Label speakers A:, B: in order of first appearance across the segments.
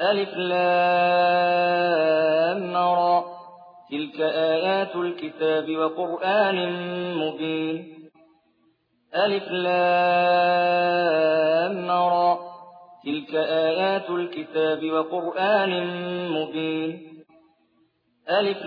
A: ألف لام را تلك آيات الكتاب وقرآن مبين ألف لام را تلك آيات الكتاب وقرآن مبين ألف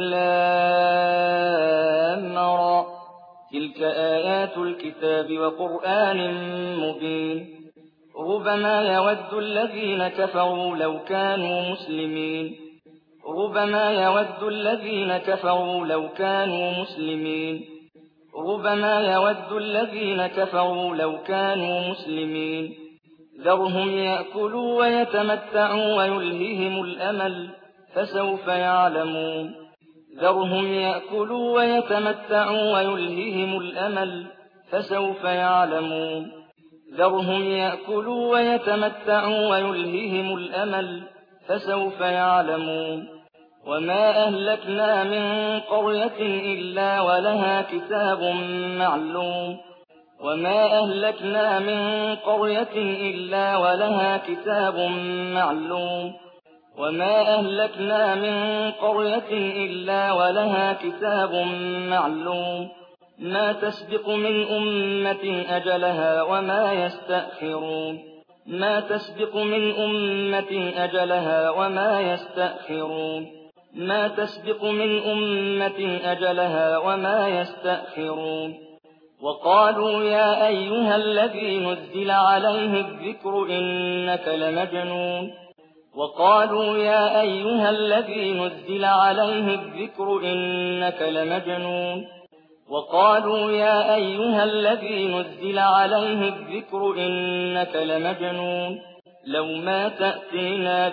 A: لام را تلك آيات الكتاب وقرآن مبين ربما يود الذين كفروا لو كانوا مسلمين ربما يود الذين كفروا لو كانوا مسلمين ربما يود الذين كفروا لو كانوا مسلمين ذرهم يأكلوا ويتمتعوا ويلههم الأمل فسوف يعلمون ذرهم يأكلوا ويتمتعوا ويلههم الأمل فسوف يعلمون ذرهم يأكلوا ويتمتعوا ويلههم الأمل فسوف يعلمون وما أهلكنا من قرية إلا ولها كتاب معلوم وما أهلكنا من قرية إلا ولها كتاب معلوم وما أهلكنا من قرية إلا ولها كتاب معلوم ما تسبق من أمة أجلها وما يستأخرون ما تسبق من أمة أجلها وما يستأخرون ما تسبق من أمة أجلها وما يستأخرون وقالوا يا أيها الذي نزل عليه الذكر إنك لمجنون وقالوا يا أيها الذي نزل عليه الذكر إنك لمجنون وقالوا يا أيها الذي نزل عليه الذكر إنك لمجنون لو ما تأتينا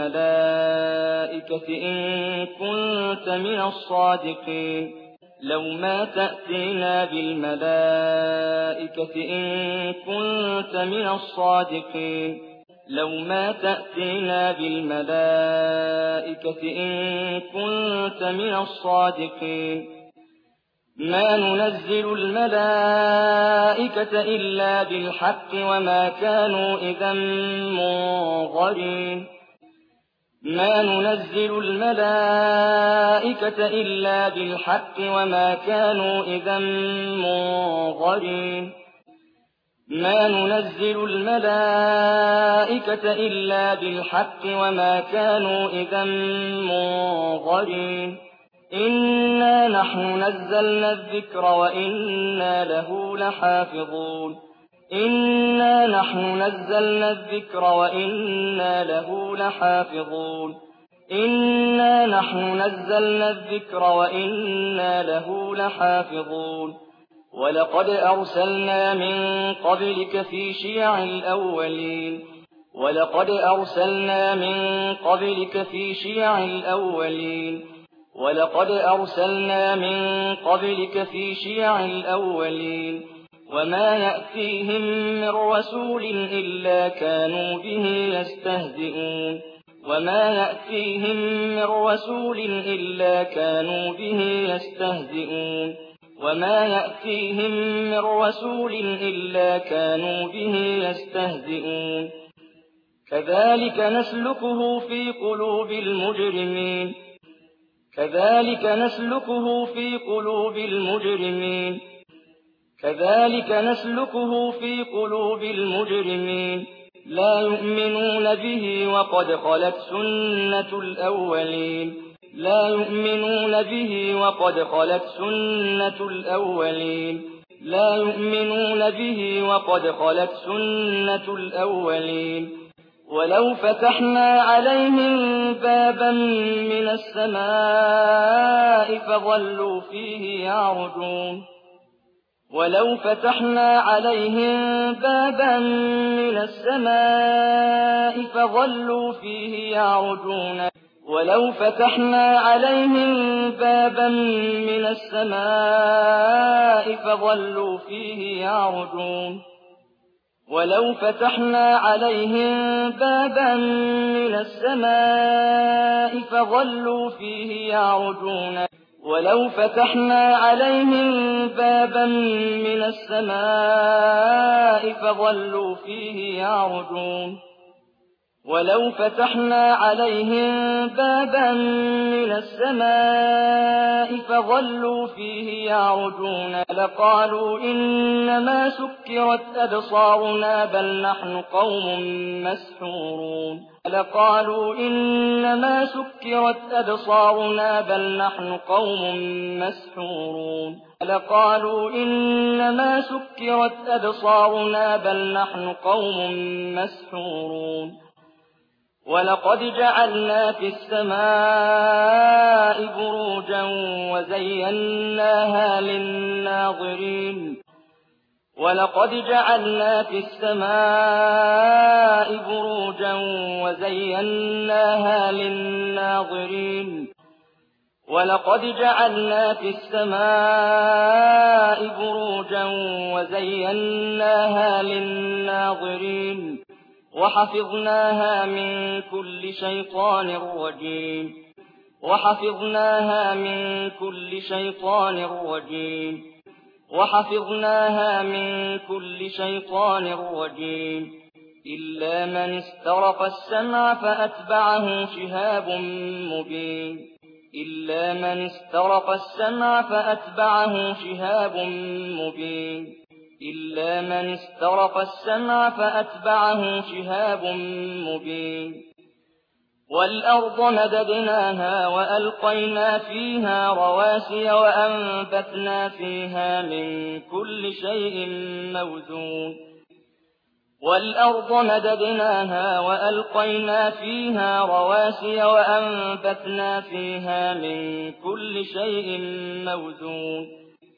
A: بالملائكة إن كنت من الصادقين لو ما تأتينا بالملائكة إن كنت من الصادقين لو ما تأتينا بالملائكة إن كنت من الصادقين ما ننزل الملائكة إلا بالحق وما كانوا إذا منظرين ما ننزل الملائكة إلا بالحق وما كانوا إذا منظرين ما ننزل الملائكة إلا بالحق وما كانوا إذا منظرين إنا نحن نزلنا الذكر وإنا له لحافظون إنا نحن نزلنا الذكر وإنا له لحافظون إنا نحن نزلنا الذكر وإنا له لحافظون ولقد أرسلنا من قبلك في شيع الأولين ولقد أرسلنا من قبلك في شيع الأولين ولقد أرسلنا من قبلك في شيع الأولين وما يأتيهم من رسول إلا كانوا به يستهزئون وما يأتيهم من رسول إلا كانوا به يستهزئون وما يأتيهم من رسول إلا كانوا به يستهزئون كذلك نسلكه في قلوب المجرمين كذلك نسلكه في قلوب المجرمين كذلك نسلكه في قلوب المجرمين لا يؤمنون به وقد خلت سنة الأولين لا يؤمنون به وقد خلت سنة الأولين لا يؤمنون به وقد خلت سنة الأولين ولو فتحنا عليهم بابا من السماء فظلوا فيه يعرجون ولو فتحنا عليهم بابا من السماء فظلوا فيه يعرجون ولو فتحنا عليهم بابا من السماء فظلوا فيه يعرجون ولو فتحنا عليهم بابا من السماء فظلوا فيه يعرجون ولو فتحنا عليهم بابا من السماء فظلوا فيه يعرجون ولو فتحنا عليهم بابا من السماء فظلوا فيه يعرجون لقالوا إنما سكرت أبصارنا بل نحن قوم مسحورون لقالوا إنما سكرت أبصارنا بل نحن قوم مسحورون لقالوا إنما سكرت أبصارنا بل نحن قوم مسحورون ولقد جعلنا في السماء بروجا وزيناها للناظرين ولقد جعلنا في السماء بروجا وزيناها للناظرين ولقد جعلنا في السماء بروجا وزيناها للناظرين وحفظناها من كل شيطان رجيم وحفظناها من كل شيطان رجيم وحفظناها من كل شيطان رجيم إلا من استرق السمع فأتبعه شهاب مبين إلا من استرق السمع فأتبعه شهاب مبين إلا من استرق السمع فأتبعه شهاب مبين والأرض مددناها وألقينا فيها رواسي وأنبتنا فيها من كل شيء موزون والأرض مددناها وألقينا فيها رواسي وأنبتنا فيها من كل شيء موزون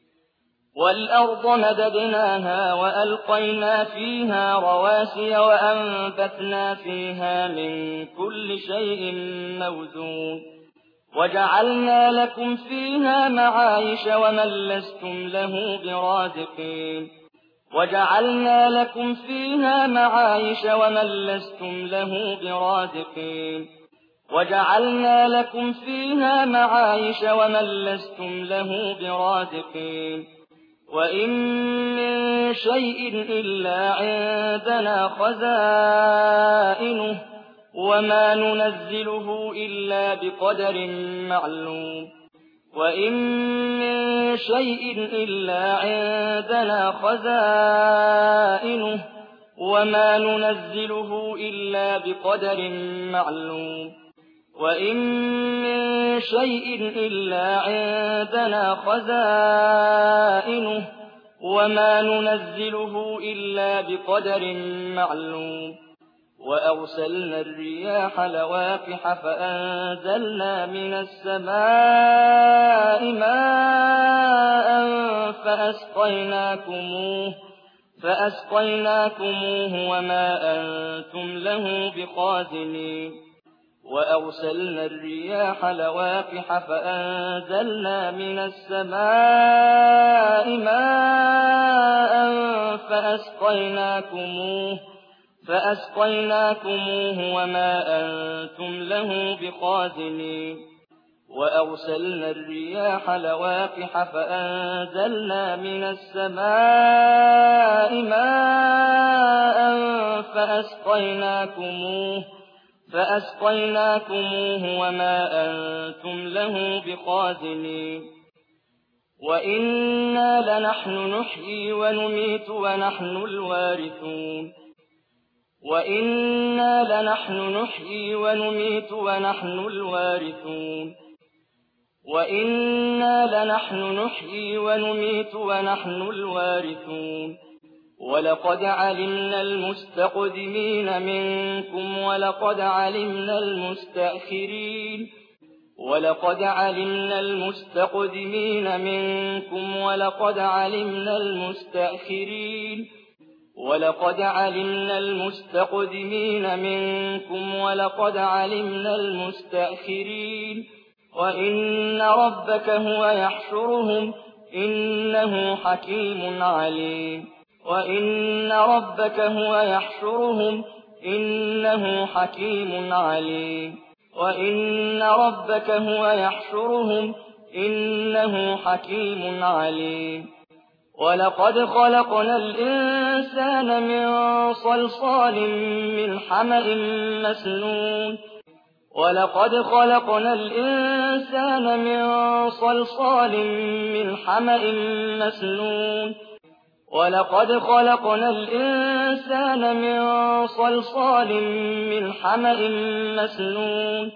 A: والأرض مددناها وألقينا فيها رواسي وأنبتنا فيها من كل شيء موزون وجعلنا لكم فيها معايش ومن لستم له برازقين وجعلنا لكم فيها معايش ومن لستم له برازقين وجعلنا لكم فيها معايش ومن لستم له برازقين وإن من شيء إلا عندنا خزائنه وما ننزله إلا بقدر معلوم وإن من شيء إلا عندنا خزائنه وما ننزله إلا بقدر معلوم وإن من شيء إلا عندنا خزائنه وما ننزله إلا بقدر معلوم وأرسلنا الرياح لواقح فأنزلنا من السماء ماء فأسقيناكموه وما أنتم له بخازنين وأرسلنا الرياح لواقح فأنزلنا من السماء ماء فأسقيناكموه وما أنتم له بخازنين وأرسلنا الرياح لواقح فأنزلنا من السماء ماء فأسقيناكموه وما أنتم له بخازنين وإنا لنحن نحيي ونميت ونحن الوارثون وإنا لنحن نحيي ونميت ونحن الوارثون وإنا لنحن نحيي ونميت ونحن الوارثون ولقد علمنا المستقدمين منكم ولقد علمنا المستأخرين ولقد علمنا المستقدمين منكم ولقد علمنا المستأخرين ولقد علمنا المستقدمين منكم ولقد علمنا المستأخرين وإن ربك هو يحشرهم إنه حكيم عليم وإن ربك هو يحشرهم إنه حكيم عليم وإن ربك هو يحشرهم إنه حكيم عليم وَلَقَدْ خَلَقْنَا الْإِنسَانَ مِن صَلْصَالٍ مِّنْ حَمَإٍ مَّسْنُونٍ وَلَقَدْ خَلَقْنَا الْإِنسَانَ مِن صَلْصَالٍ مِّنْ حَمَإٍ مَّسْنُونٍ وَلَقَدْ خَلَقْنَا الْإِنسَانَ مِن صَلْصَالٍ مِّنْ حَمَإٍ مَّسْنُونٍ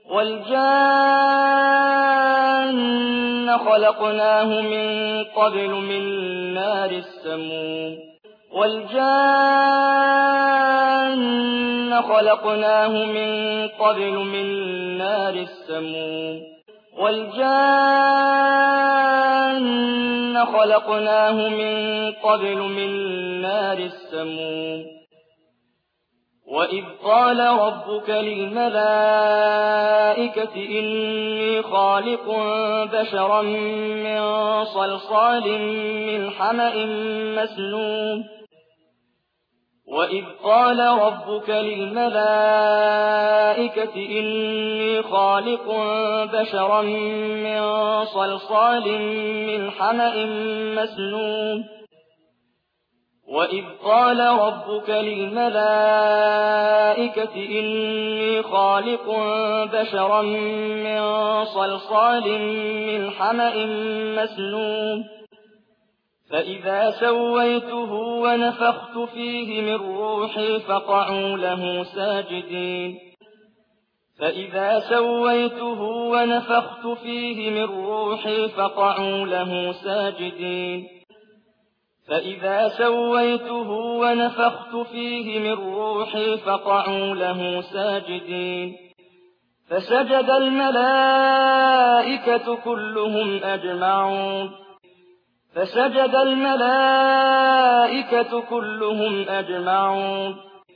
A: وَالْجَانَّ خَلَقْنَاهُ مِن قَبْلُ مِن نَّارِ السَّمُومِ وَالْجَانَّ خَلَقْنَاهُ مِن قَبْلُ مِن نَّارِ السَّمُومِ وَالْجَانَّ خَلَقْنَاهُ مِن قَبْلُ مِن نَّارِ السَّمُومِ وَإِذْ قَالَ رَبُّكَ لِلْمَلَائِكَةِ إِنِّي خَالِقٌ بَشَرًا مِّن صَلْصَالٍ مِّنْ حَمَإٍ مَّسْنُونٍ وَإِذْ قَالَ رَبُّكَ لِلْمَلَائِكَةِ إِنِّي خَالِقٌ بَشَرًا مِّن صَلْصَالٍ مِّنْ حَمَإٍ مَّسْنُونٍ وَإِذْ قَالَ رَبُّكَ لِلْمَلَائِكَةِ إِنِّي خَالِقٌ بَشَرًا مِّن صَلْصَالٍ مِّنْ حَمَإٍ مَّسْنُونٍ فَإِذَا سَوَّيْتُهُ وَنَفَخْتُ فِيهِ مِن رُّوحِي فَقَعُوا لَهُ سَاجِدِينَ فَإِذَا سَوَّيْتُهُ وَنَفَخْتُ فِيهِ مِن رُّوحِي فَقَعُوا لَهُ سَاجِدِينَ فَإِذَا سَوَّيْتُهُ وَنَفَخْتُ فِيهِ مِن رُّوحِي فَقَعُوا لَهُ سَاجِدِينَ فَسَجَدَ الْمَلَائِكَةُ كُلُّهُمْ أَجْمَعُونَ فَسَجَدَ الْمَلَائِكَةُ كُلُّهُمْ أَجْمَعُونَ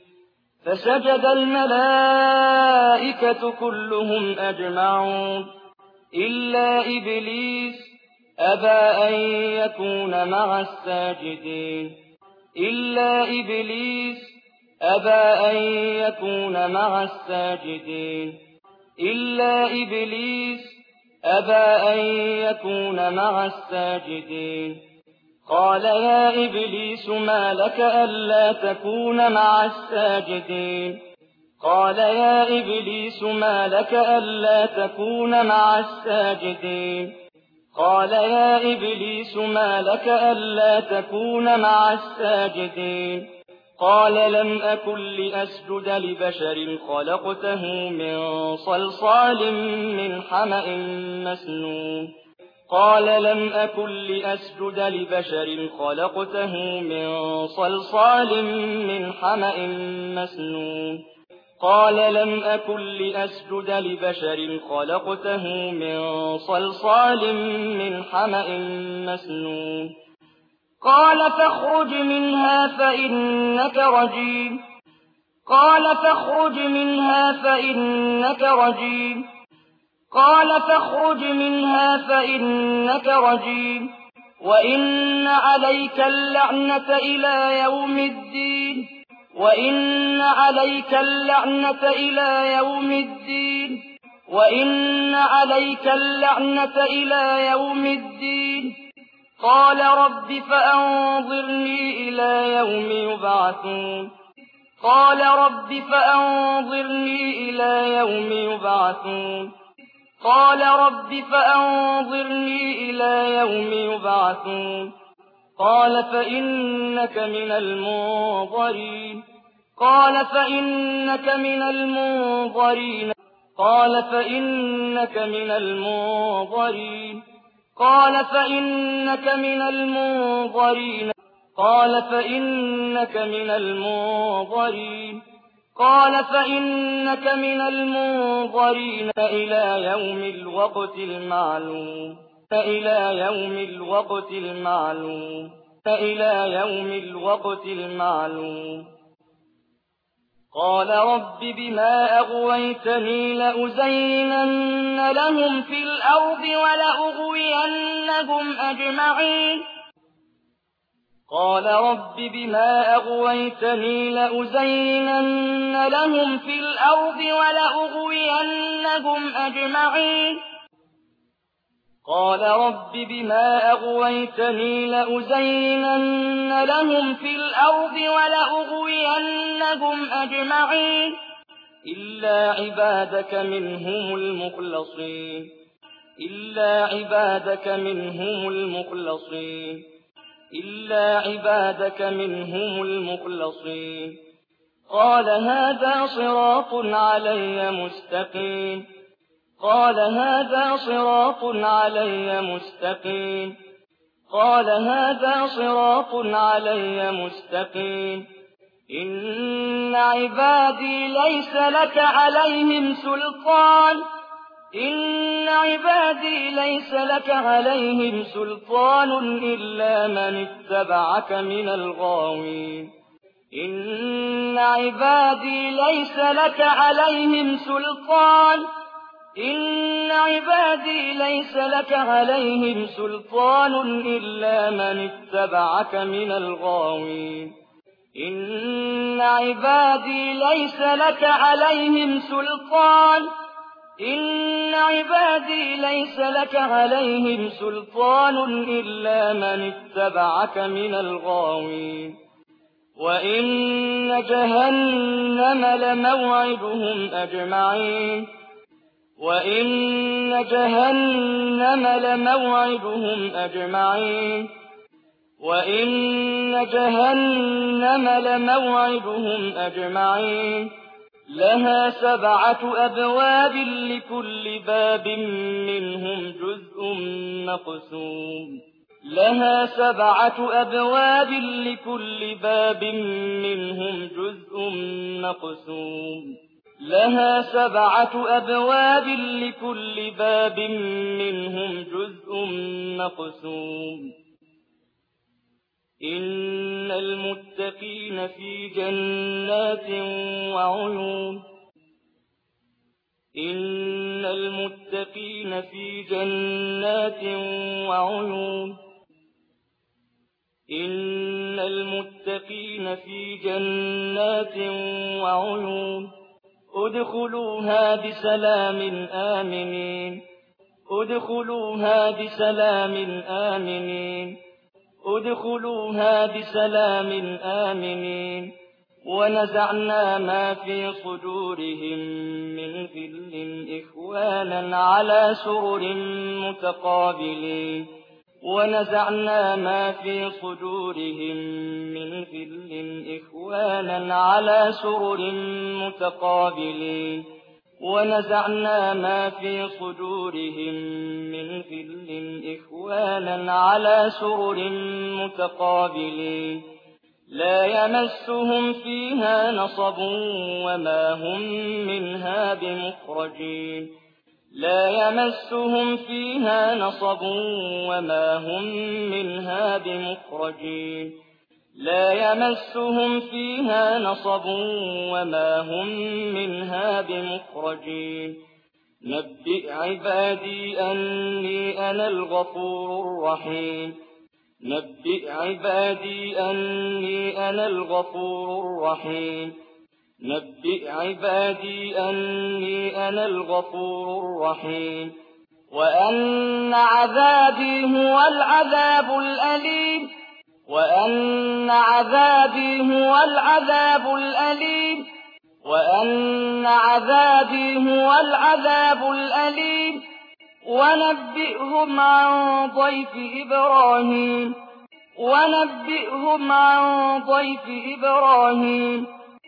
A: فَسَجَدَ الْمَلَائِكَةُ كُلُّهُمْ أَجْمَعُونَ إِلَّا إِبْلِيسَ أَبَىٰ أَن يَكُونَ مَعَ السَّاجِدِينَ إِلَّا إِبْلِيسَ أَبَىٰ أَن يَكُونَ مَعَ السَّاجِدِينَ إِلَّا إِبْلِيسَ أَبَىٰ أَن يَكُونَ مَعَ السَّاجِدِينَ قَالَ يَا إِبْلِيسُ مَا لَكَ أَلَّا تَكُونَ مَعَ السَّاجِدِينَ قَالَ يَا إِبْلِيسُ مَا لَكَ أَلَّا تَكُونَ مَعَ السَّاجِدِينَ قَالَ يَا إِبْلِيسُ مَا لَكَ أَلَّا تَكُونَ مَعَ السَّاجِدِينَ قَالَ لَمْ أَكُن لِّأَسْجُدَ لِبَشَرٍ خَلَقْتَهُ مِن صَلْصَالٍ مِّنْ حَمَإٍ مَّسْنُونٍ قَالَ لَمْ أَكُن لِّأَسْجُدَ لِبَشَرٍ خَلَقْتَهُ مِن صَلْصَالٍ مِّنْ حَمَإٍ مَّسْنُونٍ قَالَ لَمْ أَكُن لِّأَسْجُدَ لِبَشَرٍ خَلَقْتَهُ مِن صَلْصَالٍ مِّنْ حَمَإٍ مَّسْنُونٍ قَالَ فَاخْرُجْ مِنْهَا فَإِنَّكَ رَجِيمٌ قَالَ فَاخْرُجْ مِنْهَا فَإِنَّكَ رَجِيمٌ قَالَ فَاخْرُجْ مِنْهَا فَإِنَّكَ رَجِيمٌ وَإِنَّ عَلَيْكَ اللَّعْنَةَ إِلَىٰ يَوْمِ الدِّينِ وَإِنَّ عَلَيْكَ اللَّعْنَةَ إِلَىٰ يَوْمِ الدِّينِ وَإِنَّ عَلَيْكَ اللَّعْنَةَ إِلَىٰ يَوْمِ الدِّينِ قَالَ رَبِّ فَأَنظِرْنِي إِلَىٰ يَوْمِ يُبْعَثُونَ قَالَ رَبِّ فَأَنظِرْنِي إِلَىٰ يَوْمِ يُبْعَثُونَ قَالَ رَبِّ فَأَنظِرْنِي إِلَىٰ يَوْمِ يُبْعَثُونَ قَالَ فَإِنَّكَ مِنَ الْمُنظَرِينَ قَالَ فَإِنَّكَ مِنَ الْمُنظَرِينَ قَالَ فَإِنَّكَ مِنَ الْمُنظَرِينَ قَالَ فَإِنَّكَ مِنَ الْمُنظَرِينَ قَالَ فَإِنَّكَ مِنَ الْمُنظَرِينَ قَالَ فَإِنَّكَ مِنَ الْمُنظَرِينَ إِلَىٰ يَوْمِ الْوَقْتِ الْمَعْلُومِ إِلَىٰ يَوْمِ الْوَقْتِ الْمَعْلُومِ إِلَىٰ يَوْمِ الْوَقْتِ الْمَعْلُومِ قَالَ رَبِّ بِمَا أَغْوَيْتَنِي لَأُزَيِّنَنَّ لَهُمْ فِي الْأَرْضِ وَلَأُغْوِيَنَّهُمْ أَجْمَعِينَ قَالَ رَبِّ بِمَا أَغْوَيْتَنِي لَأُزَيِّنَنَّ لَهُمْ فِي الْأَرْضِ وَلَأُغْوِيَنَّهُمْ أَجْمَعِينَ قال رب بما أغويتني لأزينن لهم في الأرض ولأغوينهم أجمعين إلا عبادك منهم المخلصين إلا عبادك منهم المخلصين إلا عبادك منهم المخلصين قال هذا صراط علي مستقيم قال هذا صراط علي مستقيم قال هذا صراط علي مستقيم إن عبادي ليس لك عليهم سلطان إن عبادي ليس لك عليهم سلطان إلا من اتبعك من الغاوين إن عبادي ليس لك عليهم سلطان إن عبادي ليس لك عليهم سلطان إلا من اتبعك من الغاوين إن عبادي ليس لك عليهم سلطان إن عبادي ليس لك عليهم سلطان إلا من اتبعك من الغاوين وإن جهنم لموعدهم أجمعين وإن جهنم لموعدهم أجمعين وإن جهنم لموعدهم أجمعين لها 7 أبواب لكل باب منهم جزء مقسوم لها 7 أبواب لكل باب منهم جزء مقسوم لها 7 أبواب لكل باب منهم جزء مقسوم إن المتقين في جنات وعيون إن المتقين في جنات وعيون إن المتقين في جنات وعيون ادخلوها بسلام آمنين ادخلوها بسلام آمنين ادخلوها بسلام آمنين ونزعنا ما في صدورهم من غل إخوانا على سرر متقابلين ونزعنا ما في صدورهم من غل إخوانا على سرر متقابلين ونزعنا ما في صدورهم من غل إخوانا على سرر متقابلين لا يمسهم فيها نصب وما هم منها بمخرجين لا يمسهم فيها نصب وما هم منها بمخرجين لا يمسهم فيها نصب وما هم منها بمخرجين نبئ عبادي أني أنا الغفور الرحيم نبئ عبادي أني أنا الغفور الرحيم نبئ عبادي أني أنا الغفور الرحيم وأن عذابي هو العذاب الأليم وأن عذابي هو العذاب الأليم وأن عذابي هو العذاب الأليم ونبئهم عن ضيف إبراهيم ونبئهم عن ضيف إبراهيم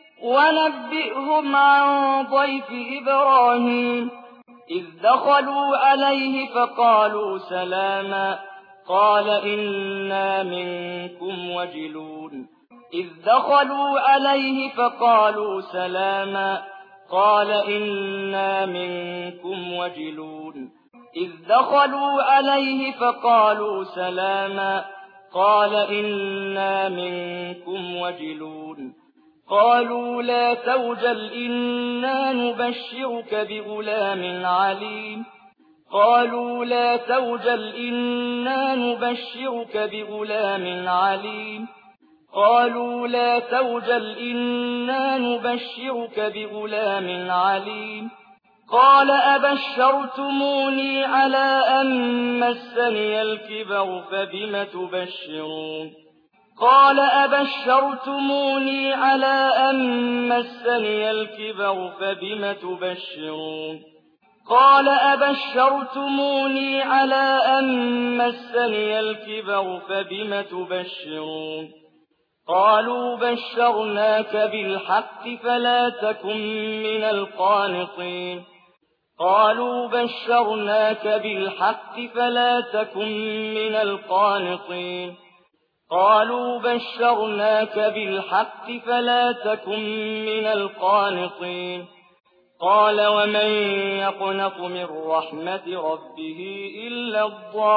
A: ونبئهم عن ضيف إبراهيم إذ دخلوا عليه فقالوا سلاما قال إنا منكم وجلون إذ دخلوا عليه فقالوا سلاما قال إنا منكم وجلون إذ دخلوا عليه فقالوا سلاما قال إنا منكم وجلون قالوا لا توجل إنا نبشرك بغلام عليم قالوا لا توجل إنا نبشرك بغلام عليم قالوا لا توجل إنا نبشرك بغلام عليم قال أبشرتموني على أن مسني الكبر فبم تبشرون قال أبشرتموني على أن مسني الكبر فبم تبشرون قال أبشرتموني على أن مسني الكبر فبم تبشرون قالوا بشرناك بالحق فلا تكن من القانطين قالوا بشرناك بالحق فلا تكن من القانطين قالوا بشرناك بالحق فلا تكن من القانطين قال ومن يقنط من رحمة ربه إلا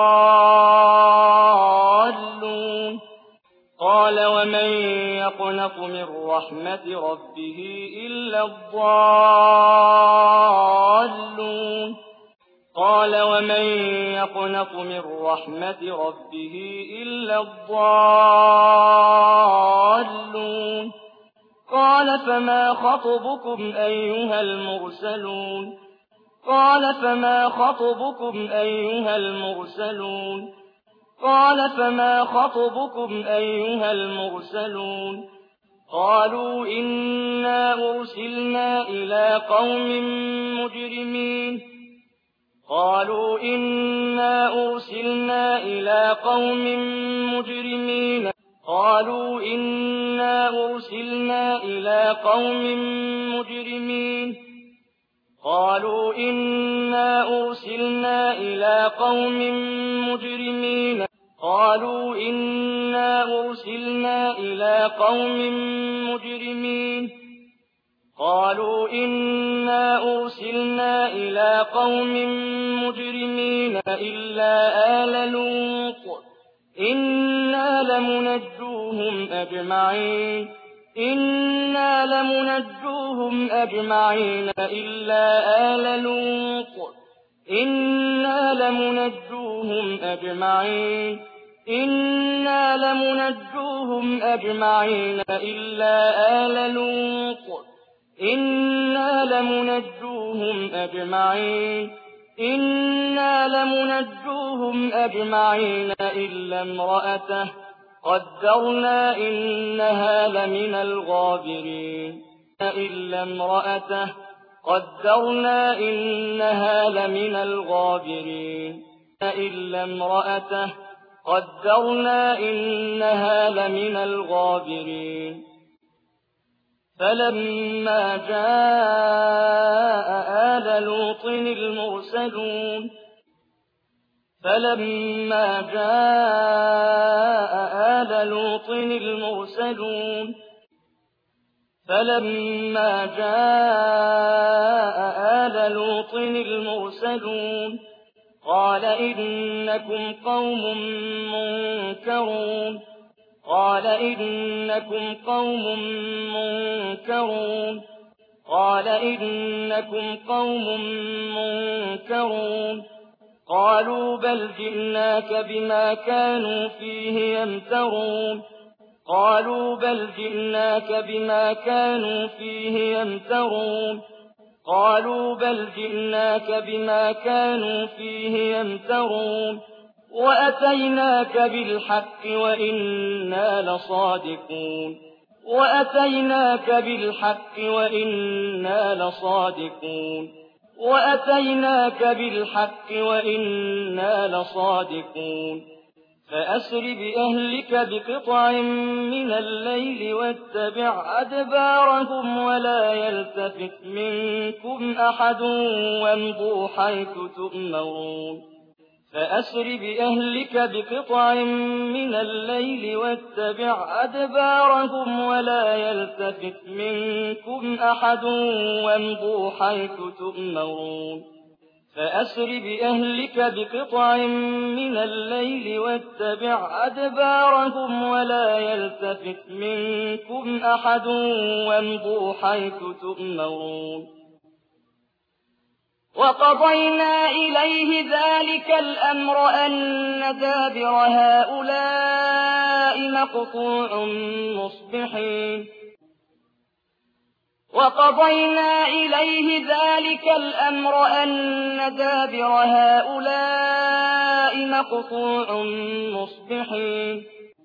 A: الضالون قال ومن يقنط من رحمة ربه إلا الضالون قال ومن يقنط من رحمة ربه إلا الضالون قال فما خطبكم أيها المرسلون قال فما خطبكم أيها المرسلون قال فما خطبكم أيها المرسلون قالوا إنا أرسلنا إلى قوم مجرمين قالوا إنا أرسلنا إلى قوم مجرمين قالوا إنا أرسلنا إلى قوم مجرمين قالوا إنا أرسلنا إلى قوم مجرمين قالوا إنا أرسلنا إلى قوم مجرمين قالوا إنا أرسلنا إلى قوم مجرمين إلا آل لوط إنا لمنجوهم أجمعين إنا لمنجوهم أجمعين إلا آل لوط إنا لمنجوهم أجمعين إنا لمنجوهم أجمعين إلا آل لوط إنا لمنجوهم أجمعين إنا لمنجوهم أجمعين إلا امرأته قدرنا إنها لمن الغابرين إلا امرأته قدرنا إنها لمن الغابرين إلا امرأته قدرنا إنها لمن الغابرين فلما جاء آل لوط المرسلون فلما جاء آل لوط المرسلون فلما جاء آل لوط المرسلون قال إنكم قوم منكرون قال إنكم قوم منكرون قال إنكم قوم منكرون قالوا بل جئناك بما كانوا فيه يمترون قالوا بل جئناك بما كانوا فيه يمترون قالوا بل جئناك بما كانوا فيه يمترون وأتيناك بالحق وإنا لصادقون وأتيناك بالحق وإنا لصادقون وأتيناك بالحق وإنا لصادقون فأسر بأهلك بقطع من الليل واتبع أدبارهم ولا يلتفت منكم أحد وامضوا حيث تؤمرون فأسر بأهلك بقطع من الليل واتبع أدبارهم ولا يلتفت منكم أحد وامضوا حيث تؤمرون فأسر بأهلك بقطع من الليل واتبع أدبارهم ولا يلتفت منكم أحد وامضوا حيث تؤمرون وقضينا إليه ذلك الأمر أن دابر هؤلاء مقطوع مصبحين وقضينا إليه ذلك الأمر أن دابر هؤلاء مقطوع مصبحين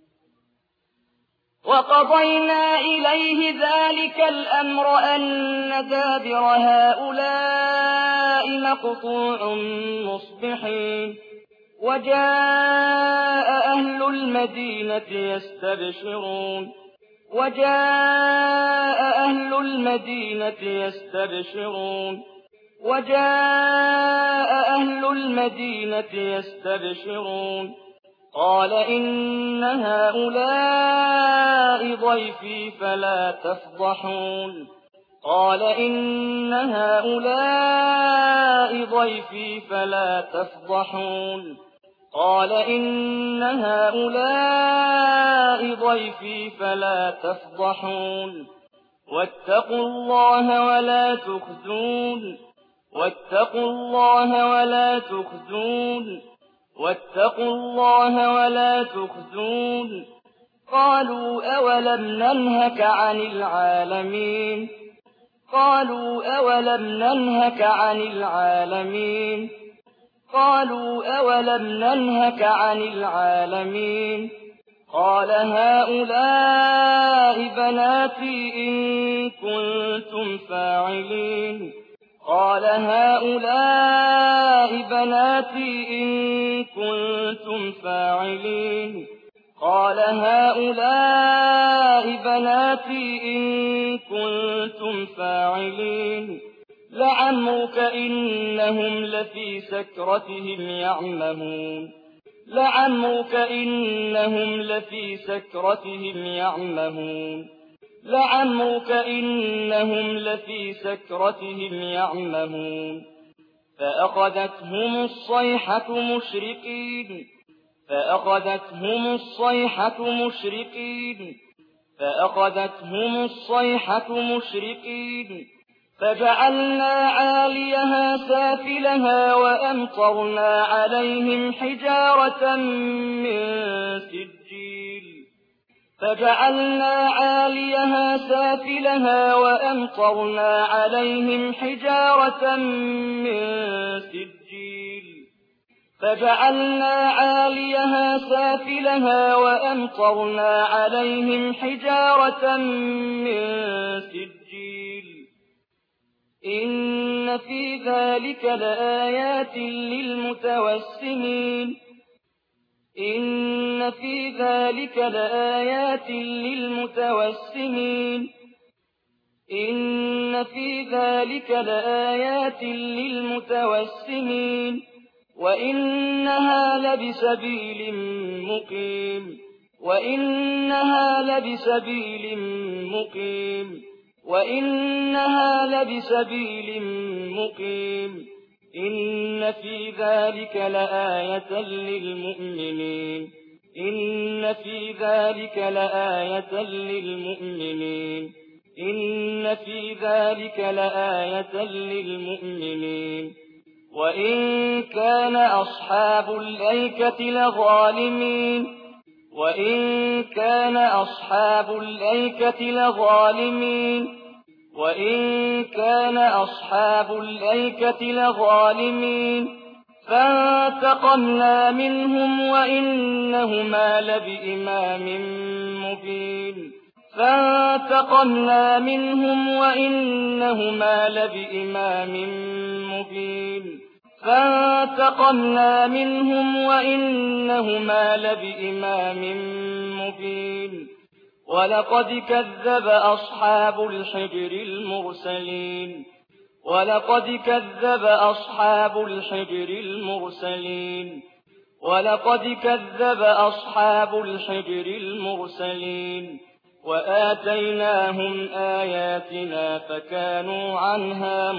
A: وقضينا إليه ذلك الأمر أن دابر هؤلاء مقطوع مصبحين وجاء أهل المدينة يستبشرون قال إن هؤلاء ضيفي فلا تفضحون واتقوا الله ولا تخزون قالوا أولم ننهك عن العالمين قال هؤلاء بناتي إن كنتم فاعلين لعمرك إنهم لفي سكرتهم يعمهون فأخذتهم الصيحة مشرقين فجعلنا عاليها سافلها وأمطرنا عليهم حجارة من سجيل إن في ذلك لآيات للمتوسمين وإنها لبسبيل مقيم إن في ذلك لآية للمؤمنين وإن كان أصحاب الأيكة لظالمين فانتقمنا منهم وإنهما لبإمام مبين ولقد كذب أصحاب الحجر المرسلين وآتيناهم آياتنا فكانوا عنها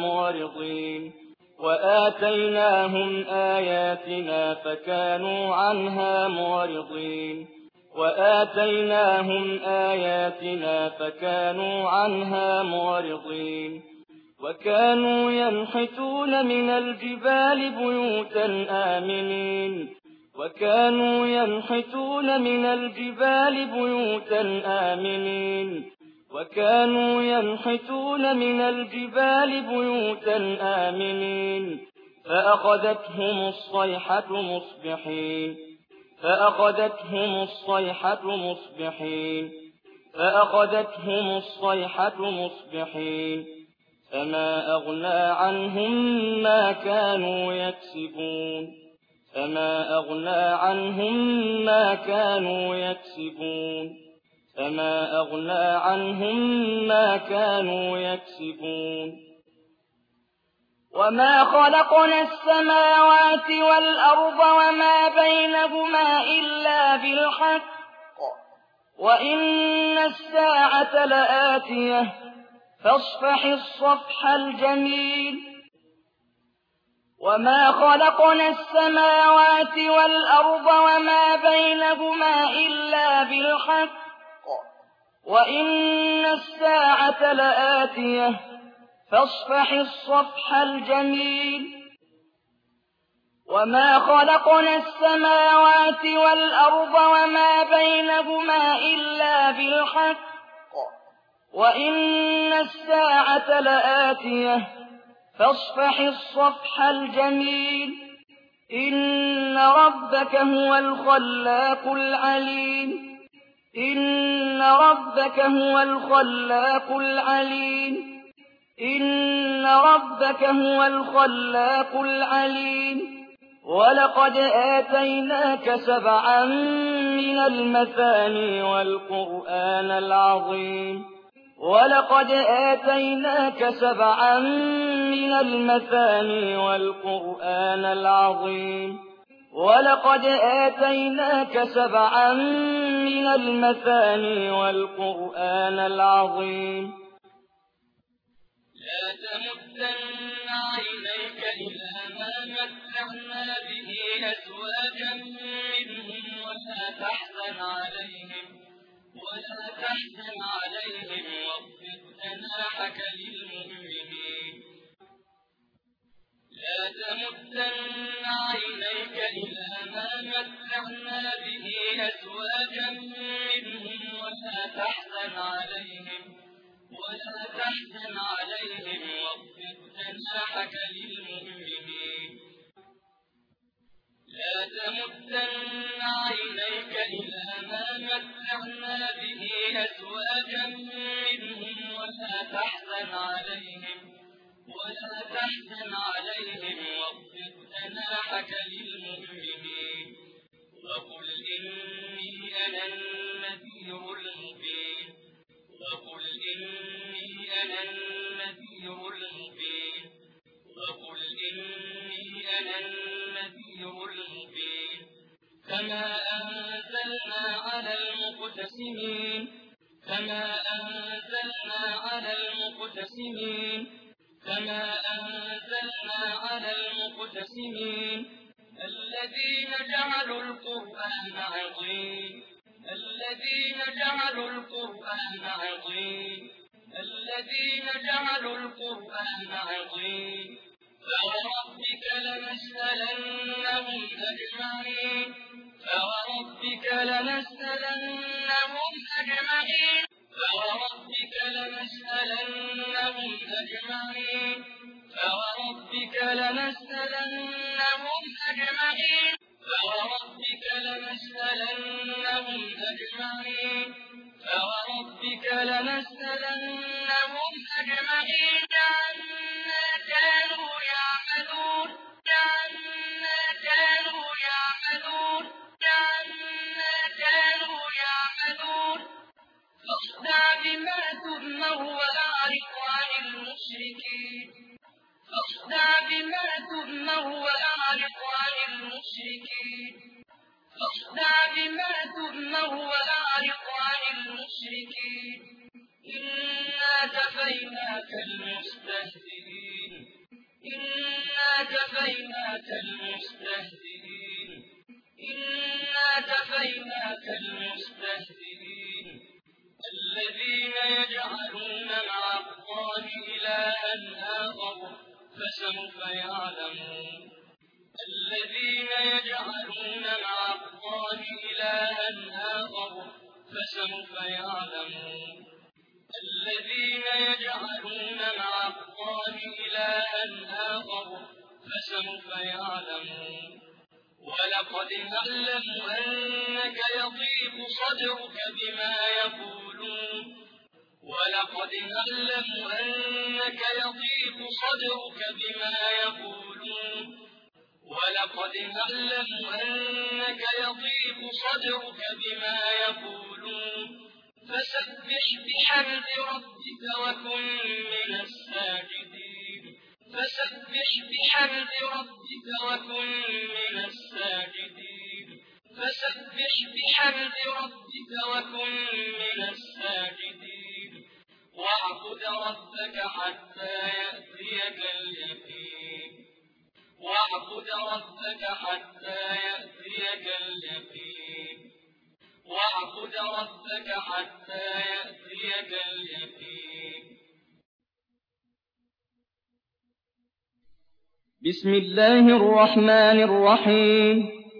A: معرضين وكانوا ينحتون من الجبال بيوتا آمنين وكانوا ينحتون من الجبال بيوتا آمنين فأخذتهم الصيحة مصبحين فما أغنى عنهم ما كانوا يكسبون وما خلقنا السماوات والأرض وما بينهما إلا بالحق وإن الساعة لآتية فاصفح الصفح الجميل وما خلقنا السماوات والأرض وما بينهما إلا بالحق وإن الساعة لآتية فاصفح الصفح الجميل وما خلقنا السماوات والأرض وما بينهما إلا بالحق وإن الساعة لآتية فاصفح الصفح الجميل إن ربك هو الخلاق العليم ولقد آتيناك 7 من المثاني والقرآن العظيم لا تمدن عينيك إلى ما متعنا به أزواجا منهم ولا تحزن عليهم واخفض جناحك للمؤمنين لا تمدن عينيك إلى ما متعنا به أزواجا منهم ولا تحزن عليهم واخفض جناحك للمؤمنين لا تمدن عينيك إلى ما متعنا به أزواجا منهم ولا تحزن عليهم واخفض جناحك للمؤمنين وقل إني أنا النذير المبين كما أنزلنا على المقتسمين الذين جعلوا القرآن عضين فوربك لنسألنهم أجمعين عما كانوا يعملون فاصدع بما تؤمر وأعرض عن المشركين إنا كفيناك المستهزئين الذين يجعلون مع الله إلها آخر فسوف يعلمون الذين يجعلون مع الله إلها آخر فسوف يعلمون ولقد نعلم أنك يضيق صدرك بما يقولون فسبح بحمد ربك وكن من الساجدين واعبد ربك حتى يأتيك اليقين بسم الله الرحمن الرحيم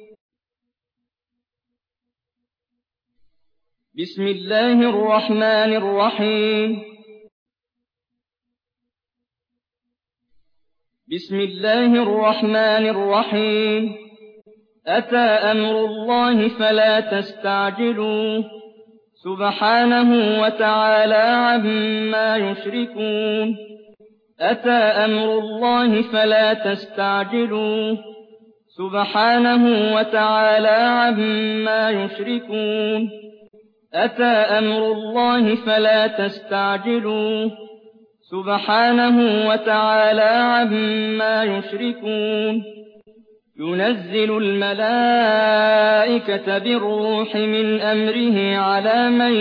A: أتى أمر الله فلا تستعجلوه سبحانه وتعالى عما يشركون أتى أمر الله فلا تستعجلوه سبحانه وتعالى عما يشركون أتى أمر الله فلا تستعجلوه سبحانه وتعالى عما يشركون ينزل الملائكة بالروح من أمره على من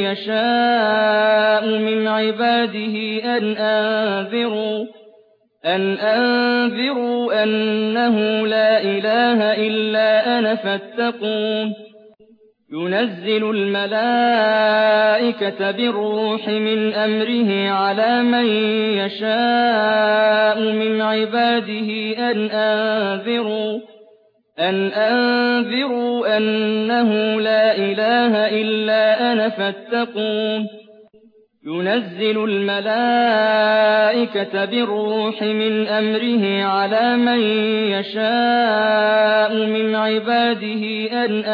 A: يشاء من عباده أن أنذروا أنه لا إله إلا أنا فاتقون ينزل الملائكة بالروح من أمره على من يشاء من عباده أن أنذروا أنه لا إله إلا أنا فاتقون ينزل الملائكة بالروح من أمره على من يشاء من عباده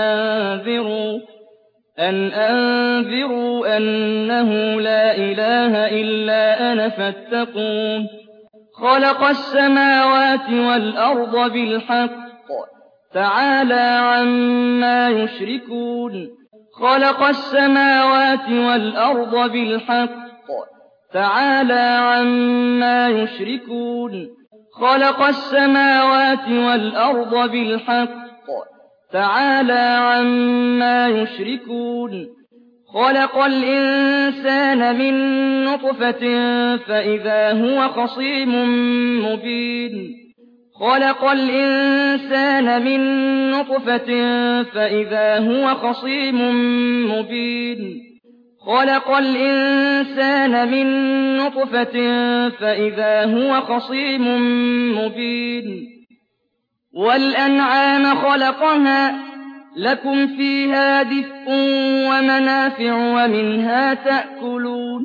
A: أن أنذروا أنه لا إله إلا أنا فاتقون خلق السماوات والأرض بالحق تعالى عما يشركون خلق السماوات والأرض بالحق تعالى عما يشركون خلق السماوات والأرض بالحق تعالى عما يشركون خلق الإنسان من نطفة فإذا هو خصيم مبين خلق الإنسان من نطفة فإذا هو خصيم مبين خلق الإنسان من نطفة فإذا هو خصيم مبين والأنعام خلقها لكم فيها دفء ومنافع ومنها تأكلون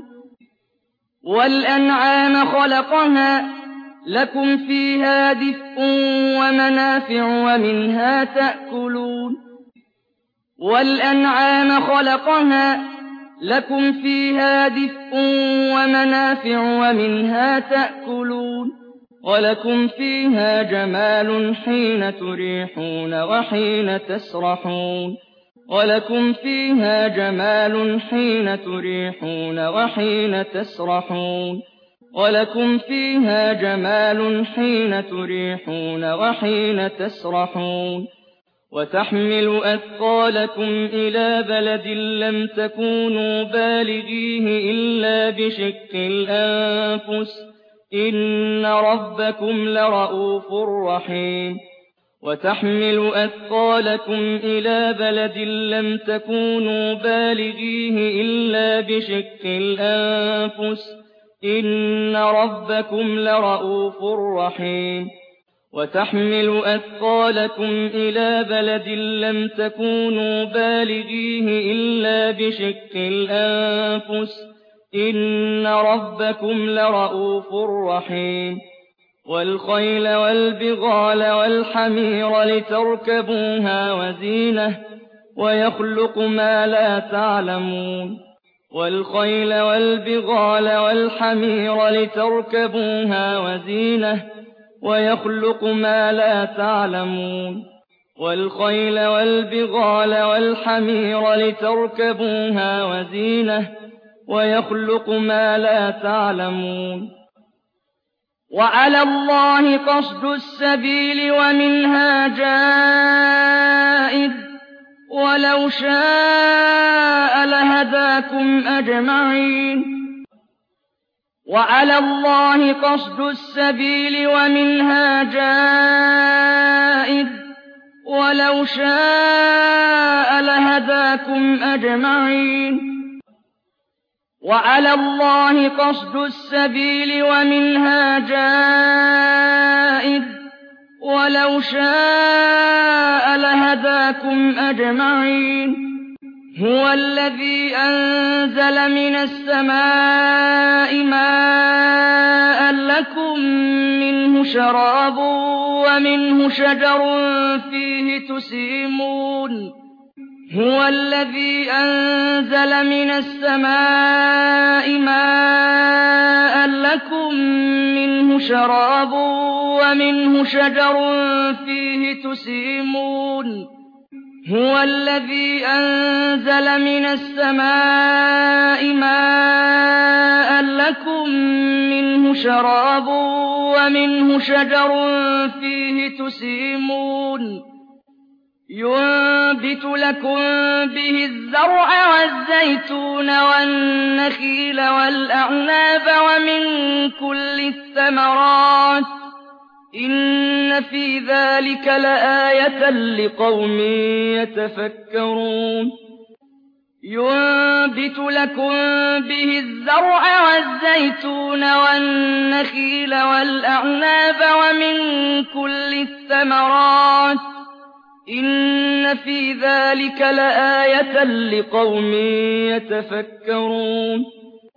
A: والأنعام خلقها لكم فيها دفء ومنافع ومنها تأكلون والأنعام خلقها لكم فيها دفء ومنافع ومنها تأكلون ولكم فيها جمال حين تريحون وحين تسرحون ولكم فيها جمال حين تريحون وحين تسرحون ولكم فيها جمال حين تريحون وحين تسرحون وتحمل أثقالكم إلى بلد لم تكونوا بالغيه إلا بشق الأنفس إن ربكم لرؤوف رحيم وتحمل أثقالكم إلى بلد لم تكونوا بالغيه إلا بشق الأنفس إن ربكم لرؤوف رحيم وتحمل أثقالكم إلى بلد لم تكونوا بالغيه إلا بشق الأنفس إِنَّ رَبَّكُمْ لَرَءُوفٌ رَّحِيمٌ وَالْخَيْلَ وَالْبِغَالَ وَالْحَمِيرَ لِتَرْكَبُوهَا وَزِينَةً وَيَخْلُقُ مَا لَا تَعْلَمُونَ وَالْخَيْلَ وَالْبِغَالَ وَالْحَمِيرَ لِتَرْكَبُوهَا وَزِينَةً وَيَخْلُقُ مَا لَا تَعْلَمُونَ وَالْخَيْلَ وَالْبِغَالَ وَالْحَمِيرَ لِتَرْكَبُوهَا وَزِينَةً وَيَخْلُقُ مَا لَا تَعْلَمُونَ وَعَلَى اللَّهِ قَصْدُ السَّبِيلِ وَمِنْهَا جَائِرٌ وَلَوْ شَاءَ لَهَدَاكُمْ أَجْمَعِينَ وَعَلَى اللَّهِ قَصْدُ السَّبِيلِ وَمِنْهَا جَائِرٌ وَلَوْ شَاءَ لَهَدَاكُمْ أَجْمَعِينَ وَعَلَى اللَّهِ قَصْدُ السَّبِيلِ وَمِنْهَا جَائِرٌ وَلَوْ شَاءَ لَهَدَاكُمْ أَجْمَعِينَ هُوَ الَّذِي أَنزَلَ مِنَ السَّمَاءِ مَاءً لَّكُم مِّنْهُ شَرَابٌ وَمِنْهُ شَجَرٌ فِيهِ تُسِيمُونَ هُوَ الَّذِي أَنزَلَ مِنَ السَّمَاءِ مَاءً لَّكُم مِّنْهُ شَرَابٌ وَمِنْهُ شَجَرٌ فِيهِ تُسِيمُونَ هُوَ الَّذِي أَنزَلَ مِنَ السَّمَاءِ مَاءً لَّكُم مِّنْهُ شَرَابٌ وَمِنْهُ شَجَرٌ فِيهِ تُسِيمُونَ يُنبِتُ لَكُم بِهِ الزَّرْعَ وَالزَّيْتُونَ وَالنَّخِيلَ وَالْأَعْنَابَ وَمِن كُلِّ الثَّمَرَاتِ ۚ إِنَّ فِي ذَٰلِكَ لَآيَةً لِّقَوْمٍ يَتَفَكَّرُونَ يُنبِتُ لَكُم بِهِ الزَّرْعَ وَالزَّيْتُونَ وَالنَّخِيلَ وَالْأَعْنَابَ وَمِن كُلِّ الثَّمَرَاتِ ۚ إِنَّ فِي ذَٰلِكَ لَآيَةً لِّقَوْمٍ يَتَفَكَّرُونَ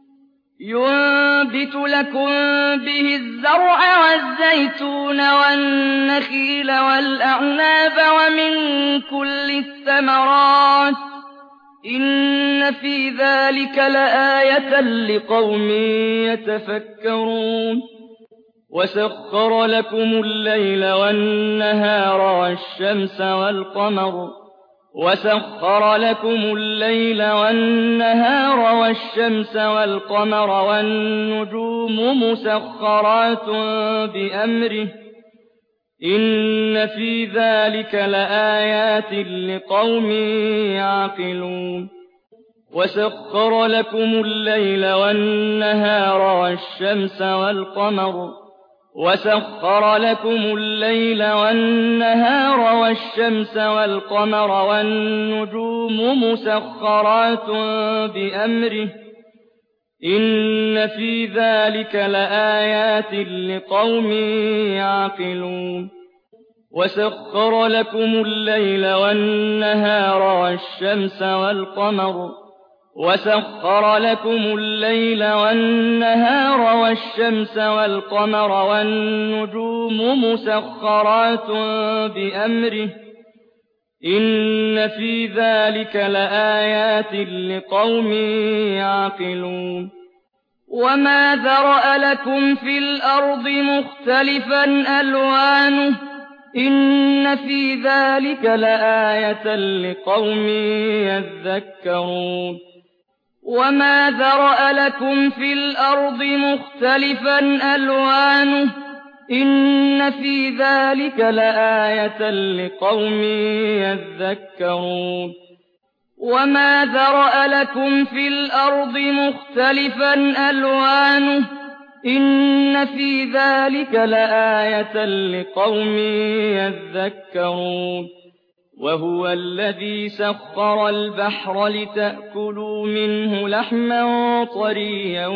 A: يُنبِتُ لَكُم بِهِ الزَّرْعَ وَالزَّيْتُونَ وَالنَّخِيلَ وَالْأَعْنَابَ وَمِن كُلِّ الثَّمَرَاتِ ۚ إِنَّ فِي ذَٰلِكَ لَآيَةً لِّقَوْمٍ يَتَفَكَّرُونَ وَسَخَّرَ لَكُمُ اللَّيْلَ وَالنَّهَارَ وَالشَّمْسَ وَالْقَمَرَ وَسَخَّرَ لَكُمُ اللَّيْلَ وَالنَّهَارَ وَالشَّمْسَ وَالْقَمَرَ وَالنُّجُومُ مُسَخَّرَاتٌ بِأَمْرِهِ ۗ إِنَّ فِي ذَٰلِكَ لَآيَاتٍ لِّقَوْمٍ يَعْقِلُونَ وَسَخَّرَ لَكُمُ اللَّيْلَ وَالنَّهَارَ وَالشَّمْسَ وَالْقَمَرَ وَسَخَّرَ لَكُمُ اللَّيْلَ وَالنَّهَارَ وَالشَّمْسَ وَالْقَمَرَ وَالنُّجُومُ مُسَخَّرَاتٌ بِأَمْرِهِ ۗ إِنَّ فِي ذَٰلِكَ لَآيَاتٍ لِّقَوْمٍ يَعْقِلُونَ وَسَخَّرَ لَكُمُ اللَّيْلَ وَالنَّهَارَ وَالشَّمْسَ وَالْقَمَرَ وَسَخَّرَ لَكُمُ اللَّيْلَ وَالنَّهَارَ وَالشَّمْسَ وَالْقَمَرَ وَالنُّجُومُ مُسَخَّرَاتٌ بِأَمْرِهِ ۗ إِنَّ فِي ذَٰلِكَ لَآيَاتٍ لِّقَوْمٍ يَعْقِلُونَ وَمَا ذَرَأَ لَكُمْ فِي الْأَرْضِ مُخْتَلِفًا أَلْوَانُهُ ۗ إِنَّ فِي ذَٰلِكَ لَآيَةً لِّقَوْمٍ يَذَّكَّرُونَ وَمَا ذَرَأَ لَكُمْ فِي الْأَرْضِ مُخْتَلِفًا أَلْوَانُهُ ۗ إِنَّ فِي ذَٰلِكَ لَآيَةً لِّقَوْمٍ يَذَّكَّرُونَ وَمَا ذَرَأَ لَكُمْ فِي الْأَرْضِ مُخْتَلِفًا أَلْوَانُهُ ۗ إِنَّ فِي ذَٰلِكَ لَآيَةً لِّقَوْمٍ يَذَّكَّرُونَ وَهُوَ الَّذِي سَخَّرَ الْبَحْرَ لِتَأْكُلُوا مِنْهُ لَحْمًا طَرِيًّا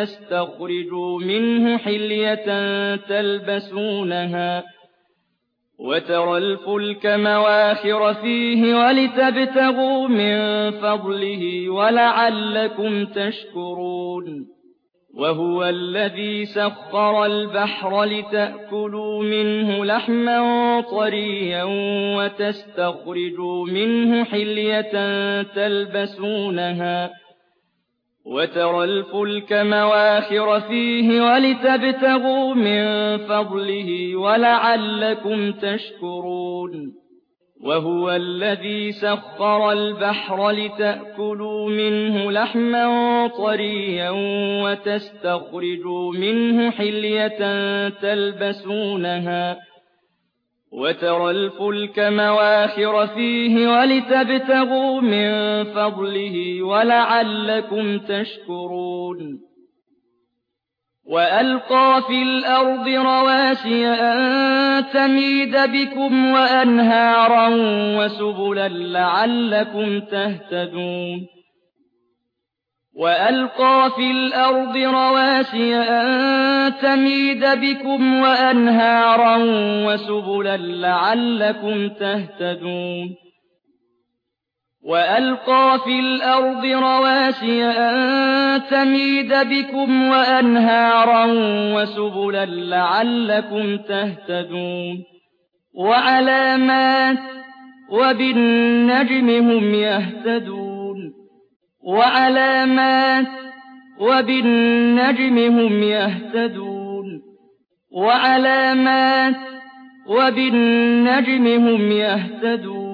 A: وَتَسْتَخْرِجُوا مِنْهُ حِلْيَةً وترى الفلك مواخر فيه ولتبتغوا من فضله ولعلكم تشكرون وهو الذي سخر البحر لتأكلوا منه لحما طريا وتستخرجوا منه حلية تلبسونها وترى الفلك مواخر فيه ولتبتغوا من فضله ولعلكم تشكرون وهو الذي سخر البحر لتأكلوا منه لحما طريا وتستخرجوا منه حلية تلبسونها وترى الفلك مواخر فيه ولتبتغوا من فضله ولعلكم تشكرون وألقى في الأرض رواسي أن تميد بكم وأنهارا وسبلا لعلكم تهتدون وألقى في الأرض رواسي أن تميد بكم وأنهارا وسبلا لعلكم تهتدون وألقى في الأرض رواسي أن تميد بكم وأنهارا وسبلا لعلكم تهتدون وعلامات وبالنجم هم يهتدون وعلامات وبالنجم هم يهتدون وعلامات وبالنجم هم يهتدون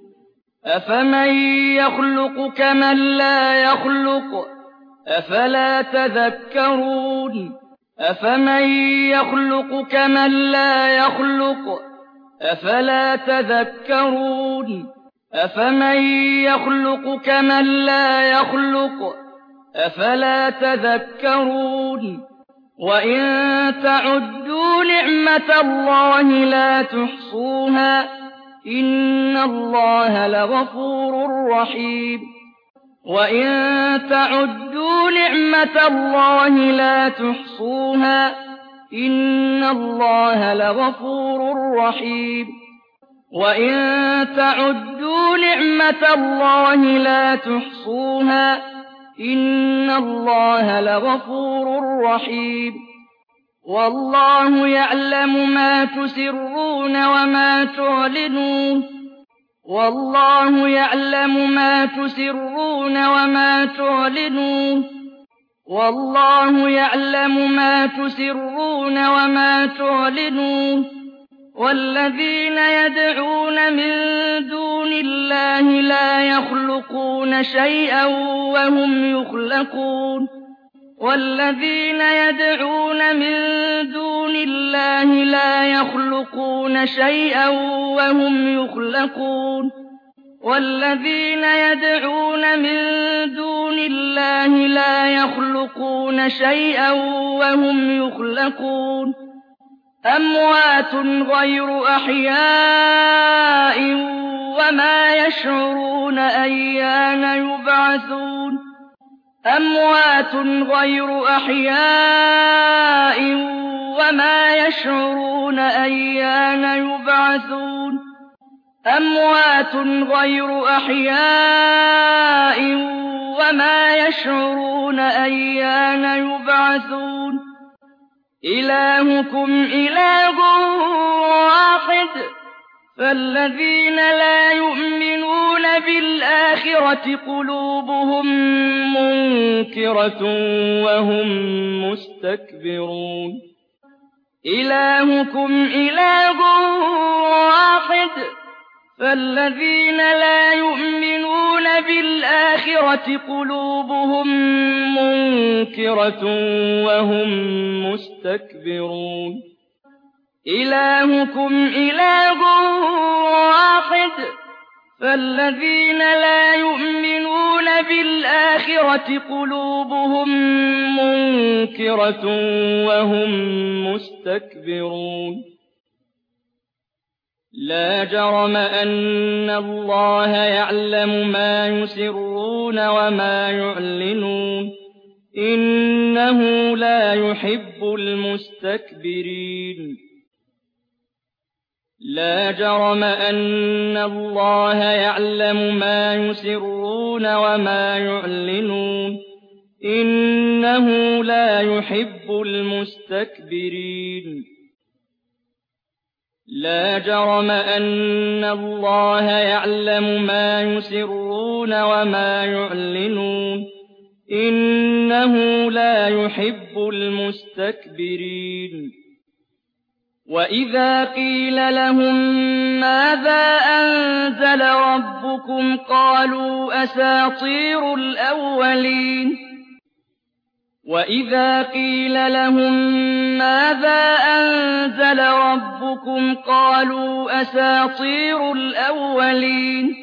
A: أفمن يخلق كمن لا يخلق أفلا تذكرون أفمن يخلق كمن لا يخلق أفلا تذكرون أفمن يخلق كمن لا يخلق أفلا تذكرون وإن تعدوا نعمة الله لا تحصوها إن الله لغفور رحيم وإن تعدوا نعمة الله لا تحصوها إن الله لغفور رحيم وإن تعدوا نعمة الله لا تحصوها إن الله لغفور رحيم والله يعلم ما تسرون وما تعلنون والله يعلم ما تسرون وما تعلنون والله يعلم ما تسرون وما تعلنون والذين يدعون من دون الله لا يخلقون شيئا وهم يخلقون والذين يدعون من دون الله لا يخلقون شيئا وهم يخلقون والذين يدعون من دون الله لا يخلقون شيئا وهم يخلقون أموات غير أحياء وما يشعرون أيان يبعثون أموات غير أحياء وما يشعرون أيان يبعثون أموات غير أحياء وما يشعرون أيان يبعثون إلهكم إله واحد فالذين لا يؤمنون بالآخرة قلوبهم منكرة وهم مستكبرون إلهكم إله واحد فالذين لا يؤمنون بالآخرة قلوبهم منكرة وهم مستكبرون إلهكم إله واحد فالذين لا يؤمنون بالآخرة قلوبهم منكرة وهم مستكبرون لا جرم أن الله يعلم ما يسرون وما يعلنون إنه لا يحب المستكبرين لا جرم أن الله يعلم ما يسرون وما يعلنون إنه لا يحب المستكبرين لا جرم أن الله يعلم ما يسرون وما يعلنون إنه لا يحب المستكبرين وإذا قيل لهم ماذا أنزل ربكم قالوا أساطير الأولين وإذا قيل لهم ماذا أنزل ربكم قالوا أساطير الأولين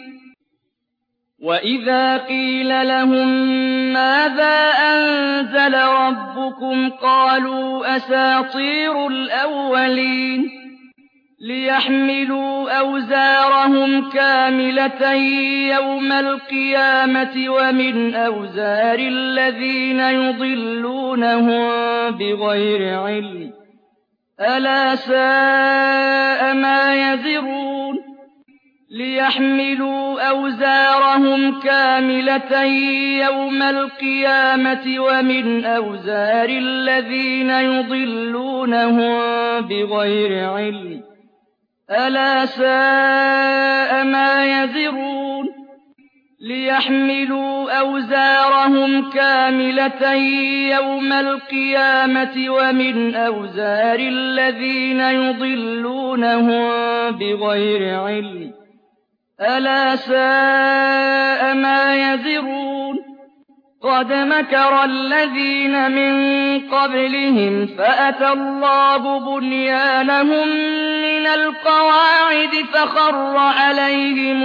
A: وإذا قيل لهم ماذا أنزل ربكم قالوا أساطير الأولين ليحملوا أوزارهم كاملة يوم القيامة ومن أوزار الذين يضلونهم بغير علم ألا ساء ما يزرون ليحملوا أوزارهم كاملة يوم القيامة ومن أوزار الذين يضلونهم بغير علم ألا ساء ما يزرون ليحملوا أوزارهم كاملة يوم القيامة ومن أوزار الذين يضلونهم بغير علم ألا ساء ما يزرون قد مكر الذين من قبلهم فأتى الله بنيانهم من القواعد فخر عليهم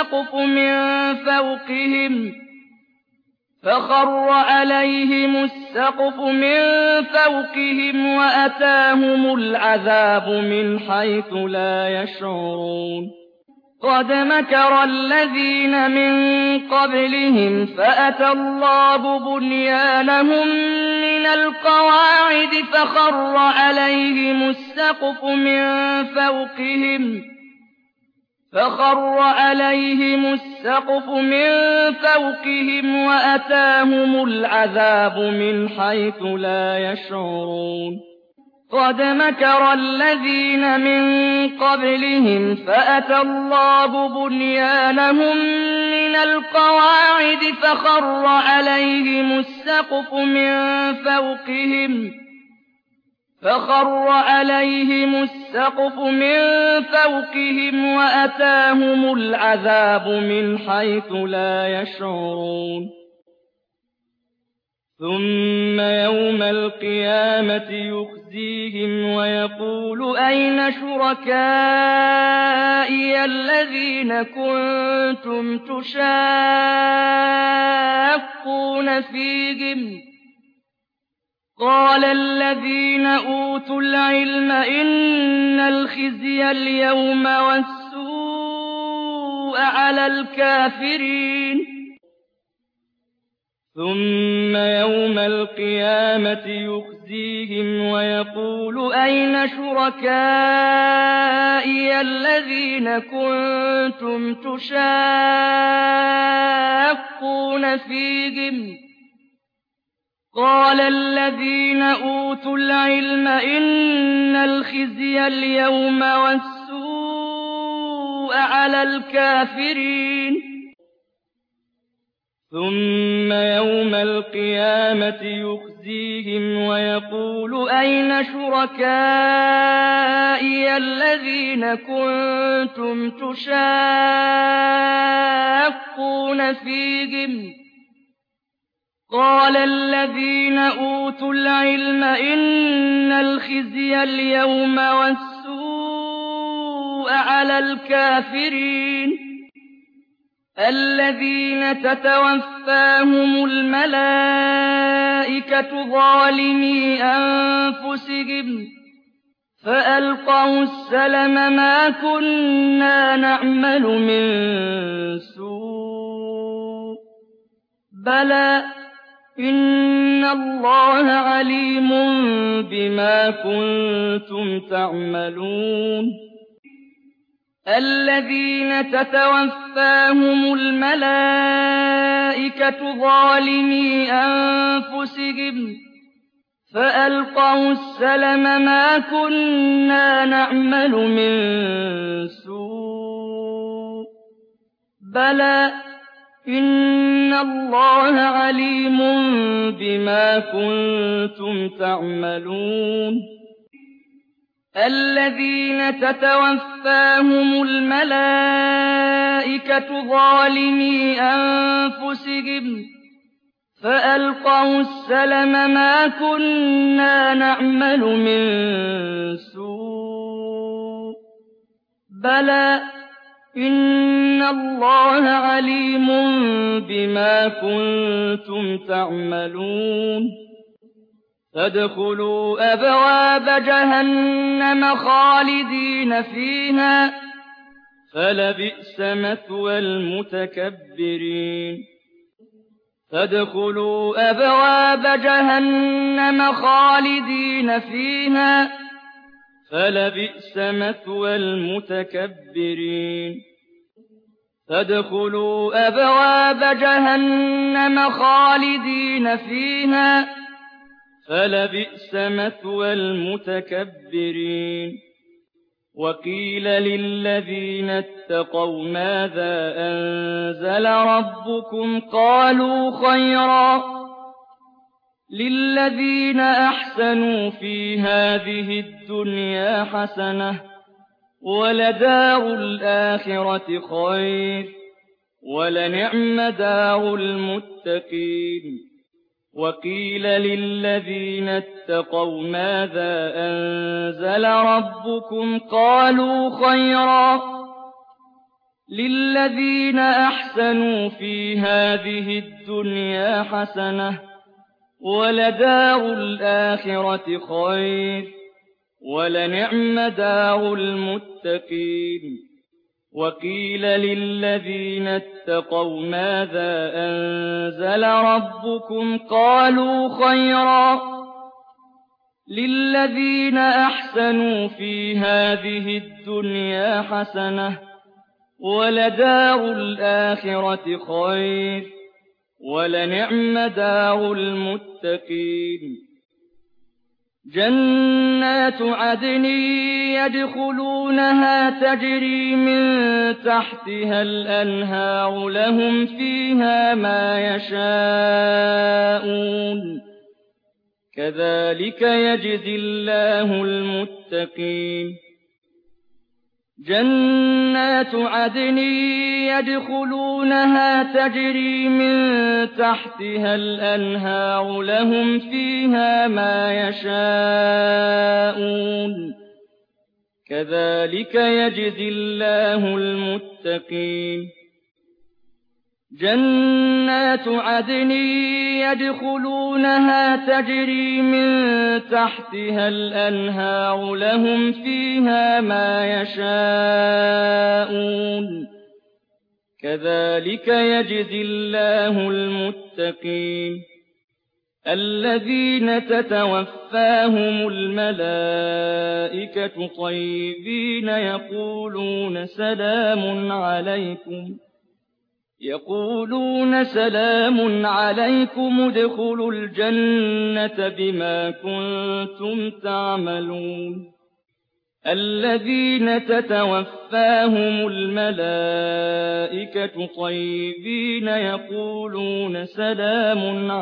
A: السقف من فوقهم وأتاهم العذاب من حيث لا يشعرون قد مكر الذين من قبلهم فأتى الله بنيانهم من القواعد فخر عليهم السقف من فوقهم وأتاهم العذاب من حيث لا يشعرون قد مكر الذين من قبلهم فأتى الله بنيانهم من القواعد فخر عليهم السقف من فوقهم وأتاهم العذاب من حيث لا يشعرون ثم يوم القيامة يخزيهم ويقول أين شركائي الذين كنتم تشاقون فيهم قال الذين أوتوا العلم إن الخزي اليوم والسوء على الكافرين ثم يوم القيامة يخزيهم ويقول أين شركائي الذين كنتم تشاقون فيهم قال الذين أوتوا العلم إن الخزي اليوم والسوء على الكافرين ثم يوم القيامة يخزيهم ويقول أين شركائي الذين كنتم تشاقون فيهم قال الذين أوتوا العلم إن الخزي اليوم والسوء على الكافرين الذين تتوفاهم الملائكة ظالمي أنفسهم فألقوا السلم ما كنا نعمل من سوء بلى إن الله عليم بما كنتم تعملون الذين تتوفاهم الملائكة ظالمي أنفسهم فألقوا السلم ما كنا نعمل من سوء بلى إن الله عليم بما كنتم تعملون الذين تتوفاهم الملائكة ظالمي أنفسهم فألقوا السلم ما كنا نعمل من سوء بلى إن الله عليم بما كنتم تعملون فادخلوا أبواب جهنم خالدين فيها فلبئس مثوى المتكبرين فادخلوا أبواب جهنم خالدين فيها فلبئس مثوى المتكبرين فادخلوا أبواب جهنم خالدين فيها فلبئس مثوى المتكبرين وقيل للذين اتقوا ماذا أنزل ربكم قالوا خيرا للذين أحسنوا في هذه الدنيا حسنة ولدار الآخرة خير ولنعم دار المتقين وقيل للذين اتقوا ماذا أنزل ربكم قالوا خيرا للذين أحسنوا في هذه الدنيا حسنة ولدار الآخرة خير ولنعم دار المتقين وقيل للذين اتقوا ماذا أنزل ربكم قالوا خيرا للذين أحسنوا في هذه الدنيا حسنة ولدار الآخرة خير ولنعم دار المتقين جنات عدن يدخلونها تجري من تحتها الأنهار لهم فيها ما يشاءون كذلك يجزي الله المتقين جنات عدن يدخلونها تجري من تحتها الأنهار لهم فيها ما يشاءون كذلك يجزي الله المتقين جنات عدن يدخلونها تجري من تحتها الأنهار لهم فيها ما يشاءون كذلك يجزي الله المتقين الذين تتوفاهم الملائكة طيبين يقولون سلام عليكم ادخلوا الجنة بما كنتم تعملون الذين تتوفاهم الملائكة طيبين يقولون سلام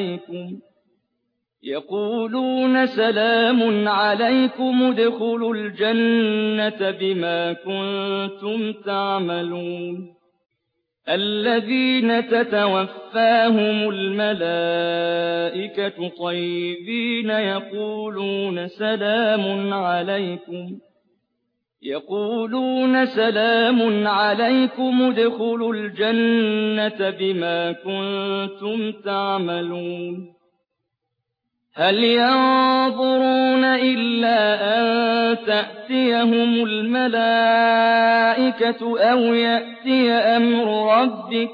A: عليكم ادخلوا الجنة بما كنتم تعملون الذين تتوفاهم الملائكة طيبين يقولون سلام عليكم ادخلوا الجنة بما كنتم تعملون هل ينظرون إلا أن تأتيهم الملائكة أو يأتي أمر ربك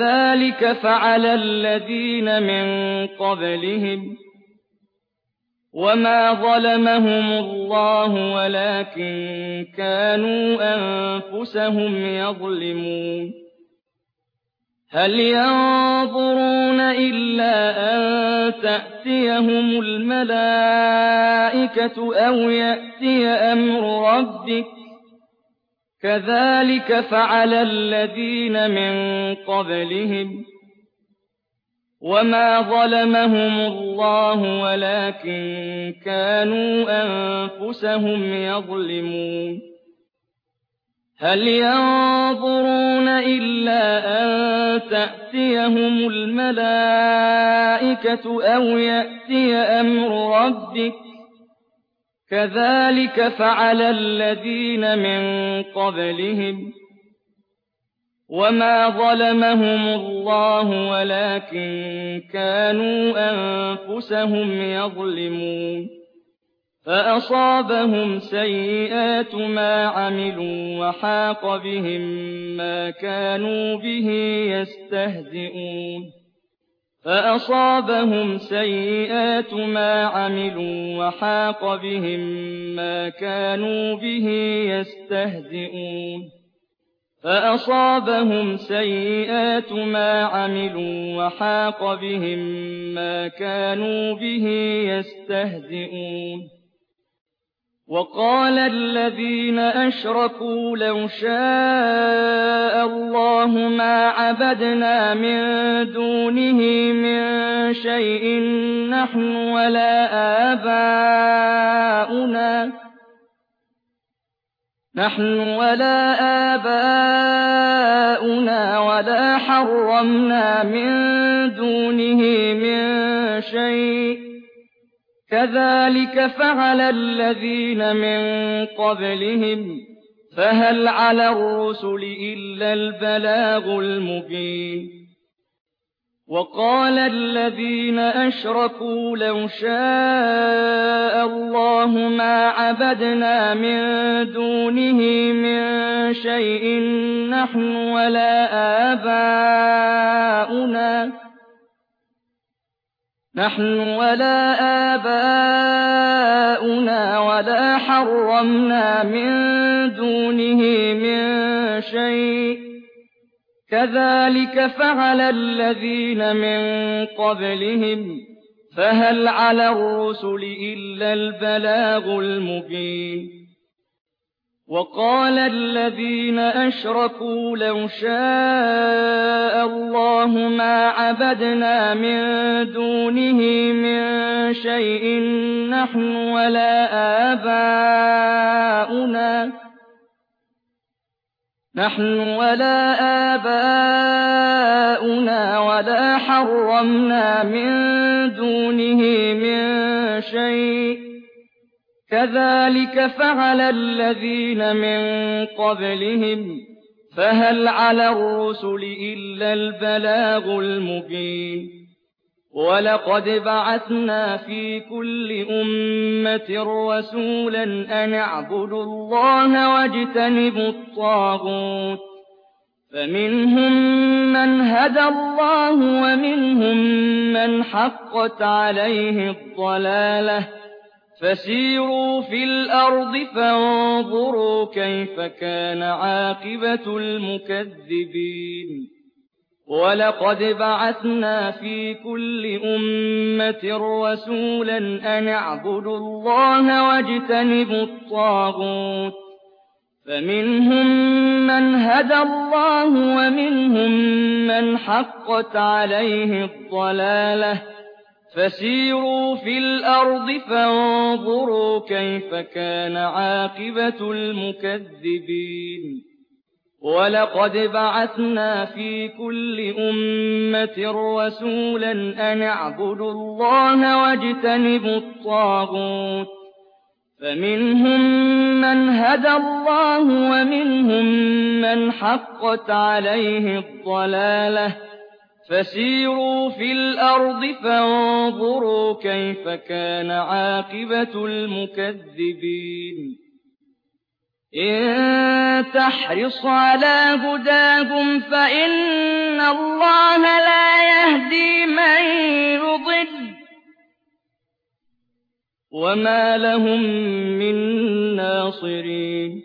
A: كذلك فعل الذين من قبلهم وما ظلمهم الله ولكن كانوا أنفسهم يظلمون هل ينظرون إلا أن تأتيهم الملائكة أو يأتي أمر ربك كذلك فعل الذين من قبلهم وما ظلمهم الله ولكن كانوا أنفسهم يظلمون هل ينظرون إلا أن تأتيهم الملائكة أو يأتي أمر ربك كذلك فعل الذين من قبلهم وما ظلمهم الله ولكن كانوا أنفسهم يظلمون فأصابهم سيئات ما عملوا وحاق بهم ما كانوا به يستهزئون فأصابهم سيئات ما عملوا وحاق بهم ما كانوا به يستهزئون فأصابهم سيئات ما عملوا وحاق بهم ما كانوا به يستهزئون وقال الذين أشركوا لو شاء الله ما عبدنا من دونه من شيء نحن ولا آباؤنا ولا حرمنا من دونه من شيء كذلك فعل الذين من قبلهم فهل على الرسل إلا البلاغ المبين وقال الذين أشركوا لو شاء الله ما عبدنا من دونه من شيء نحن ولا آباؤنا ولا حرمنا من دونه من شيء كذلك فعل الذين من قبلهم فهل على الرسل إلا البلاغ المبين وقال الذين أشركوا لو شاء الله ما عبدنا من دونه من شيء نحن ولا آباؤنا ولا حرمنا من دونه من شيء كذلك فعل الذين من قبلهم فهل على الرسل إلا البلاغ المبين ولقد بعثنا في كل أمة رسولا أن اعبدوا الله واجتنبوا الطاغوت فمنهم من هدى الله ومنهم من حقت عليه الضلالة فسيروا في الأرض فانظروا كيف كان عاقبة المكذبين ولقد بعثنا في كل أمة رسولا أن اعبدوا الله واجتنبوا الطاغوت فمنهم من هدى الله ومنهم من حقت عليه الضلالة فسيروا في الأرض فانظروا كيف كان عاقبة المكذبين ولقد بعثنا في كل أمة رسولا أن اعبدوا الله واجتنبوا الطاغوت فمنهم من هدى الله ومنهم من حقت عليه الضلالة فسيروا في الأرض فانظروا كيف كان عاقبة المكذبين إن تحرص على هداهم فإن الله لا يهدي من يضل وما لهم من ناصرين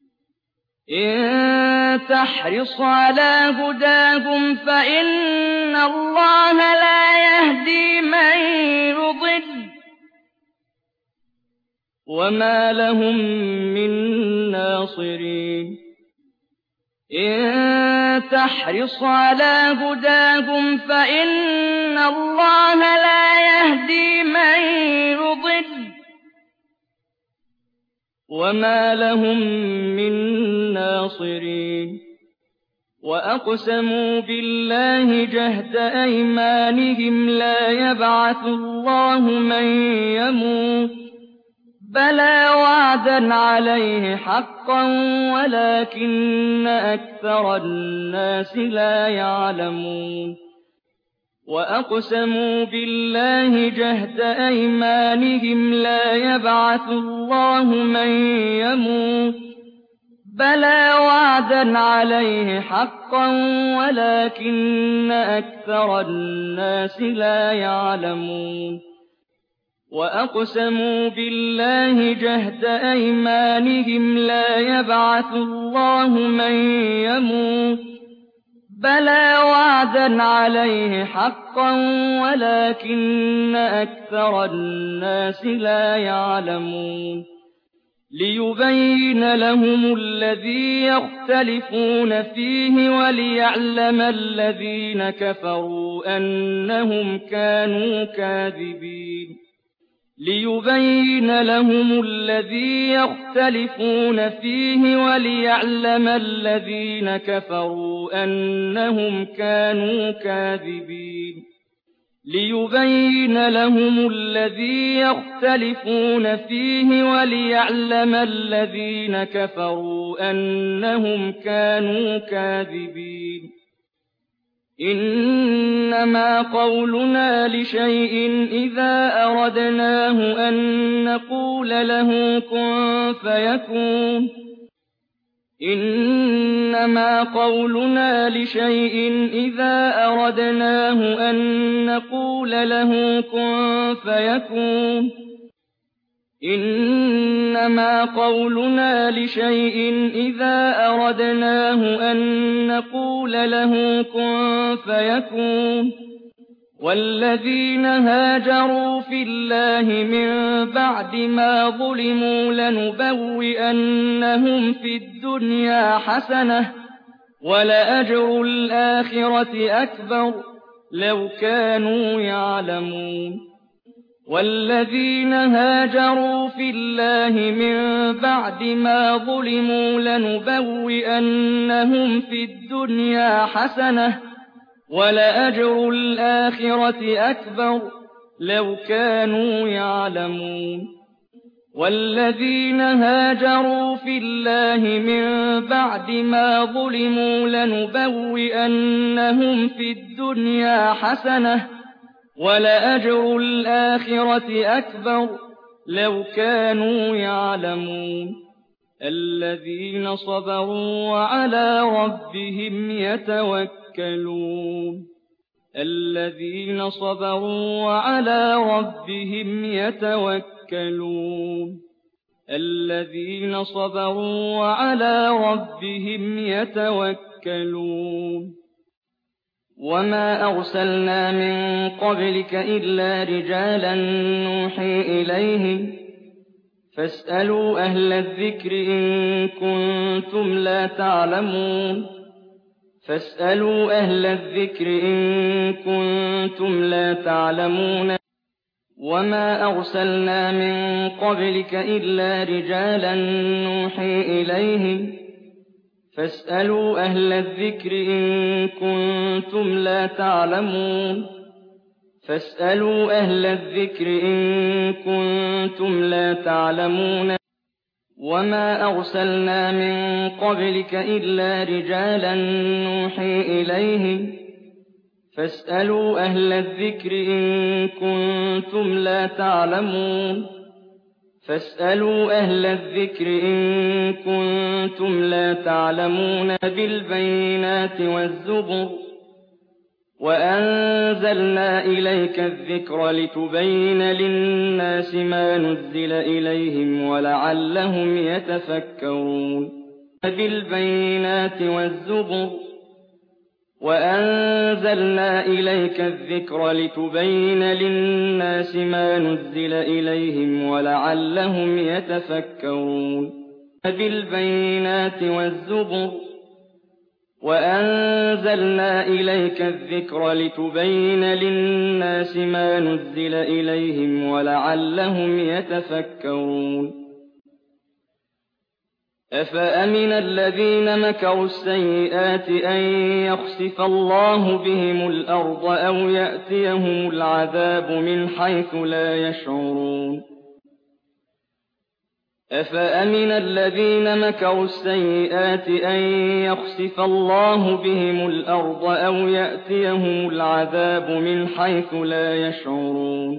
A: إن تحرص على هداهم فإن الله لا يهدي من يضل وما لهم من ناصرين إن تحرص على هداهم فإن الله لا يهدي من يضل وما لهم من ناصرين وأقسموا بالله جهد أيمانهم لا يبعث الله من يموت بلى وعدا عليه حقا ولكن أكثر الناس لا يعلمون وأقسموا بالله جهد أيمانهم لا يبعث الله من يموت بلى وعدا عليه حقا ولكن أكثر الناس لا يعلمون وأقسموا بالله جهد أيمانهم لا يبعث الله من يموت بلى وعدا عليه حقا ولكن أكثر الناس لا يعلمون ليبين لهم الذي يختلفون فيه وليعلم الذين كفروا أنهم كانوا كاذبين ليبين لهم الذي يختلفون فيه وليعلم الذين كفروا أنهم كانوا كاذبين ليبين لهم الذي يختلفون فيه وليعلم الذين كفروا أنهم كانوا كاذبين إنما قولنا لشيء إذا أردناه أن نقول له كن فيكون إنما قولنا لشيء إذا أردناه أن نقول له كن فيكون إنما قولنا لشيء إذا أردناه أن نقول له كن فيكون والذين هاجروا في الله من بعد ما ظلموا لنبوئنهم في الدنيا حسنة ولأجر الآخرة أكبر لو كانوا يعلمون والذين هاجروا في الله من بعد ما ظلموا لنبوئنهم في الدنيا حسنة ولأجر الآخرة أكبر لو كانوا يعلمون والذين هاجروا في الله من بعد ما ظلموا لنبوئنهم في الدنيا حسنة ولأجر الآخرة أكبر لو كانوا يعلمون الذين صبروا وعلى ربهم يتوكلون الذين صبروا وعلى ربهم يتوكلون الذين صبروا وعلى ربهم يتوكلون وما أرسلنا من قبلك إلا رجالا نوحي إليهم فاسألوا أهل الذكر إن كنتم لا تعلمون فاسألوا أهل الذكر إن كنتم لا تعلمون وما أرسلنا من قبلك إلا رجالا نوحي إليهم فاسألوا أهل الذكر إن كنتم لا تعلمون فاسألوا أهل الذكر إن كنتم لا تعلمون وما أرسلنا من قبلك إلا رجالا نوحي إليهم فاسألوا أهل الذكر إن كنتم لا تعلمون فاسألوا أهل الذكر إن كنتم لا تعلمون بالبينات والزبر وأنزلنا إليك الذكر لتبين للناس ما نزل إليهم ولعلهم يتفكرون بالبينات والزبر وأنزلنا إليك الذكر لتبين للناس ما نزل إليهم ولعلهم يتفكرون بالبينات والزبر وأنزلنا إليك الذكر لتبين للناس ما نزل إليهم ولعلهم يتفكرون أفأمن الذين مكروا السيئات أن يخسف الله بهم الأرض أو يأتيهم العذاب من حيث لا يشعرون أفأمن الذين مكروا السيئات أن يخسف الله بهم الأرض أو يأتيهم العذاب من حيث لا يشعرون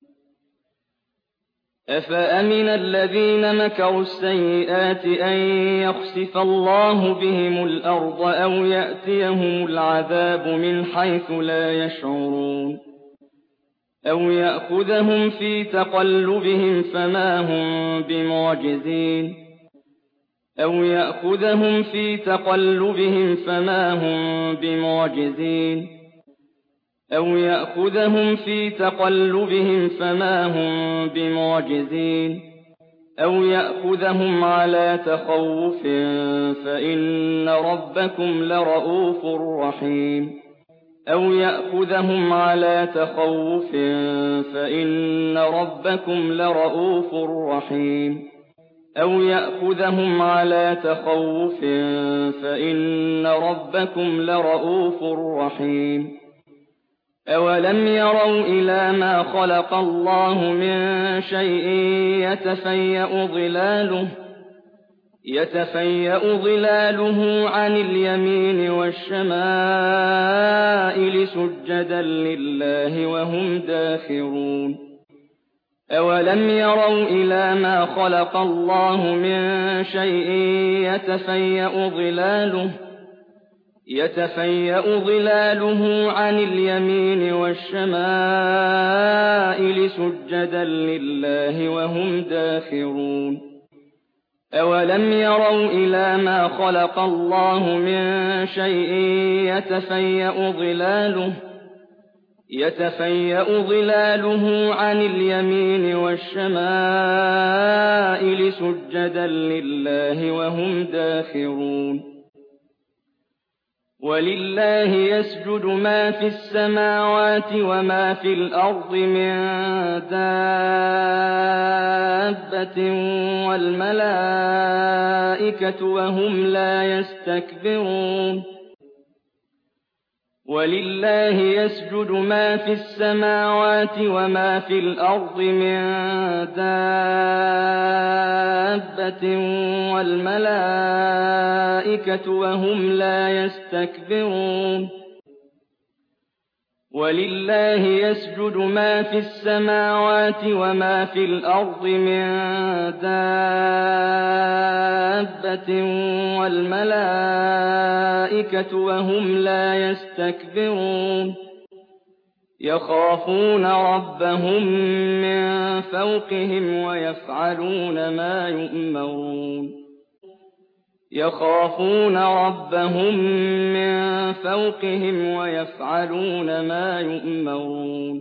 A: أفأمن الذين مكروا السيئات أن يخسف الله بهم الأرض أو يأتيهم العذاب من حيث لا يشعرون أو يأخذهم في تقلبهم فما هم بمعجزين أو يأخذهم في تقلبهم فما هم بمعجزين أو يأخذهم في تقلبهم فما هم بمعجزين أو يأخذهم على تخوف فإن ربكم لرءوف رحيم أو يأخذهم على تخوف فإن ربكم لرءوف رحيم أو يأخذهم على تخوف فإن ربكم لرءوف رحيم أولم يروا إلى ما خلق الله من شيء يتفيأ ظلاله عن اليمين والشمائل سجدا لله وهم داخرون أولم يروا إلى ما خلق الله من شيء يتفيأ ظلاله عن اليمين والشمائل سجدا لله وهم داخرون أولم يروا إلى ما خلق الله من شيء يتفيأ ظلاله عن اليمين والشمائل سجدا لله وهم داخرون ولله يسجد ما في السماوات وما في الأرض من دابة والملائكة وهم لا يستكبرون ولله يسجد ما في السماوات وما في الأرض من دابة والملائكة وهم لا يستكبرون ولله يسجد ما في السماوات وما في الأرض من دابة والملائكة وهم لا يستكبرون يخافون ربهم من فوقهم ويفعلون ما يؤمرون يخافون ربهم من فوقهم ويفعلون ما يؤمرون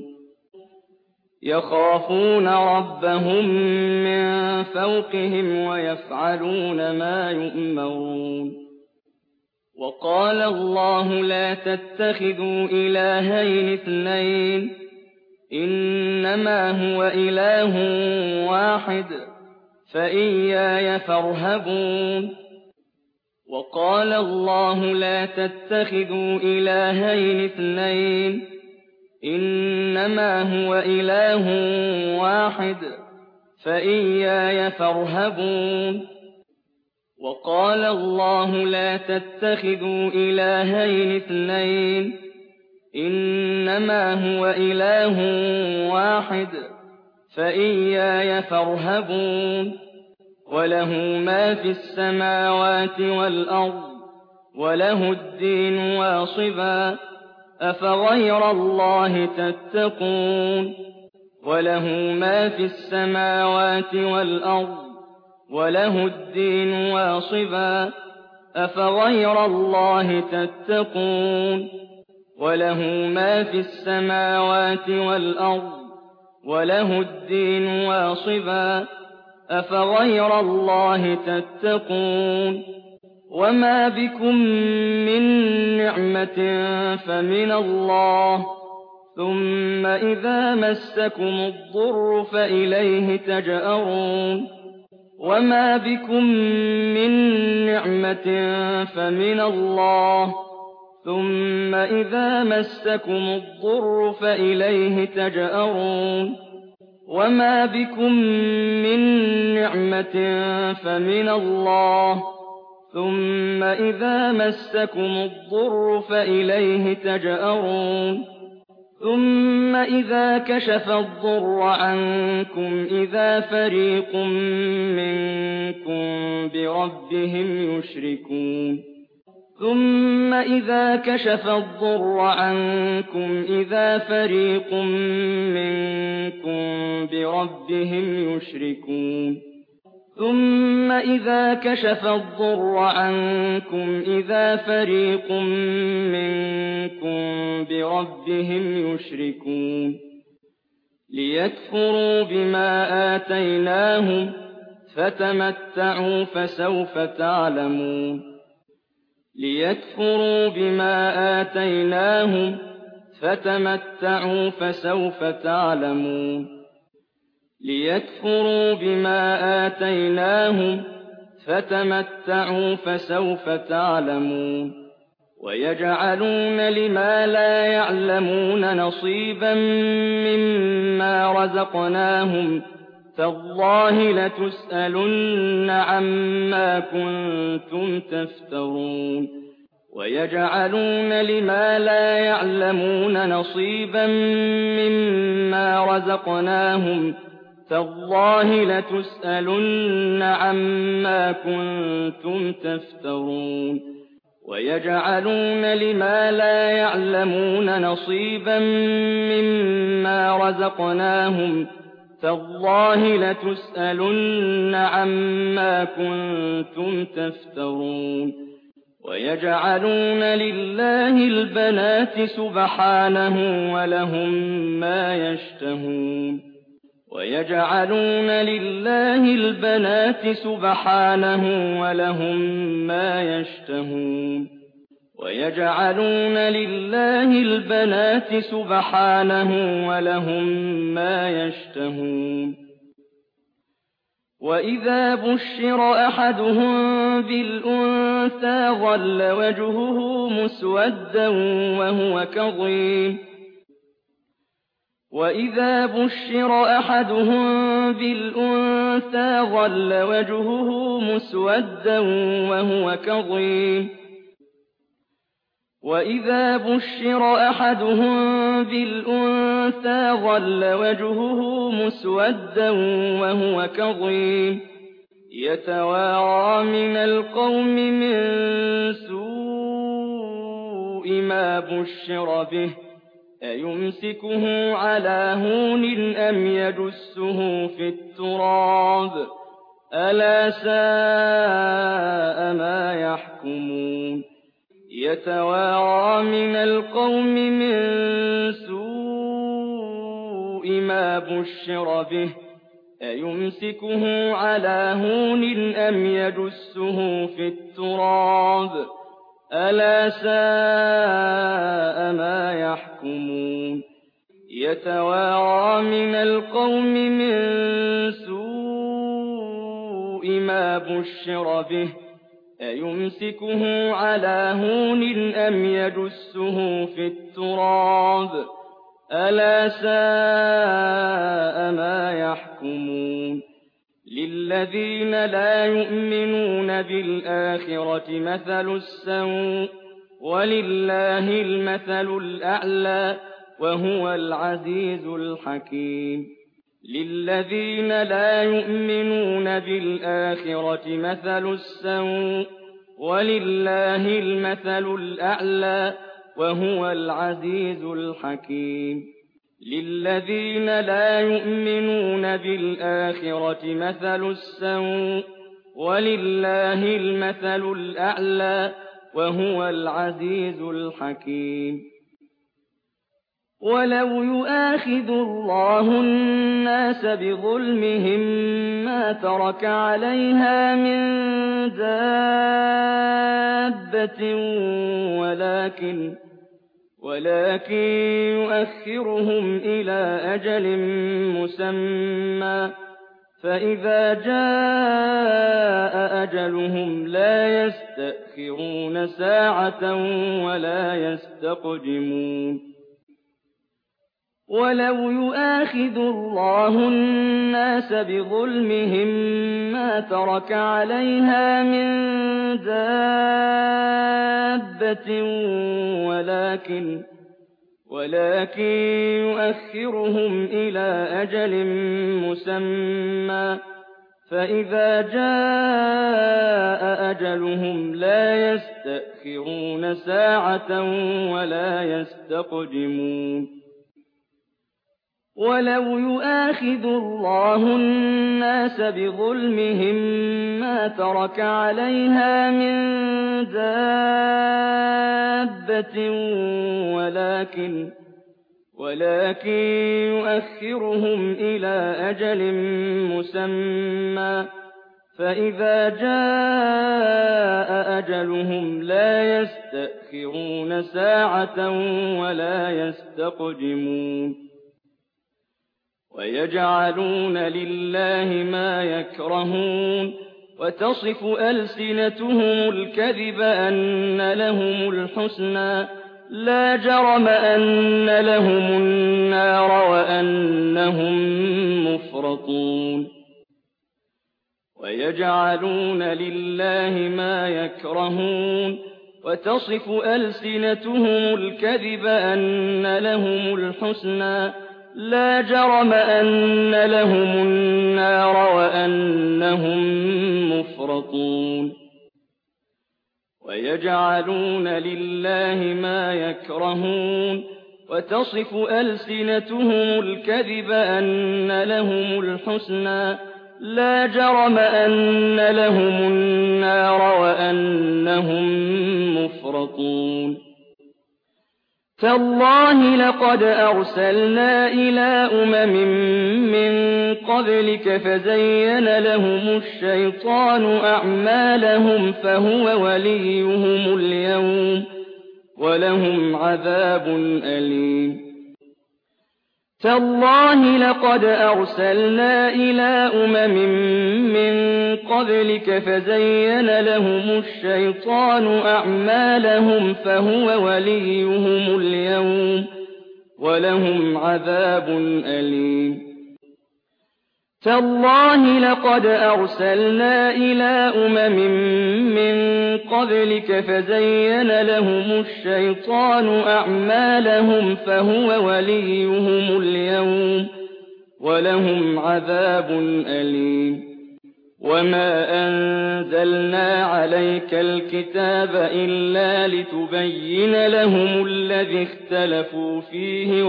A: يخافون ربهم من فوقهم ويفعلون ما يؤمرون وقال الله لا تتخذوا إلهين اثنين إنما هو إله واحد فإياي فارهبون وقال الله لا تتخذوا إلهين اثنين إنما هو إله واحد فإياي فارهبون وقال الله لا تتخذوا إلهين اثنين إنما هو إله واحد فإياي فارهبون وله ما في السماوات والأرض وله الدين واصبا أفغير الله تتقون وله ما في السماوات والأرض وله الدين واصبا أفغير الله تتقون وله ما في السماوات والأرض وله الدين واصبا أفغير الله تتقون وما بكم من نعمة فمن الله ثم إذا مسكم الضر فإليه تجأرون وما بكم من نعمة فمن الله ثم إذا مسكم الضر فإليه تجأرون وما بكم من نعمة فمن الله ثم إذا مسكم الضر فإليه تجأرون ثم إذا كشف الضر عنكم إذا فريق منكم بربهم يشركون ثم إذا كشف الضر عنكم إذا فريق منكم بربهم يشركون ثم إذا كشف الضر عنكم إذا فريق منكم بربهم يشركون ليكفروا بما آتيناهم فتمتعوا فسوف تعلمون ليكفروا بما آتيناهم فتمتعوا فسوف تعلمون ليكفروا بما آتيناهم فتمتعوا فسوف تعلمون ويجعلون لما لا يعلمون نصيبا مما رزقناهم تالله لتسألن عما كنتم تفترون ويجعلون لما لا يعلمون نصيبا مما رزقناهم تالله لتسألن عما كنتم تفترون ويجعلون لما لا يعلمون نصيبا مما رزقناهم تالله لتسألن عما كنتم تفترون ويجعلون لله البنات سبحانه ولهم ما يشتهون ويجعلون لله البنات سبحانه ولهم ما يشتهون ويجعلون لله البنات سبحانه ولهم ما يشتهون وإذا بشر أحدهم بالأنثى ظل وجهه مسودا وهو كظيم وإذا بشر أحدهم بالأنثى ظل وجهه مسودا وهو كظيم وإذا بشر أحدهم بالأنثى ظل وجهه مسودا وهو كظيم يتوارى من القوم من سوء ما بشر به أيمسكه على هون أم يدسه في التراب ألا ساء ما يحكمون يتوارى من القوم من سوء ما بشر به أيمسكه على هون أم يدسه في التراب ألا ساء ما يحكمون يتوارى من القوم من سوء ما بشر به أيمسكه على هون أم يدسه في التراب ألا ساء ما يحكمون للذين لا يؤمنون بالآخرة مثل السوء ولله المثل الأعلى وهو العزيز الحكيم للذين لا يؤمنون بالآخرة مثل السوء ولله المثل الأعلى وهو العزيز الحكيم للذين لا يؤمنون بالآخرة مثل السوء ولله المثل الأعلى وهو العزيز الحكيم ولو يؤاخذ الله الناس بظلمهم ما ترك عليها من دابة ولكن يؤخرهم إلى أجل مسمى فإذا جاء أجلهم لا يستأخرون ساعة ولا يستقدمون ولو يؤاخذ الله الناس بظلمهم ما ترك عليها من دابة ولكن يؤخرهم إلى أجل مسمى فإذا جاء أجلهم لا يستأخرون ساعة ولا يستقدمون ولو يؤاخذ الله الناس بظلمهم ما ترك عليها من دابة ولكن يؤخرهم إلى أجل مسمى فإذا جاء أجلهم لا يستأخرون ساعة ولا يستقدمون ويجعلون لله ما يكرهون وتصف ألسنتهم الكذب أن لهم الحسنى لا جرم أن لهم النار وأنهم مفرطون ويجعلون لله ما يكرهون وتصف ألسنتهم الكذب أن لهم الحسنى لا جرم أن لهم النار وأنهم مفرطون ويجعلون لله ما يكرهون وتصف ألسنتهم الكذب أن لهم الحسنى لا جرم أن لهم النار وأنهم مفرطون تالله لقد أرسلنا إلى من قبلك فزين لهم الشيطان أعمالهم فهو وليهم اليوم ولهم عذاب أليم تالله لقد أرسلنا إلى من قبلك فزين لهم الشيطان أعمالهم فهو وليهم اليوم ولهم عذاب أليم تالله لقد أرسلنا إلى من قبلك فزين لهم الشيطان أعمالهم فهو وليهم اليوم ولهم عذاب أليم وما أنزلنا عليك الكتاب إلا لتبين لهم الذي اختلفوا فيه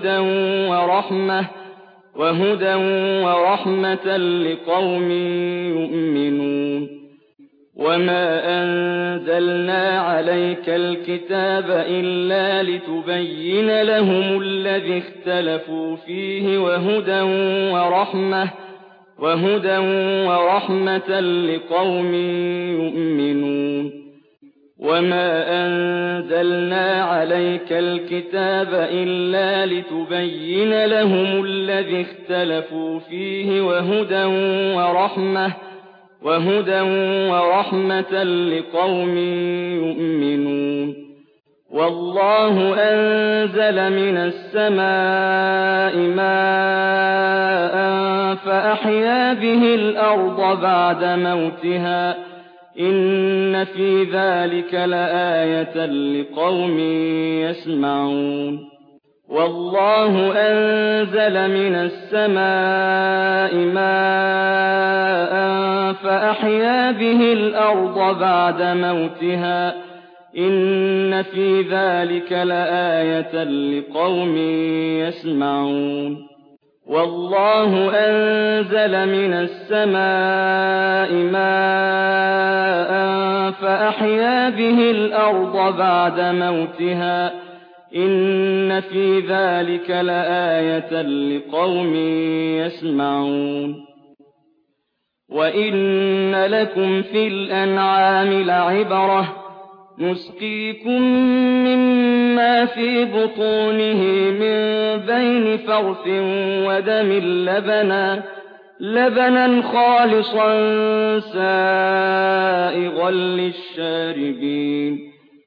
A: وهدى ورحمة لقوم يؤمنون وما أنزلنا عليك الكتاب إلا لتبين لهم الذي اختلفوا فيه وهدى ورحمة لقوم يؤمنون وما أنزلنا عليك الكتاب إلا لتبين لهم الذي اختلفوا فيه وهدى ورحمة لقوم يؤمنون والله أنزل من السماء ماء فأحيا به الأرض بعد موتها إن في ذلك لآية لقوم يسمعون والله أنزل من السماء ماء فأحيا به الأرض بعد موتها إن في ذلك لآية لقوم يسمعون والله أنزل من السماء ماء فأحيا به الأرض بعد موتها إن في ذلك لآية لقوم يسمعون وإن لكم في الأنعام لعبرة نسقيكم مما في بطونه من بين فرث ودم لبنا خالصا سائغا للشاربين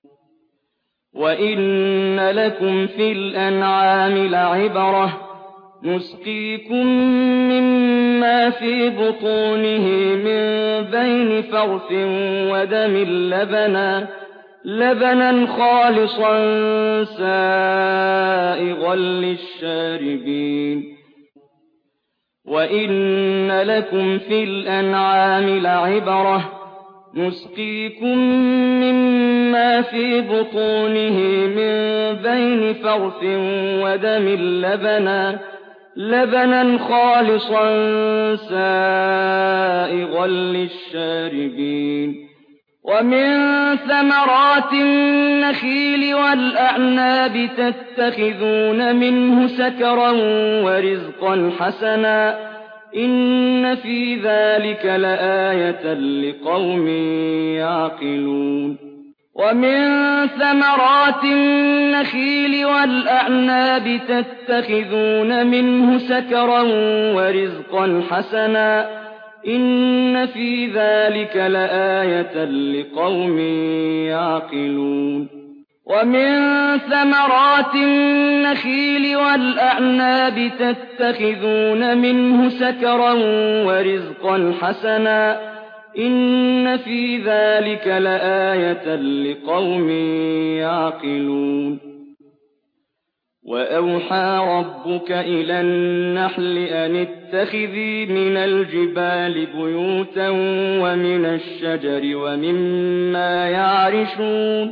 A: وإن لكم في الأنعام لعبرة نسقيكم مما في بطونه من بين فرث ودم لبنا خالصا سائغا للشاربين وإن لكم في الأنعام لعبرة نسقيكم مما في بطونه من بين فرث ودم لبنا خالصا سائغا للشاربين ومن ثمرات النخيل والأعناب تتخذون منه سكرا ورزقا حسنا إن في ذلك لآية لقوم يعقلون ومن ثمرات النخيل والأعناب تتخذون منه سكرا ورزقا حسنا إن في ذلك لآية لقوم يعقلون ومن ثمرات النخيل والأعناب تتخذون منه سكرا ورزقا حسنا إن في ذلك لآية لقوم يعقلون وأوحى ربك إلى النحل أن اتخذي من الجبال بيوتا ومن الشجر ومما يعرشون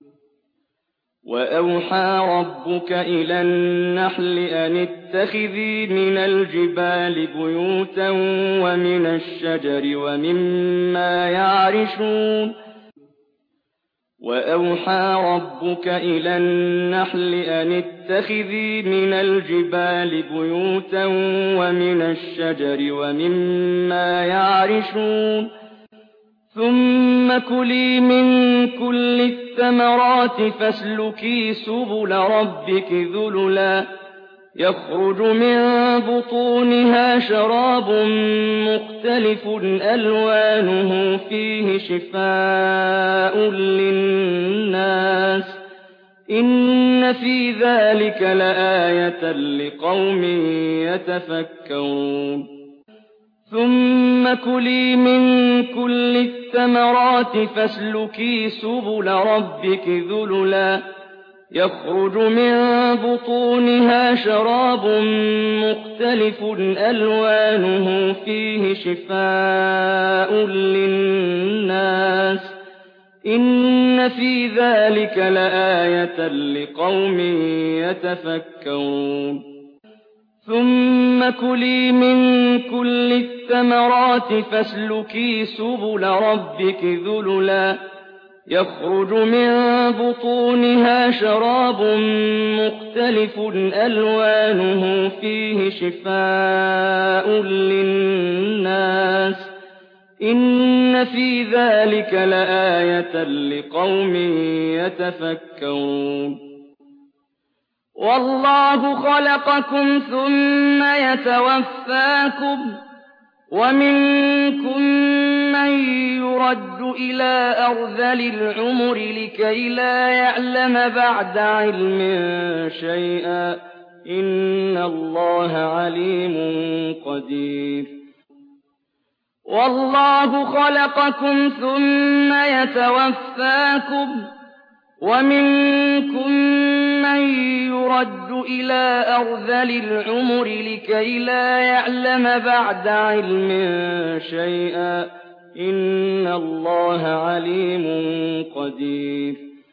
A: وأوحى ربك إلى النحل أن اتخذي من الجبال بيوتا ومن الشجر ومما يعرشون وأوحى ربك إلى النحل أن اتخذي من الجبال بيوتا ومن الشجر ومما يعرشون ثم كلي من كل الثمرات فاسلكي سبل ربك ذللا يخرج من بطونها شراب مختلف ألوانه فيه شفاء للناس إن في ذلك لآية لقوم يتفكرون ثم كلي من كل الثمرات فاسلكي سبل ربك ذللا يخرج من بطونها شراب مختلف ألوانه فيه شفاء للناس إن في ذلك لآية لقوم يتفكرون ثم كلي من كل الثمرات فاسلكي سبل ربك ذللا يخرج من بطونها شراب مختلف ألوانه فيه شفاء للناس إن في ذلك لآية لقوم يتفكرون والله خلقكم ثم يتوفاكم ومنكم من يرد إلى أرذل العمر لكي لا يعلم بعد علم شيئا إن الله عليم قدير والله خلقكم ثم يتوفاكم ومنكم من يرد إلى أرذل العمر لكي لا يعلم بعد علم شيئا إن الله عليم قدير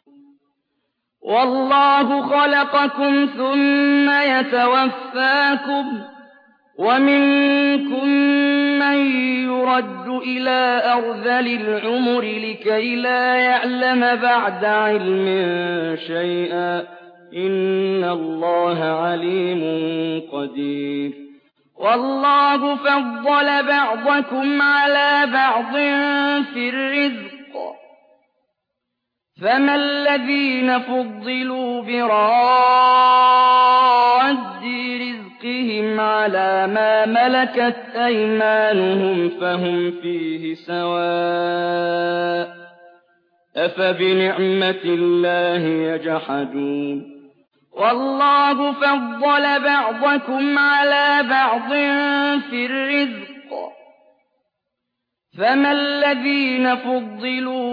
A: وَاللَّهُ خَلَقَكُمْ ثُمَّ يَتَوَفَّاكُمْ ۚ وَمِنكُم مَّن يُرَدُّ إِلَىٰ أَرْذَلِ الْعُمُرِ لِكَيْ لَا يَعْلَمَ بَعْدَ عِلْمٍ شَيْئًا ۚ إِنَّ اللَّهَ عَلِيمٌ قَدِيرٌ وَاللَّهُ فَضَّلَ بَعْضَكُمْ عَلَىٰ بَعْضٍ فِي الرِّزْقِ ۚ فَمَا الَّذِينَ فُضِّلُوا بِرَادِّ رِزْقِهِمْ عَلَىٰ مَا مَلَكَتْ أَيْمَانُهُمْ فَهُمْ فِيهِ سَوَاءٌ ۚ أَفَبِنِعْمَةِ اللَّهِ يَجْحَدُونَ وَاللَّهُ فَضَّلَ بَعْضَكُمْ عَلَىٰ بَعْضٍ فِي الرِّزْقِ ۚ فَمَا الَّذِينَ فُضِّلُوا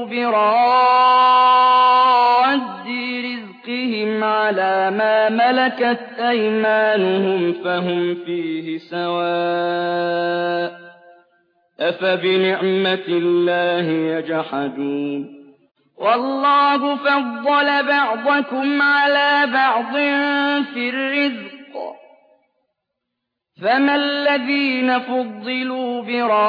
A: بِرَادِّ رِزْقِهِمْ عَلَىٰ مَا مَلَكَتْ أَيْمَانُهُمْ فَهُمْ فِيهِ سَوَاءٌ ۚ أَفَبِنِعْمَةِ اللَّهِ يَجْحَدُونَ وَاللَّهُ فَضَّلَ بَعْضَكُمْ عَلَىٰ بَعْضٍ فِي الرِّزْقِ ۚ فَمَا الَّذِينَ فُضِّلُوا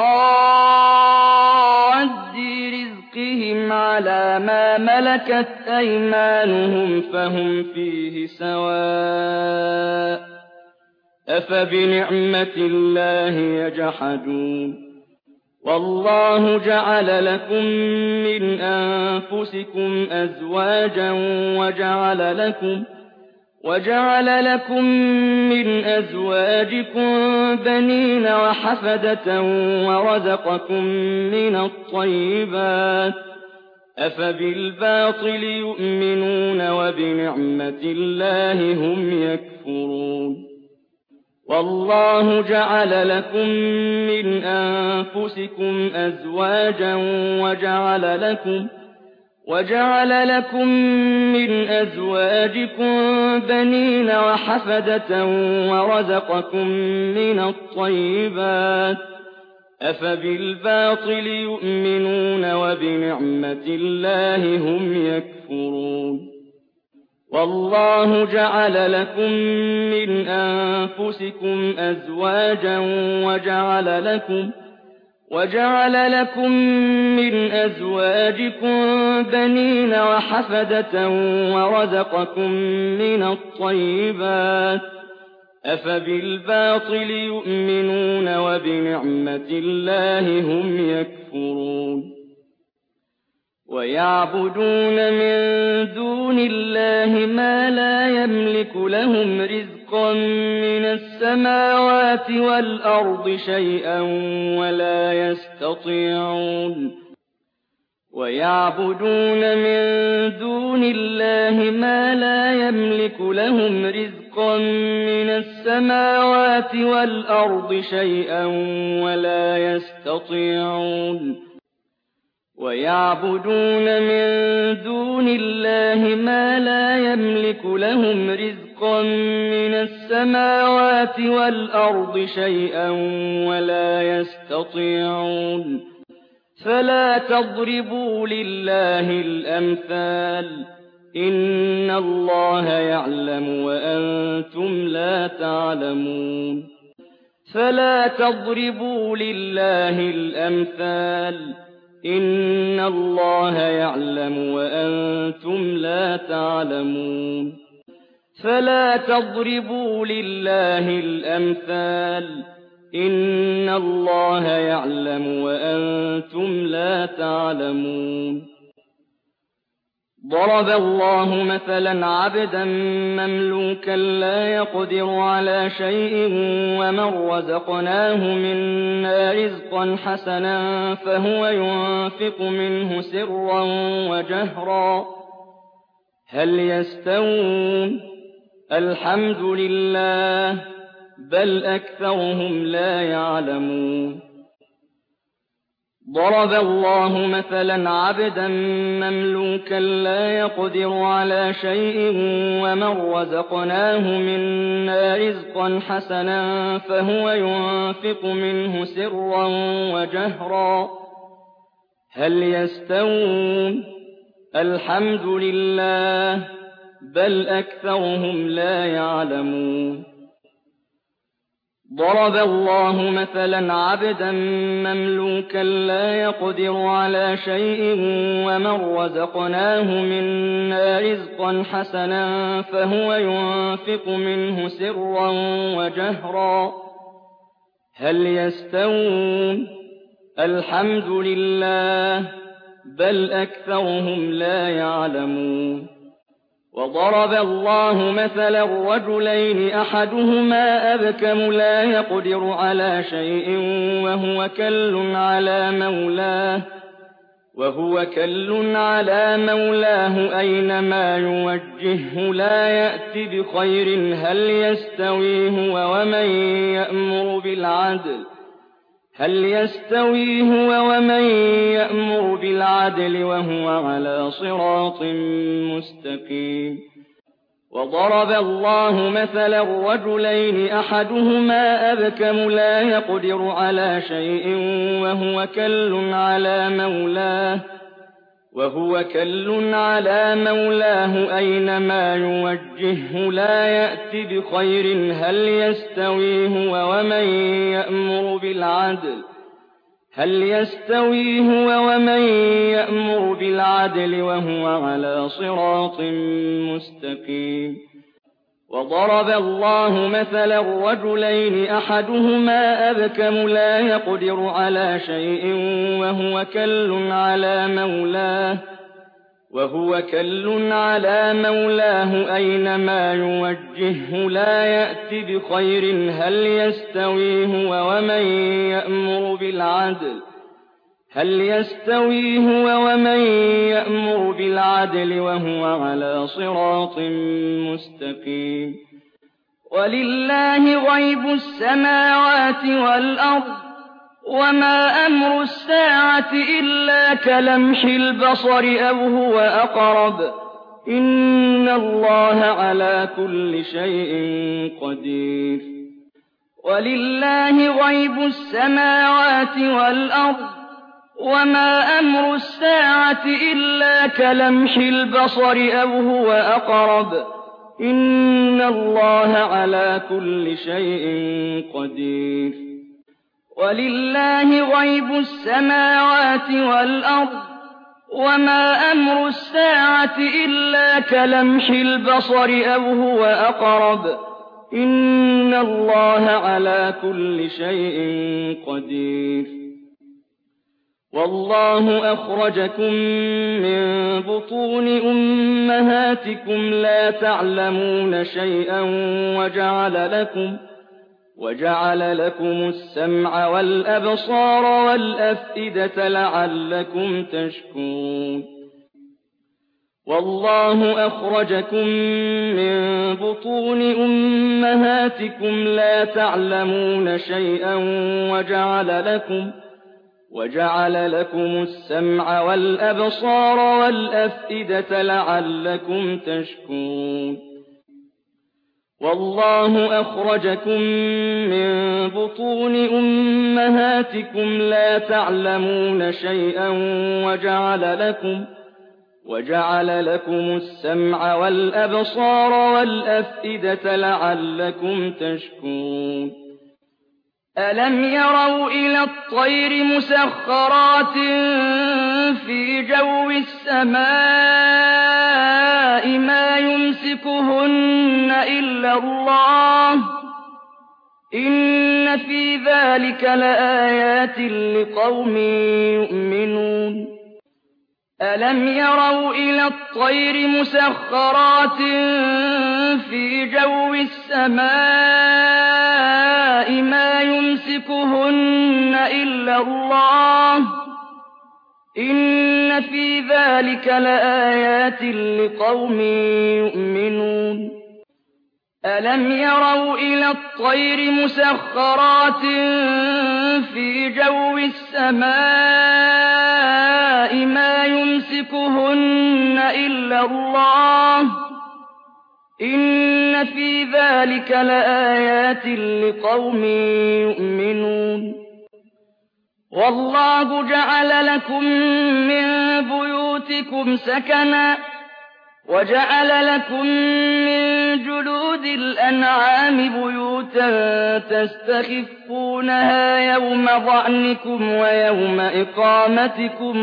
A: بِرَادِّ رِزْقِهِمْ عَلَىٰ مَا مَلَكَتْ أَيْمَانُهُمْ فَهُمْ فِيهِ سَوَاءٌ ۚ أَفَبِنِعْمَةِ اللَّهِ يَجْحَدُونَ وَاللَّهُ جَعَلَ لَكُم مِّنْ أَنفُسِكُمْ أَزْوَاجًا وَجَعَلَ لَكُم مِّنْ أَزْوَاجِكُم بَنِينَ وَحَفَدَةً وَرَزَقَكُم مِّنَ الطَّيِّبَاتِ ۚ أَفَبِالْبَاطِلِ يُؤْمِنُونَ وَبِنِعْمَةِ اللَّهِ هُمْ يَكْفُرُونَ وَاللَّهُ جَعَلَ لَكُم مِّنْ أَنفُسِكُمْ أَزْوَاجًا وَجَعَلَ لَكُم مِّنْ أَزْوَاجِكُم بَنِينَ وَحَفَدَةً وَرَزَقَكُم مِّنَ الطَّيِّبَاتِ ۚ أَفَبِالْبَاطِلِ يُؤْمِنُونَ وَبِنِعْمَةِ اللَّهِ هُمْ يَكْفُرُونَ وَاللَّهُ جَعَلَ لَكُم مِّنْ أَنفُسِكُمْ أَزْوَاجًا وَجَعَلَ لَكُم مِّنْ أَزْوَاجِكُم بَنِينَ وَحَفَدَةً وَرَزَقَكُم مِّنَ الطَّيِّبَاتِ ۚ أَفَبِالْبَاطِلِ يُؤْمِنُونَ وَبِنِعْمَةِ اللَّهِ هُمْ يَكْفُرُونَ وَيَعْبُدُونَ مِن دُونِ اللَّهِ مَا لَا يَمْلِكُ لَهُمْ رِزْقًا مِّنَ السَّمَاوَاتِ وَالْأَرْضِ شَيْئًا وَلَا يَسْتَطِيعُونَ وَيَعْبُدُونَ مِن دُونِ اللَّهِ مَا لَا يَمْلِكُ لَهُمْ رِزْقًا مِّنَ السَّمَاوَاتِ وَالْأَرْضِ شَيْئًا وَلَا يَسْتَطِيعُونَ وَيَعْبُدُونَ مِن دُونِ اللَّهِ مَا لَا يَمْلِكُ لَهُمْ رِزْقًا مِّنَ السَّمَاوَاتِ وَالْأَرْضِ شَيْئًا وَلَا يَسْتَطِيعُونَ فَلَا تَضْرِبُوا لِلَّهِ الْأَمْثَالَ ۚ إِنَّ اللَّهَ يَعْلَمُ وَأَنتُمْ لَا تَعْلَمُونَ فَلَا تَضْرِبُوا لِلَّهِ الْأَمْثَالَ ۚ إِنَّ اللَّهَ يَعْلَمُ وَأَنتُمْ لَا تَعْلَمُونَ فَلَا تَضْرِبُوا لِلَّهِ الْأَمْثَالَ ۚ إِنَّ اللَّهَ يَعْلَمُ وَأَنتُمْ لَا تَعْلَمُونَ ضَرَبَ اللَّهُ مَثَلًا عَبْدًا مَّمْلُوكًا لَّا يَقْدِرُ عَلَىٰ شَيْءٍ وَمَن رَّزَقْنَاهُ مِنَّا رِزْقًا حَسَنًا فَهُوَ يُنفِقُ مِنْهُ سِرًّا وَجَهْرًا هَلْ يَسْتَوُونَ ۚ الْحَمْدُ لِلَّهِ ۚ بَلْ أَكْثَرُهُمْ لَا يَعْلَمُونَ ضَرَبَ اللَّهُ مَثَلًا عَبْدًا مَّمْلُوكًا لَّا يَقْدِرُ عَلَىٰ شَيْءٍ وَمَن رَّزَقْنَاهُ مِنَّا رِزْقًا حَسَنًا فَهُوَ يُنفِقُ مِنْهُ سِرًّا وَجَهْرًا هَلْ يَسْتَوُونَ ۚ الْحَمْدُ لِلَّهِ ۚ بل أكثرهم لا يعلمون ضرب الله مثلا عبدا مملوكا لا يقدر على شيء ومن رزقناه منا رزقا حسنا فهو ينفق منه سرا وجهرا هل يستوون الحمد لله بل أكثرهم لا يعلمون وضرب الله مثلا رجلين أحدهما أبكم لا يقدر على شيء وهو كل على مولاه أينما يوجهه لا يأت بخير هل يستوي هو ومن يأمر بالعدل وهو على صراط مستقيم وضرب الله مثلا رجلين أحدهما أبكم لا يقدر على شيء وهو كل على مولاه أينما يوجهه لا يأت بخير هل يستوي هو ومن يأمر بالعدل وهو على صراط مستقيم وضرب الله مثلا رجلين أحدهما أبكم لا يقدر على شيء وهو كل على مولاه أينما يوجهه لا يأت بخير هل يستوي هو ومن يأمر بالعدل وهو على صراط مستقيم ولله غيب السماوات والأرض وما أمر الساعة إلا كلمح البصر أو هو أقرب إن الله على كل شيء قدير ولله غيب السماوات والأرض وما أمر الساعة إلا كلمح البصر أو هو أقرب إن الله على كل شيء قدير ولله غيب السماوات والأرض وما أمر الساعة إلا كلمح البصر أو هو أقرب إن الله على كل شيء قدير والله أخرجكم من بطون أمهاتكم لا تعلمون شيئا وجعل لكم السمع والأبصار والأفئدة لعلكم تشكرون والله أخرجكم من بطون أمهاتكم لا تعلمون شيئا وجعل لكم السمع والأبصار والأفئدة لعلكم تشكرون والله أخرجكم من بطون أمهاتكم لا تعلمون شيئا وجعل لكم السمع والأبصار والأفئدة لعلكم تشكرون ألم يروا إلى الطير مسخرات في جو السماء ما يمسكهن إلا الله إن في ذلك لآيات لقوم يؤمنون ألم يروا إلى الطير مسخرات في جو السماء ما يمسكهن إلا الله إن في ذلك لآيات لقوم يؤمنون ألم يروا إلى الطير مسخرات في جو السماء ما يمسكهن إلا الله إن في ذلك لآيات لقوم يؤمنون والله جعل لكم من بيوتكم سكنا وَجَعَلَ لَكُم مِّن جُلُودِ الْأَنْعَامِ بُيُوتًا تَسْتَخِفُّونَهَا يَوْمَ ظَعْنِكُمْ وَيَوْمَ إِقَامَتِكُمْ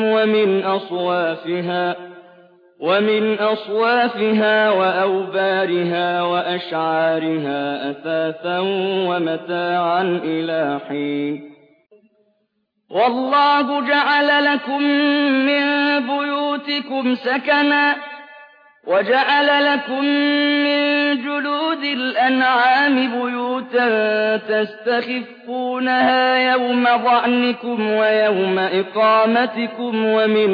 A: وَمِنْ أَصْوَافِهَا وَأَوْبَارِهَا وَأَشْعَارِهَا أَثَاثًا وَمَتَاعًا إِلَىٰ حِينٍ وَاللَّهُ جَعَلَ لَكُم مِّن بُيُوتِكُمْ سَكَنًا وَجَعَلَ لَكُم مِّن جُلُودِ الْأَنْعَامِ بُيُوتًا تَسْتَخِفُّونَهَا يَوْمَ ظَعْنِكُمْ وَيَوْمَ إِقَامَتِكُمْ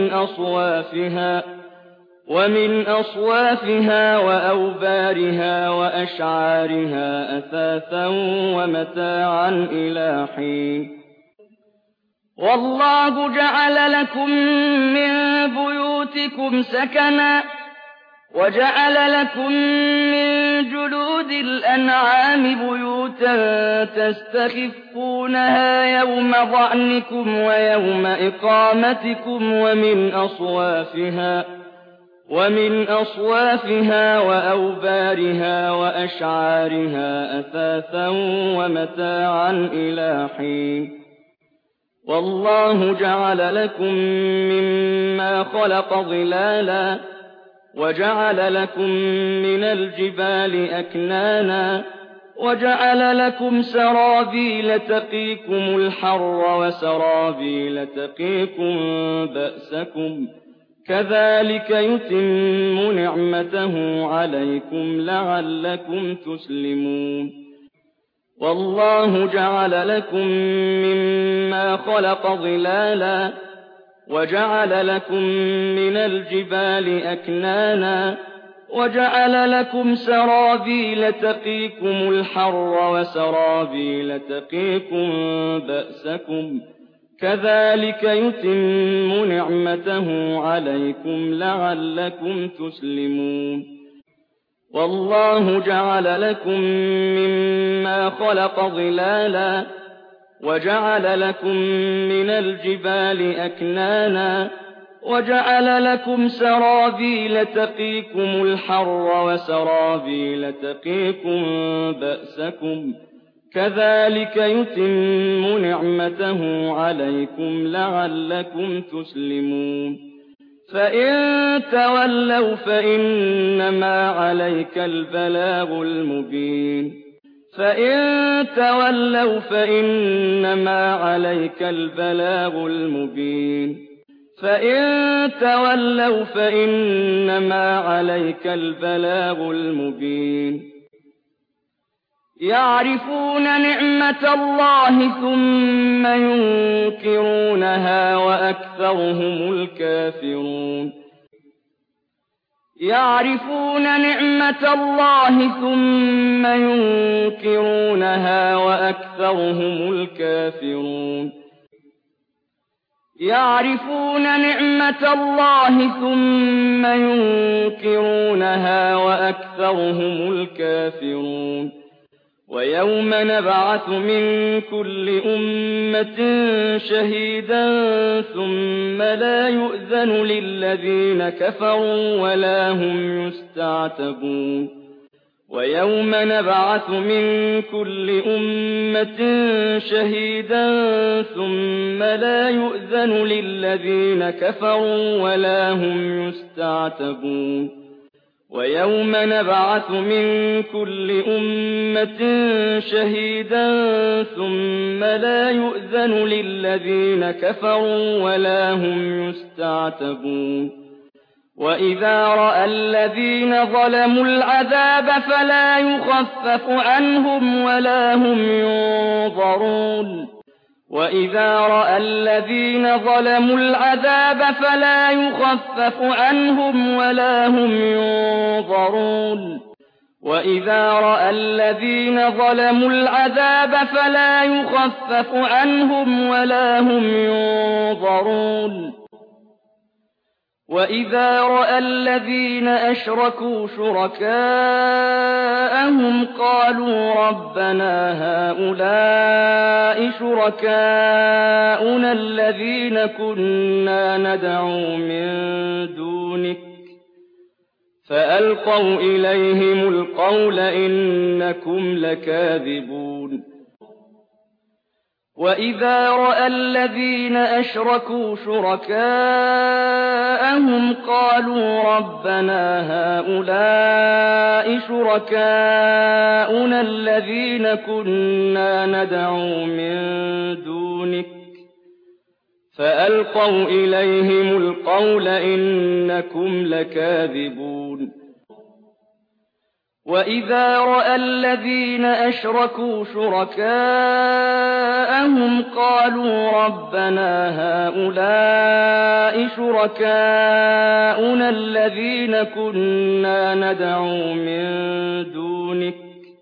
A: وَمِنْ أَصْوَافِهَا وَأَوْبَارِهَا وَأَشْعَارِهَا أَثَاثًا وَمَتَاعًا إِلَىٰ حِينٍ وَاللَّهُ جَعَلَ لَكُم مِّن بُيُوتِكُمْ سَكَنًا وَجَعَلَ لَكُم مِّن جُلُودِ الْأَنْعَامِ بُيُوتًا تَسْتَخِفُّونَهَا يَوْمَ ظَعْنِكُمْ وَيَوْمَ إِقَامَتِكُمْ وَمِنْ أَصْوَافِهَا وَأَوْبَارِهَا وَأَشْعَارِهَا أَثَاثًا وَمَتَاعًا إِلَىٰ حِينٍ وَاللَّهُ جَعَلَ لَكُم مِّمَّا خَلَقَ ظِلَالًا وَجَعَلَ لَكُم مِّنَ الْجِبَالِ أَكْنَانًا وَجَعَلَ لَكُمْ سَرَابِيلَ تَقِيكُمُ الْحَرَّ وَسَرَابِيلَ تَقِيكُم بَأْسَكُمْ ۚ كَذَٰلِكَ يُتِمُّ نِعْمَتَهُ عَلَيْكُمْ لَعَلَّكُمْ تُسْلِمُونَ وَاللَّهُ جَعَلَ لَكُم مِّمَّا خَلَقَ ظِلَالًا وَجَعَلَ لَكُم مِّنَ الْجِبَالِ أَكْنَانًا وَجَعَلَ لَكُمْ سَرَابِيلَ تَقِيكُمُ الْحَرَّ وَسَرَابِيلَ تَقِيكُم بَأْسَكُمْ ۚ كَذَٰلِكَ يُتِمُّ نِعْمَتَهُ عَلَيْكُمْ لَعَلَّكُمْ تُسْلِمُونَ وَاللَّهُ جَعَلَ لَكُم مِّمَّا خَلَقَ ظِلَالًا وَجَعَلَ لَكُم مِّنَ الْجِبَالِ أَكْنَانًا وَجَعَلَ لَكُمْ سَرَابِيلَ تَقِيكُمُ الْحَرَّ وَسَرَابِيلَ تَقِيكُم بَأْسَكُمْ ۚ كَذَٰلِكَ يُتِمُّ نِعْمَتَهُ عَلَيْكُمْ لَعَلَّكُمْ تُسْلِمُونَ فَإِن تَوَلَّوْا فَإِنَّمَا عَلَيْكَ الْبَلَاغُ الْمُبِينُ يَعْرِفُونَ نِعْمَةَ اللَّهِ ثُمَّ يُنكِرُونَهَا وَأَكْثَرُهُمُ الْكَافِرُونَ يَعْرِفُونَ نِعْمَةَ اللَّهِ ثُمَّ يُنكِرُونَهَا وَأَكْثَرُهُمُ الْكَافِرُونَ يَعْرِفُونَ نِعْمَةَ اللَّهِ ثُمَّ يُنكِرُونَهَا وَأَكْثَرُهُمُ الْكَافِرُونَ وَيَوْمَ نَبْعَثُ مِن كُلِّ أُمَّةٍ شَهِيدًا ثُمَّ لَا يُؤْذَنُ لِلَّذِينَ كَفَرُوا وَلَا هُمْ يُسْتَعْتَبُونَ وَيَوْمَ نَبْعَثُ مِن كُلِّ أُمَّةٍ شَهِيدًا ثُمَّ لَا يُؤْذَنُ لِلَّذِينَ كَفَرُوا وَلَا هُمْ يُسْتَعْتَبُونَ وَيَوْمَ نَبْعَثُ مِن كُلِّ أُمَّةٍ شَهِيدًا ثُمَّ لَا يُؤْذَنُ لِلَّذِينَ كَفَرُوا وَلَا هُمْ يُسْتَعْتَبُونَ وَإِذَا رَأَى الَّذِينَ ظَلَمُوا الْعَذَابَ فَلَا يُخَفَّفُ عَنْهُمْ وَلَا هُمْ يُنظَرُونَ وَإِذَا رَأَى الَّذِينَ ظَلَمُوا الْعَذَابَ فَلَا يُخَفَّفُ عَنْهُمْ وَلَا هُمْ يُنظَرُونَ وَإِذَا رَأَى الَّذِينَ ظَلَمُوا الْعَذَابَ فَلَا يُخَفَّفُ عَنْهُمْ وَلَا هُمْ يُنظَرُونَ وَإِذَا رَأَى الَّذِينَ أَشْرَكُوا شُرَكَاءَهُمْ قَالُوا رَبَّنَا هَٰؤُلَاءِ شُرَكَاؤُنَا الَّذِينَ كُنَّا نَدْعُو مِن دُونِكَ فألقوا إليهم القول إنكم لكاذبون وإذا رأى الذين أشركوا شركاءهم قالوا ربنا هؤلاء شركاؤنا الذين كنا ندعو من دونك فألقوا إليهم القول إنكم لكاذبون وإذا رأى الذين أشركوا شركاءهم قالوا ربنا هؤلاء شركاؤنا الذين كنا ندعو من دونك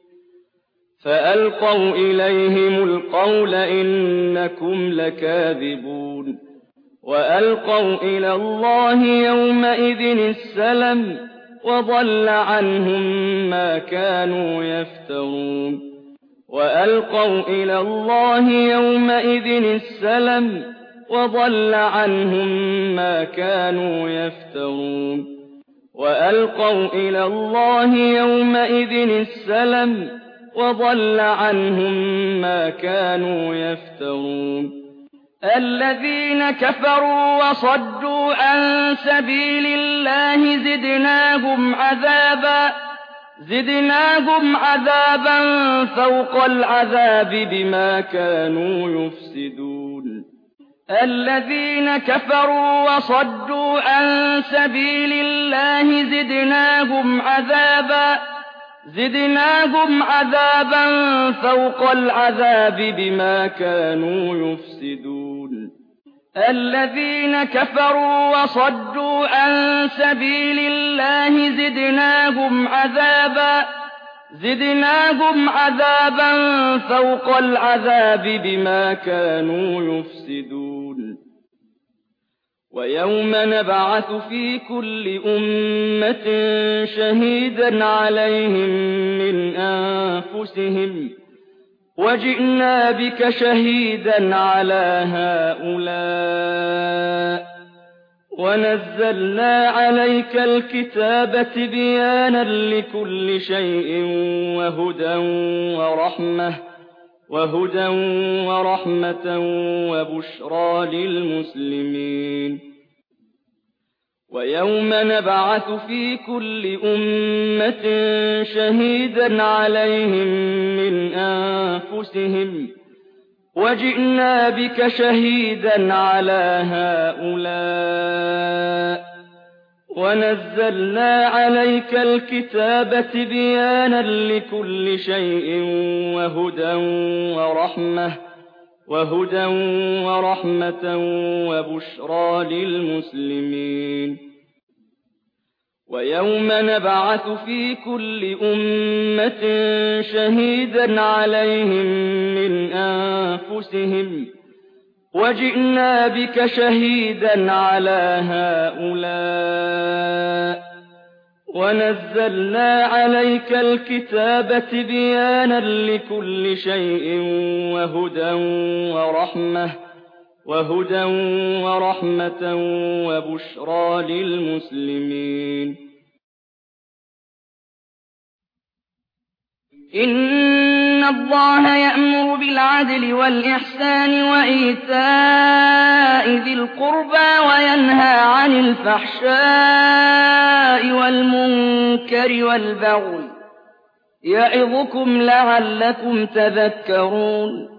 A: فألقوا إليهم القول إنكم لكاذبون وألقوا إلى الله يومئذ السلم وضل عنهم ما كانوا يفترون وألقوا إلى الله يومئذ السلم وضل عنهم ما كانوا يفترون وألقوا إلى الله يومئذ السلم وضل عنهم ما كانوا يفترون الذين كفروا وصدوا عن سبيل الله زدناهم عذابا فوق العذاب بما كانوا يفسدون الذين كفروا وصدوا عن سبيل الله زدناهم عذابا فوق العذاب بما كانوا يفسدون الذين كفروا وصدوا عن سبيل الله زدناهم عذابا فوق العذاب بما كانوا يفسدون ويوم نبعث في كل أمة شهيدا عليهم من أنفسهم وجئنا بك شهيدا على هؤلاء ونزلنا عليك الكتاب تبيانا لكل شيء وهدى ورحمة وبشرى للمسلمين ويوم نبعث في كل أمة شهيدا عليهم من أنفسهم وجئنا بك شهيدا على هؤلاء ونزلنا عليك الكتاب تبيانا لكل شيء وهدى ورحمة وبشرى للمسلمين ويوم نبعث في كل أمة شهيدا عليهم من أنفسهم وجئنا بك شهيدا على هؤلاء ونزلنا عليك الكتاب تبيانا لكل شيء وهدى ورحمة وبشرى للمسلمين إن الله يأمر بالعدل والإحسان وإيتاء ذي القربى وينهى عن الفحشاء والمنكر والبغي يعظكم لعلكم تذكرون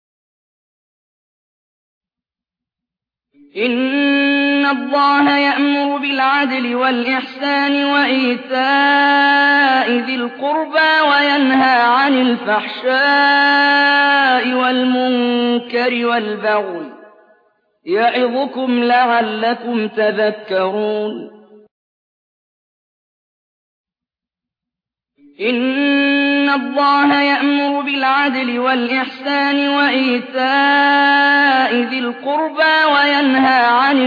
A: إن الله يأمر بالعدل والإحسان وإيتاء ذي القربى وينهى عن الفحشاء والمنكر والبغي يعظكم لعلكم تذكرون إن الله يأمر بالعدل والإحسان وإيتاء ذي القربى وينهى عن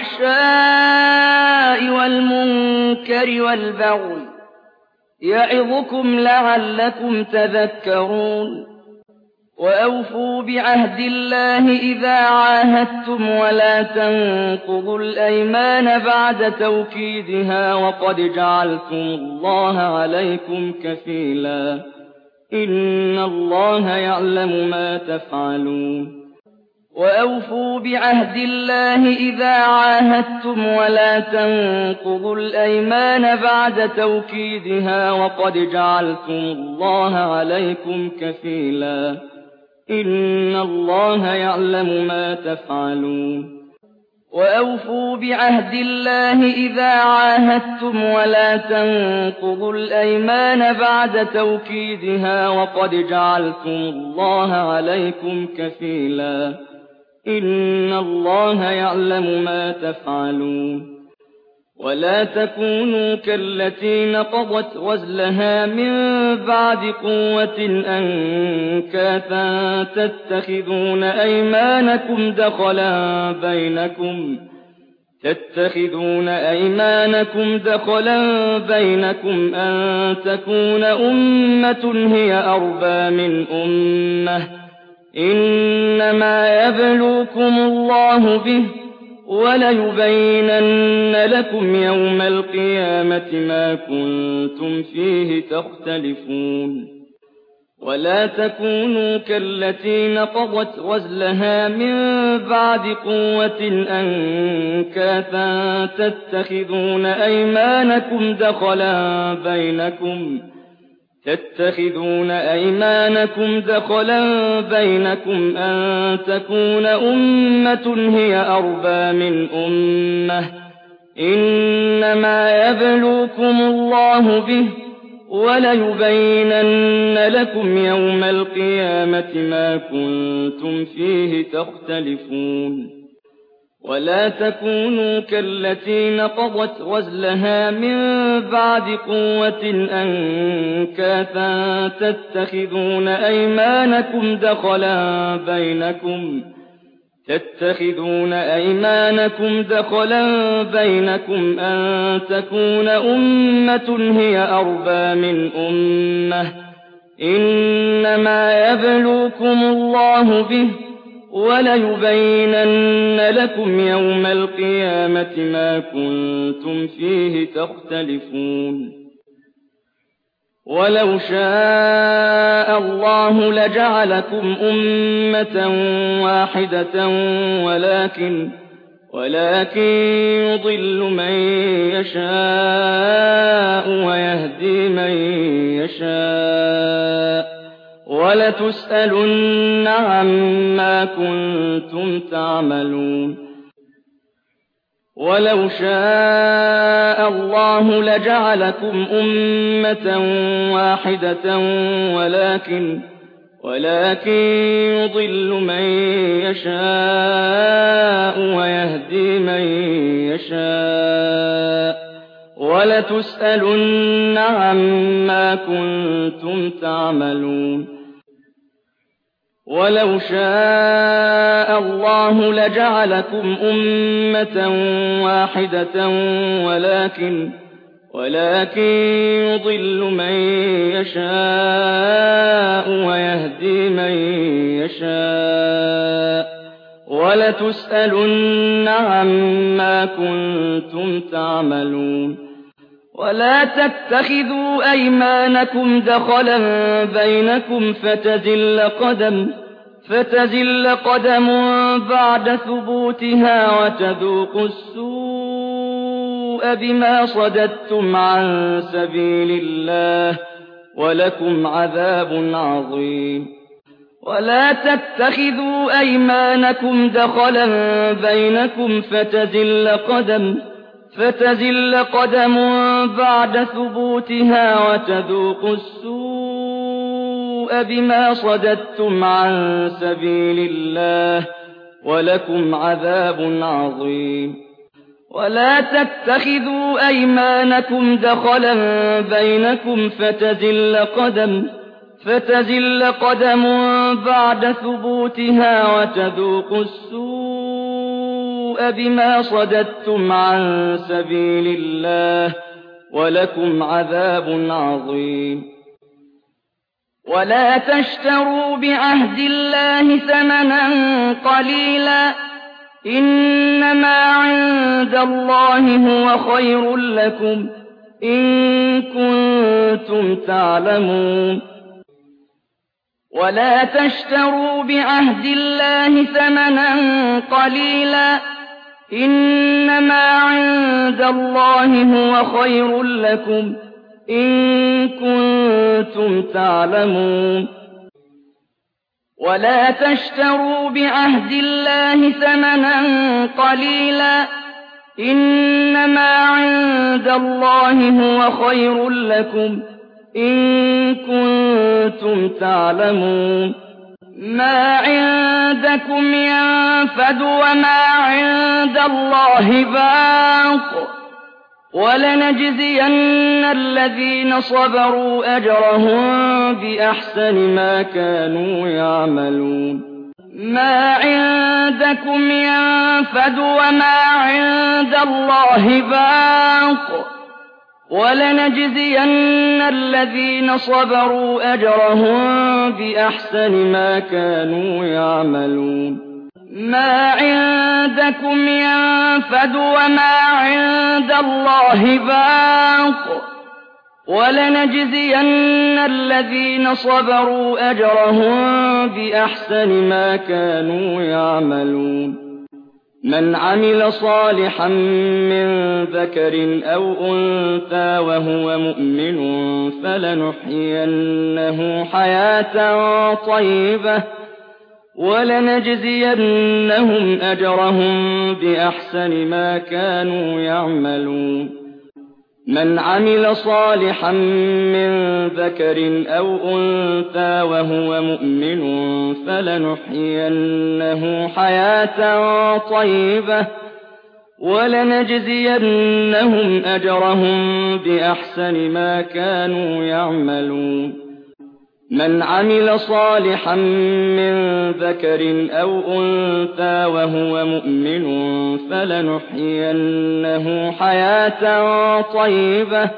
A: الفحشاء والمنكر والبغي يعظكم لعلكم تذكرون وأوفوا بعهد الله إذا عاهدتم ولا تنقضوا الأيمان بعد توكيدها وقد جعلتم الله عليكم كفيلا إن الله يعلم ما تفعلون وأوفوا بعهد الله إذا عاهدتم ولا تنقضوا الأيمان بعد توكيدها وقد جعلتم الله عليكم كفيلا إن الله يعلم ما تفعلون وأوفوا بعهد الله إذا عاهدتم ولا تنقضوا الأيمان بعد توكيدها وقد جعلتم الله عليكم كفيلا إن الله يعلم ما تفعلون ولا تكونوا كالتي نقضت غزلها من بعد قوة أنكاثا تتخذون أيمانكم دخلا بينكم أن تكون أمة هي أربى من أمة إنما يبلوكم الله به وليبينن لكم يوم القيامة ما كنتم فيه تختلفون ولا تكونوا كالتي نقضت غزلها من بعد قوة أنكاثا تتخذون أيمانكم دخلا بينكم أن تكون أمة هي أربى من أمة إنما يبلوكم الله به وليبينن لكم يوم القيامة ما كنتم فيه تختلفون ولا تكونوا كالتي نقضت غزلها من بعد قوة أنكاثا تتخذون أيمانكم دخلا بينكم أن تكون أمة هي أربى من أمة إنما يبلوكم الله به وليبينن لكم يوم القيامة ما كنتم فيه تختلفون ولو شاء الله لجعلكم أمة واحدة ولكن يضل من يشاء ويهدي من يشاء ولتسألن عما كنتم تعملون ولو شاء الله لجعلكم أمة واحدة ولكن يضل من يشاء ويهدي من يشاء ولتسألن عما كنتم تعملون ولو شاء الله لجعلكم أمة واحدة ولكن يضل من يشاء ويهدي من يشاء ولتسألن عما كنتم تعملون ولا تتخذوا أيمانكم دخلا بينكم فتزل قدم بعد ثبوتها وتذوقوا السوء بما صددتم عن سبيل الله ولكم عذاب عظيم ولا تتخذوا أيمانكم دخلا بينكم فتزل قدم بعد ثبوتها وتذوقوا السوء بما صددتم عن سبيل الله ولكم عذاب عظيم ولا تتخذوا أيمانكم دخلا بينكم فتزل قدم بعد ثبوتها وتذوقوا السوء بما صددتم عن سبيل الله ولكم عذاب عظيم ولا تشتروا بعهد الله ثمنا قليلا إنما عند الله هو خير لكم إن كنتم تعلمون ولا تشتروا بعهد الله ثمنا قليلا إنما عند الله هو خير لكم إن كنتم تعلمون ولا تشتروا بعهد الله ثمنا قليلا إنما عند الله هو خير لكم إن كنتم تعلمون ما عندكم ينفد وما عند الله باق ولنجزين الذين صبروا أجرهم بأحسن ما كانوا يعملون ما عندكم ينفد وما عند الله باق ولنجزين الذين صبروا أجرهم بأحسن ما كانوا يعملون ما عندكم ينفد وما عند الله باق ولنجزين الذين صبروا أجرهم بأحسن ما كانوا يعملون من عمل صالحا من ذكر أو أنثى وهو مؤمن فلنحيينه حياة طيبة ولنجزينهم أجرهم بأحسن ما كانوا يعملون من عمل صالحا من ذكر أو أنثى وهو مؤمن فلنحيينه حياة طيبة ولنجزينهم أجرهم بأحسن ما كانوا يعملون من عمل صالحا من ذكر أو أنثى وهو مؤمن فلنحيينه حياة طيبة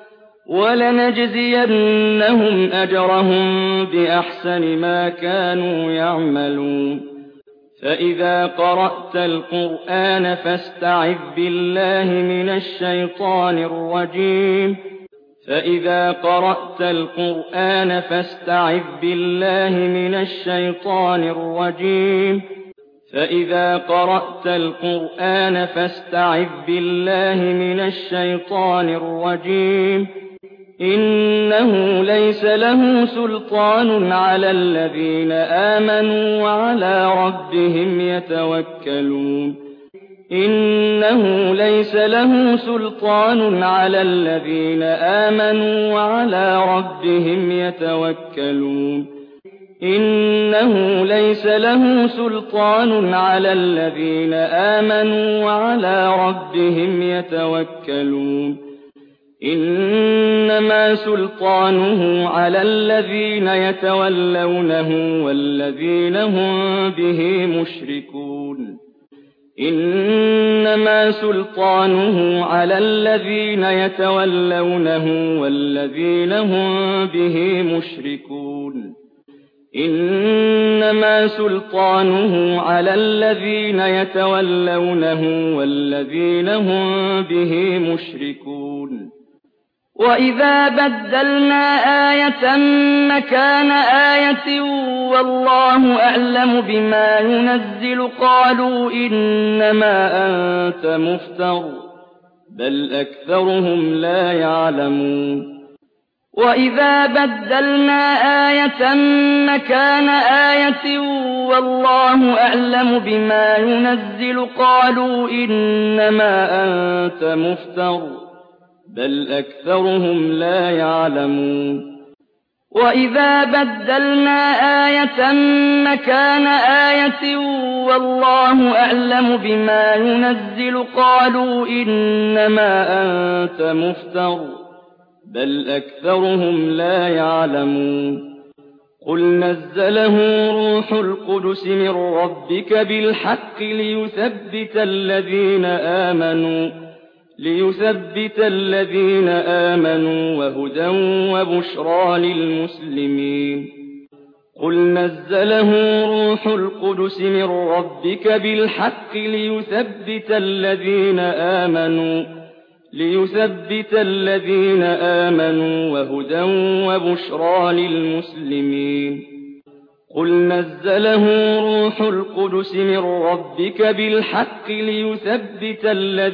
A: ولنجزينهم أجرهم بأحسن ما كانوا يعملون فإذا قرأت القرآن فاستعذ بالله من الشيطان الرجيم فإذا قرأت القرآن فاستعذ بالله من الشيطان الرجيم فإذا قرأت القرآن فاستعذ بالله من الشيطان الرجيم إنه ليس له سلطان على الذين آمنوا وعلى ربهم يتوكلون إنه ليس له سلطان على الذين آمنوا وعلى ربهم يتوكلون إنه ليس له سلطان على الذين آمنوا وعلى ربهم يتوكلون إنما سلطانه على الذين يتولونه والذين هم به مشركون إنما سلطانه على الذين يتولونه والذين هم به مشركون إنما سلطانه على الذين يتولونه والذين هم به مشركون وإذا بدلنا آية مكان آية والله أعلم بما ينزل قالوا إنما أنت مفتر بل أكثرهم لا يعلمون وإذا بدلنا آية مكان آية والله أعلم بما ينزل قالوا إنما أنت مفتر بل أكثرهم لا يعلمون وإذا بدلنا آية مكان آية والله أعلم بما ينزل قالوا إنما أنت مفتر بل أكثرهم لا يعلمون قل نزله روح القدس من ربك بالحق ليثبت الذين آمنوا ليثبت الذين آمنوا وهدى وبشرى للمسلمين قل نزله روح القدس من ربك بالحق ليثبت الذين آمنوا وهدى وبشرى للمسلمين قل نزله روح القدس من ربك بالحق ليثبت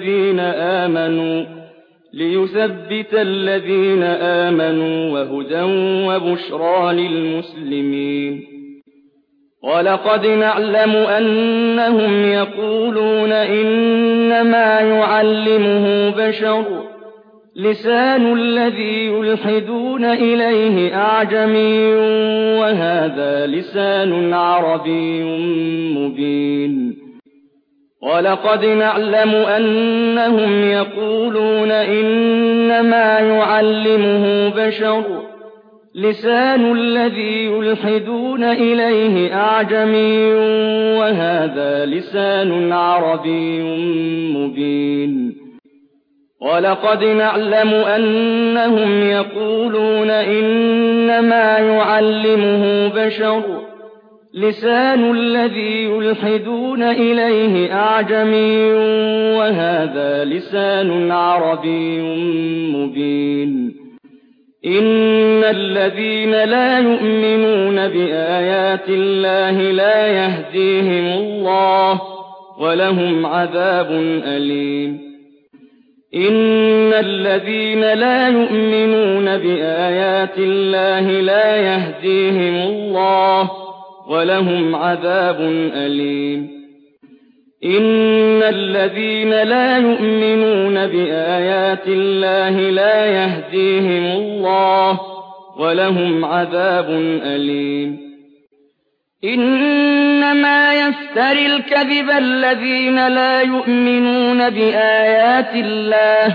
A: الذين آمنوا وهدى وبشرى للمسلمين ولقد نعلم أنهم يقولون إنما يعلمه بشر لسان الذي يلحدون إليه أعجمي وهذا لسان عربي مبين ولقد نعلم أنهم يقولون إنما يعلمه بشر لسان الذي يلحدون إليه أعجمي وهذا لسان عربي مبين ولقد نعلم أنهم يقولون إنما يعلمه بشر لسان الذي يلحدون إليه أعجمي وهذا لسان عربي مبين إن الذين لا يؤمنون بآيات الله لا يهديهم الله ولهم عذاب أليم إن الذين لا يؤمنون بآيات الله لا يهديهم الله ولهم عذاب أليم إن الذين لا يؤمنون بآيات الله لا يهديهم الله ولهم عذاب أليم إنما يفتري الكذب الذين لا يؤمنون بآيات الله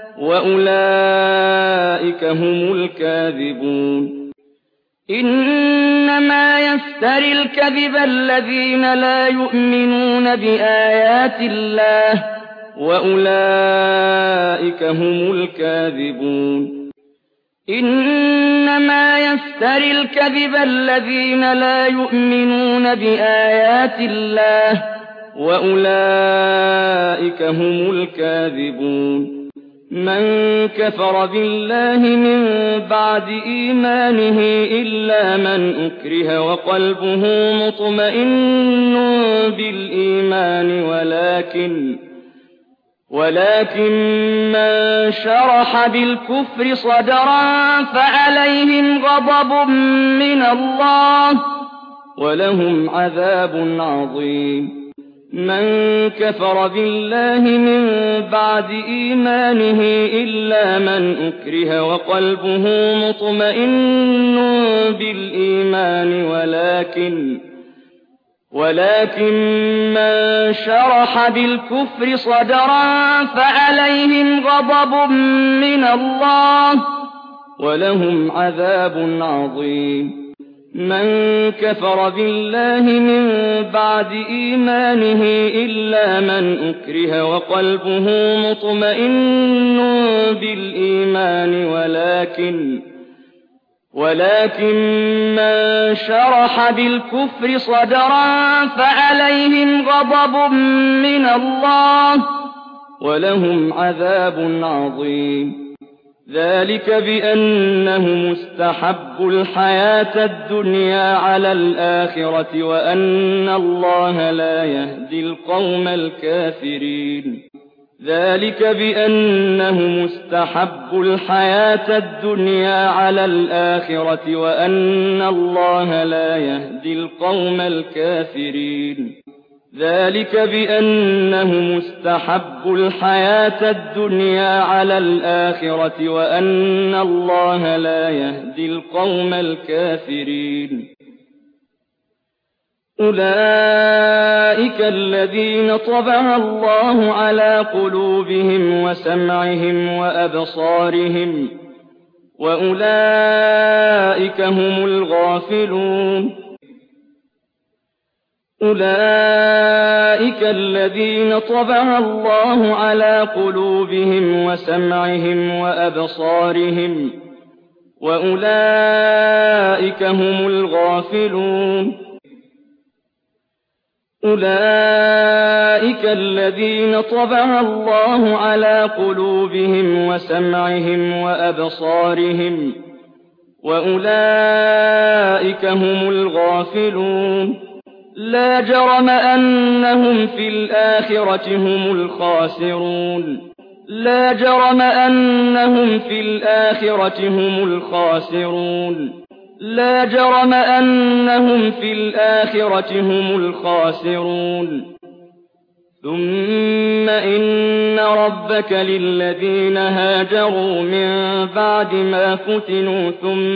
A: وأولئك هم الكاذبون إنما يفتري الكذب الذين لا يؤمنون بآيات الله وأولئك هم الكاذبون إنما يفتري الكذب الذين لا يؤمنون بآيات الله وأولئك هم الكاذبون من كفر بالله من بعد إيمانه إلا من أكره وقلبه مطمئن بالإيمان ولكن من شرح بالكفر صدرا فعليهم غضب من الله ولهم عذاب عظيم من كفر بالله من بعد إيمانه إلا من أكره وقلبه مطمئن بالإيمان ولكن من شرح بالكفر صدرا فعليهم غضب من الله ولهم عذاب عظيم من كفر بالله من بعد إيمانه إلا من أكره وقلبه مطمئن بالإيمان ولكن من شرح بالكفر صدرا فعليهم غضب من الله ولهم عذاب عظيم ذلك بأنهم استحبوا الحياة الدنيا على الآخرة وأن الله لا يهدي القوم الكافرين ذلك بأنهم استحبوا الحياة الدنيا على الآخرة وأن الله لا يهدي القوم الكافرين ذلك بأنهم استحبوا الحياة الدنيا على الآخرة وأن الله لا يهدي القوم الكافرين أولئك الذين طبع الله على قلوبهم وسمعهم وأبصارهم وأولئك هم الغافلون أولئك الذين طبع الله على قلوبهم وسمعهم وأبصارهم وأولئك هم الغافلون أولئك الذين طبع الله على قلوبهم وسمعهم وأبصارهم وأولئك هم الغافلون لا جرم أنهم في الآخرة هم الخاسرون لا جرم أنهم في الآخرة هم الخاسرون لا جرم أنهم في الآخرة هم الخاسرون ثم إن ربك للذين هاجروا من بعد ما فتنوا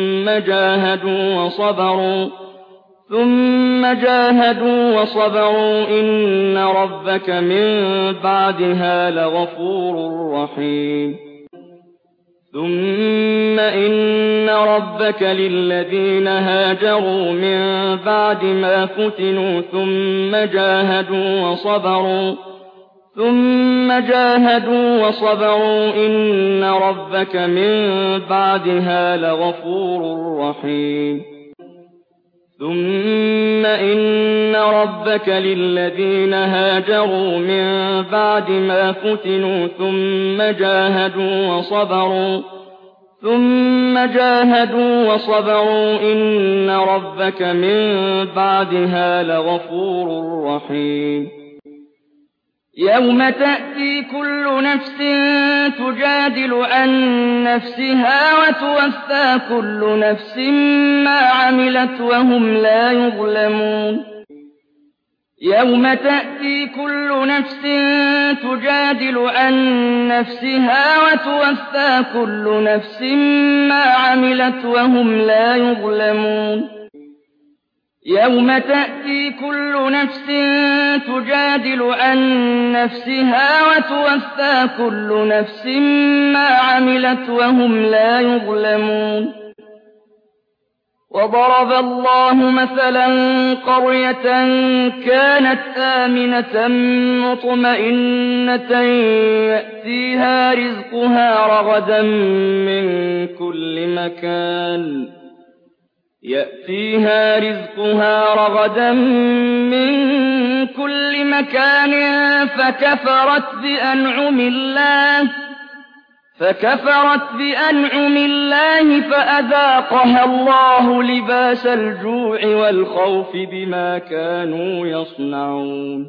A: ثم جاهدوا وصبروا إن ربك من بعدها لغفور رحيم ثم إن ربك للذين هاجروا من بعد ما فتنوا ثم جاهدوا وصبروا إن ربك من بعدها لغفور رحيم ثم إن ربك للذين هاجروا من بعد ما فتنوا ثم جاهدوا وصبروا إن ربك من بعدها لغفور رحيم يوم تأتي كل نفس تجادل عن نفسها وتوفى كل نفس ما عملت وهم لا يظلمون يوم تأتي كل نفس تجادل عن نفسها وتوفى كل نفس ما عملت وهم لا يظلمون يوم تأتي كل نفس تجادل عن نفسها وتوفى كل نفس ما عملت وهم لا يظلمون وضرب الله مثلا قرية كانت آمنة مطمئنة يأتيها رزقها رغدا من كل مكان فكفرت بأنعم الله فأذاقها الله لباس الجوع والخوف بما كانوا يصنعون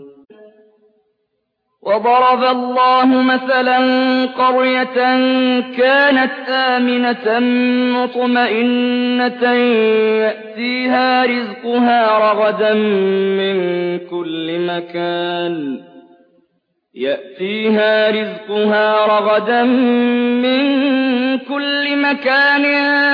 A: وضرب الله مثلا قرية كانت آمنة مطمئنة يأتيها رزقها رغدا من كل مكان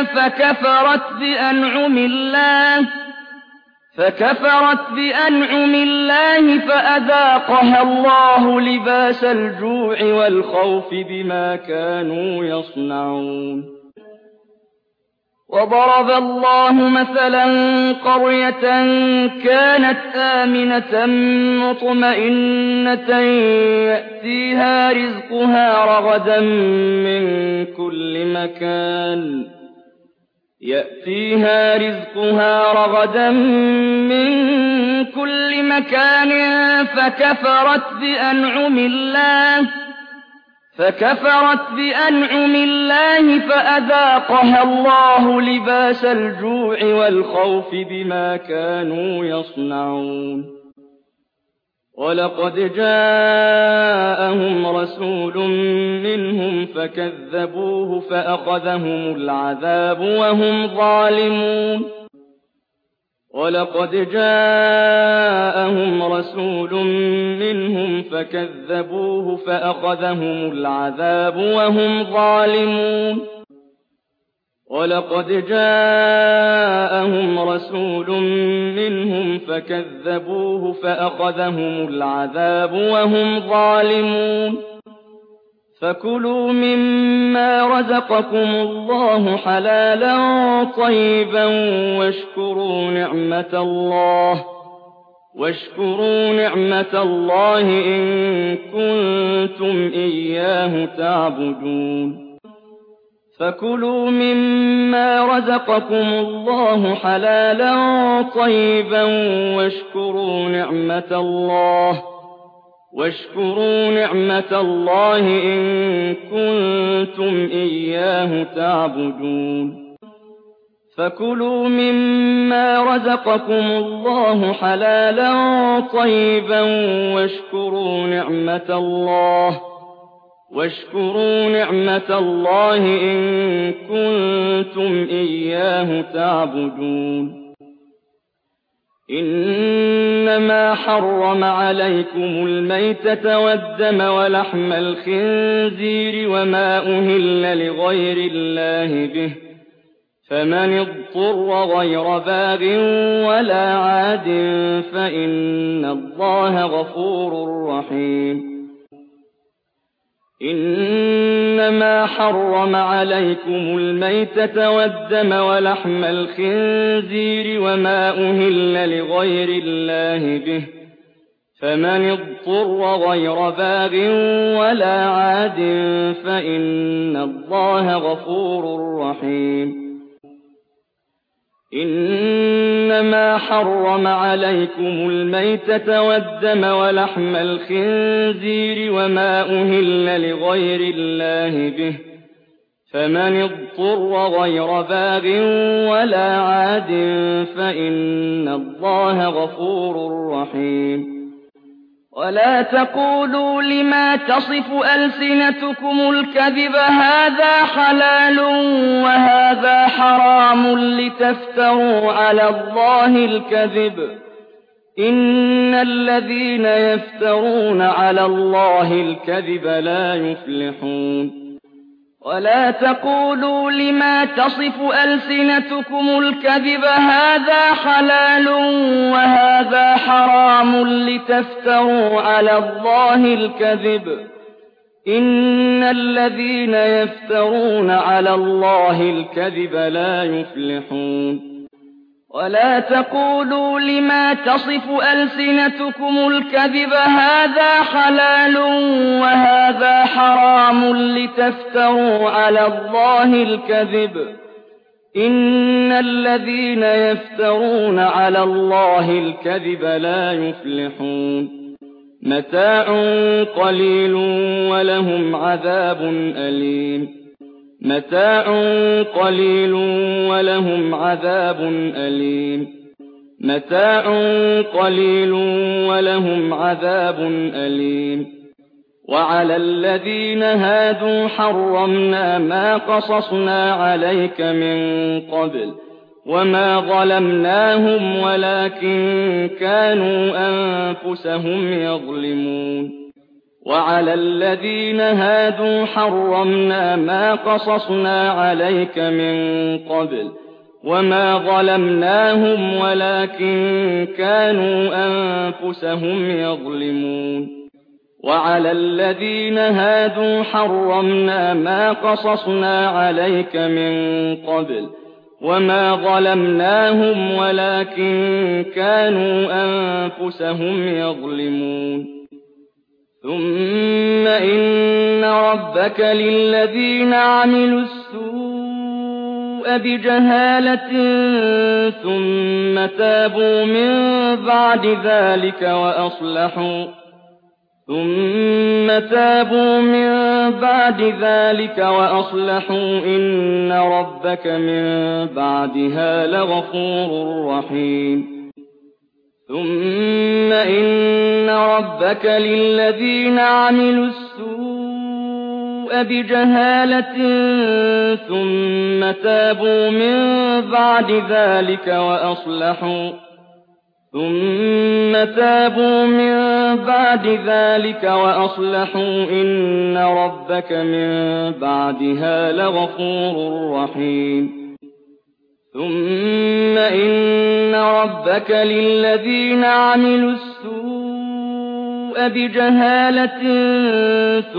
A: فكفرت بأنعم الله فأذاقها الله لباس الجوع والخوف بما كانوا يصنعون وضرب الله مثلا قرية كانت آمنة مطمئنة يأتيها رزقها رغدا من كل مكان فكفرت بأنعم الله فأذاقها الله لباس الجوع والخوف بما كانوا يصنعون ولقد جاءهم رسول منهم فكذبوه فأخذهم العذاب وهم ظالمون فكلوا مما رزقكم الله واشكروا نعمة الله إن كنتم إياه تعبدون فكلوا مما رزقكم الله حلالا طيبا واشكروا نعمة الله إن كنتم إياه تعبدون فكلوا مما رزقكم الله حلالا طيبا واشكروا نعمة الله إن كنتم إياه تعبدون إنما حرم عليكم الميتة والدم ولحم الخنزير وما أهل لغير الله به فمن اضطر غير باغ ولا عاد فإن الله غفور رحيم إنما حرم عليكم الميتة والدم ولحم الخنزير وما أهل لغير الله به فمن اضطر غير باغ ولا عاد فإن الله غفور رحيم إنما حرم عليكم الميتة والدم ولحم الخنزير وما أهل لغير الله به فمن اضطر غير باغ ولا عاد فإن الله غفور رحيم ولا تقولوا لما تصف ألسنتكم الكذب هذا حلال وهذا حرام لتفتروا على الله الكذب إن الذين يفترون على الله الكذب لا يفلحون ولا تقولوا لما تصف ألسنتكم الكذب هذا حلال وهذا حرام لتفتروا على الله الكذب إن الذين يفترون على الله الكذب لا يفلحون ولا تقولوا لما تصف ألسنتكم الكذب هذا حلال وهذا حرام لتفتروا على الله الكذب إن الذين يفترون على الله الكذب لا يفلحون متاع قليل ولهم عذاب أليم متاع قليل ولهم عذاب أليم متاع قليل ولهم عذاب أليم وعلى الذين هادوا حرمنا ما قصصنا عليك من قبل وما ظلمناهم ولكن كانوا أنفسهم يظلمون وعلى الذين هادوا حرمنا ما قصصنا عليك من قبل وما ظلمناهم ولكن كانوا أنفسهم يظلمون وعلى الذين هادوا حرمنا ما قصصنا عليك من قبل وما ظلمناهم ولكن كانوا أنفسهم يظلمون ثم إن ربك للذين عملوا السوء بجهالة ثم تابوا من بعد ذلك وأصلحوا إن ربك من بعدها لغفور رحيم ثم إن ربك للذين عملوا السوء بجهالة ثم تابوا من بعد ذلك وأصلحوا إن ربك من بعدها لغفور رحيم ثم إن ربك للذين عملوا السوء بجهالة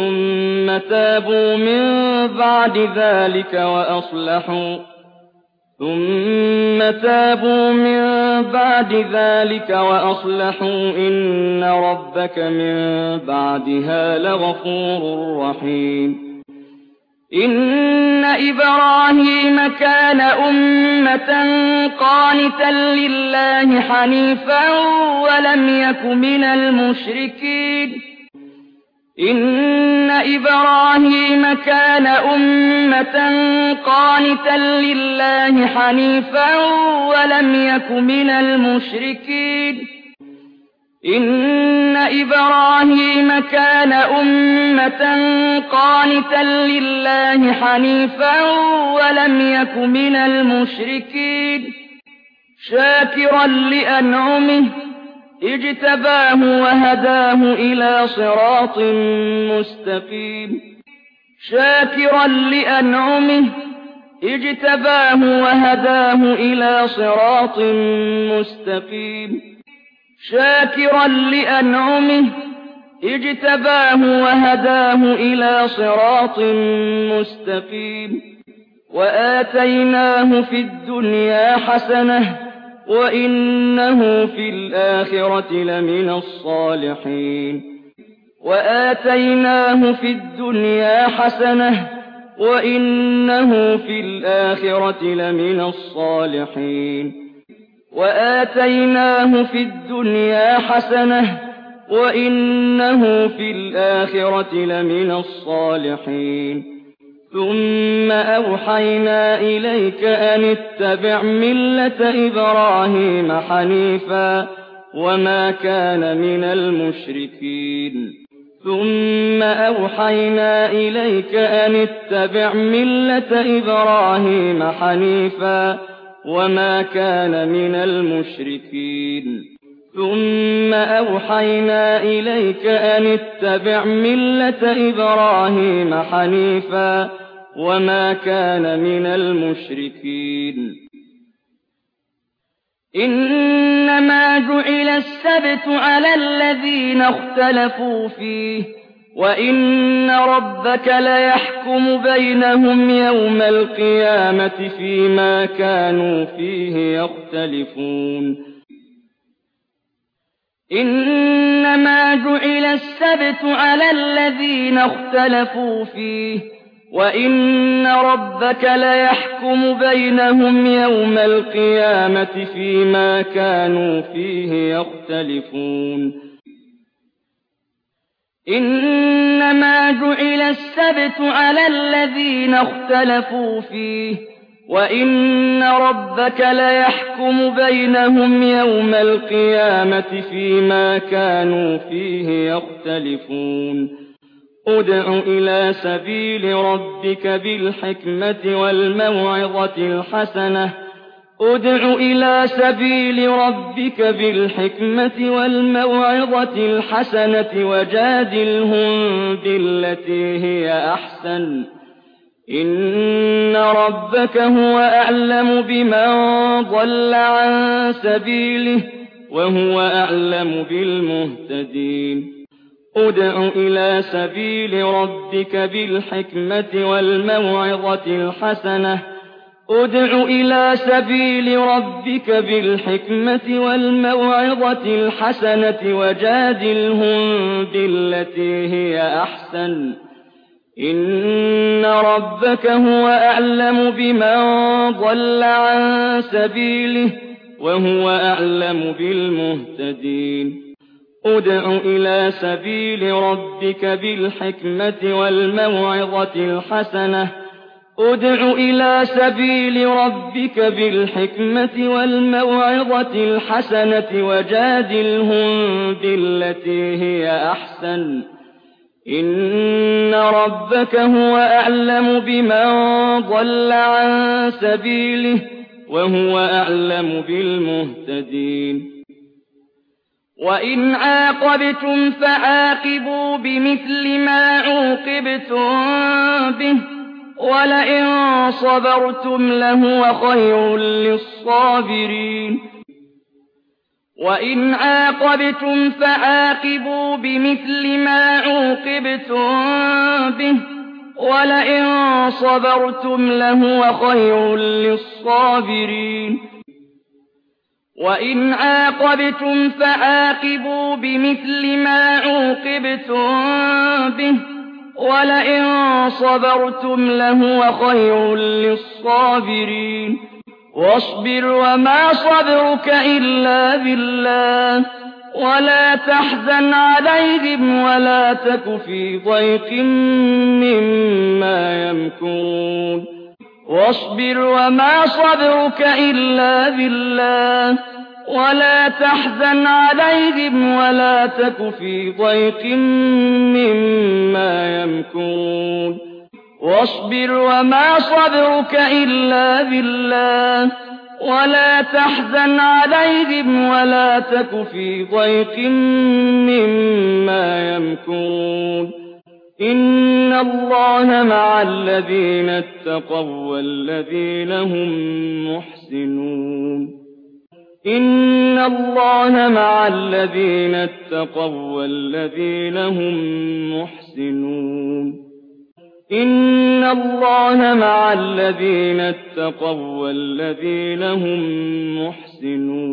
A: ثم تابوا من بعد ذلك ثم تابوا من بعد ذلك وأصلحوا إن ربك من بعدها لغفور رحيم إن إبراهيم كان أمة قانتا لله حنيفا ولم يك من المشركين إن إبراهيم كان أمة قانتا لله حنيفا ولم يك من المشركين إن إبراهيم كان أمة قانتا لله حنيفا ولم يك من المشركين شاكرا لأنعمه اجتباه وهداه إلى صراط مستقيم شاكرا لأنعمه اجتباه وهداه إلى صراط مستقيم شاكرا لأنعمه اجتباه وهداه إلى صراط مستقيم وآتيناه في الدنيا حسنة وإنه في الآخرة لمن الصالحين وآتيناه في الدنيا حسنة وإنه في الآخرة لمن الصالحين وآتيناه في الدنيا حسنة وإنه في الآخرة لمن الصالحين ثم أوحينا إليك أن اتبع ملة إبراهيم حنيفا وما كان من المشركين ثم أوحينا إليك أن اتبع ملة إبراهيم حنيفا وما كان من المشركين ثم أوحينا إليك أن اتبع ملة إبراهيم حنيفا وما كان من المشركين إنما جعل السبت على الذين اختلفوا فيه وإن ربك ليحكم بينهم يوم القيامة فيما كانوا فيه يختلفون إنما جعل السبت على الذين اختلفوا فيه وإن ربك ليحكم بينهم يوم القيامة فيما كانوا فيه يختلفون إنما جعل السبت على الذين اختلفوا فيه وإن ربك ليحكم بينهم يوم القيامة فيما كانوا فيه يختلفون ادع إلى سبيل ربك بالحكمة والموعظة الحسنة ادع إلى سبيل ربك بالحكمة والموعظة الحسنة وجادلهم بالتي هي أحسن إن ربك هو أعلم بمن ضل عن سبيله وهو أعلم بالمهتدين ادع إلى سبيل ربك بالحكمة والموعظة الحسنة ادع إلى سبيل ربك بالحكمة والموعظة الحسنة وجادلهم بالتي هي أحسن إن ربك هو أعلم بمن ضل عن سبيله وهو أعلم بالمهتدين ادع إلى سبيل ربك بالحكمة والموعظة الحسنة ادع إلى سبيل ربك بالحكمة والموعظة الحسنة وجادلهم بالتي هي أحسن إن ربك هو أعلم بمن ضل عن سبيله وهو أعلم بالمهتدين وإن عاقبتم فعاقبوا بمثل ما عوقبتم به ولئن صبرتم لهو خير للصابرين وإن عاقبتم فعاقبوا بمثل ما عوقبتم به وَلَئِن صَبَرْتُمْ لَهُوَ خَيْرٌ لِّلصَّابِرِينَ وَإِنْ عَاقَبْتُمْ فَعَاقِبُوا بِمِثْلِ مَا عُوقِبْتُم بِهِ وَلَئِن صَبَرْتُمْ لَهُوَ خَيْرٌ لِّلصَّابِرِينَ وَاصْبِرْ وَمَا صَبْرُكَ إِلَّا بِاللَّهِ وَلَا تَحْزَنْ عَلَيْهِمْ وَلَا تَكُ فِي ضَيْقٍ مِّمَّا يَمْكُرُونَ وَاصْبِرْ وَمَا صَبْرُكَ إِلَّا بِاللَّهِ وَلَا تَحْزَنْ عَلَيْهِمْ وَلَا تَكُ فِي ضَيْقٍ مِّمَّا يَمْكُرُونَ وَاصْبِرْ وَمَا صَبْرُكَ إِلَّا بِاللَّهِ وَلَا تَحْزَنْ عَلَيْهِمْ وَلَا تَكُ فِي ضَيْقٍ مِّمَّا يَمْكُرُونَ إِنَّ اللَّهَ مَعَ الَّذِينَ اتَّقَوا وَّالَّذِينَ هُم مُّحْسِنُونَ إِنَّ اللَّهَ مَعَ الَّذِينَ اتَّقَوا وَّالَّذِينَ هُم مُّحْسِنُونَ إِنَّ اللَّهَ مَعَ الَّذِينَ اتَّقَوا وَّالَّذِينَ هُم مُّحْسِنُونَ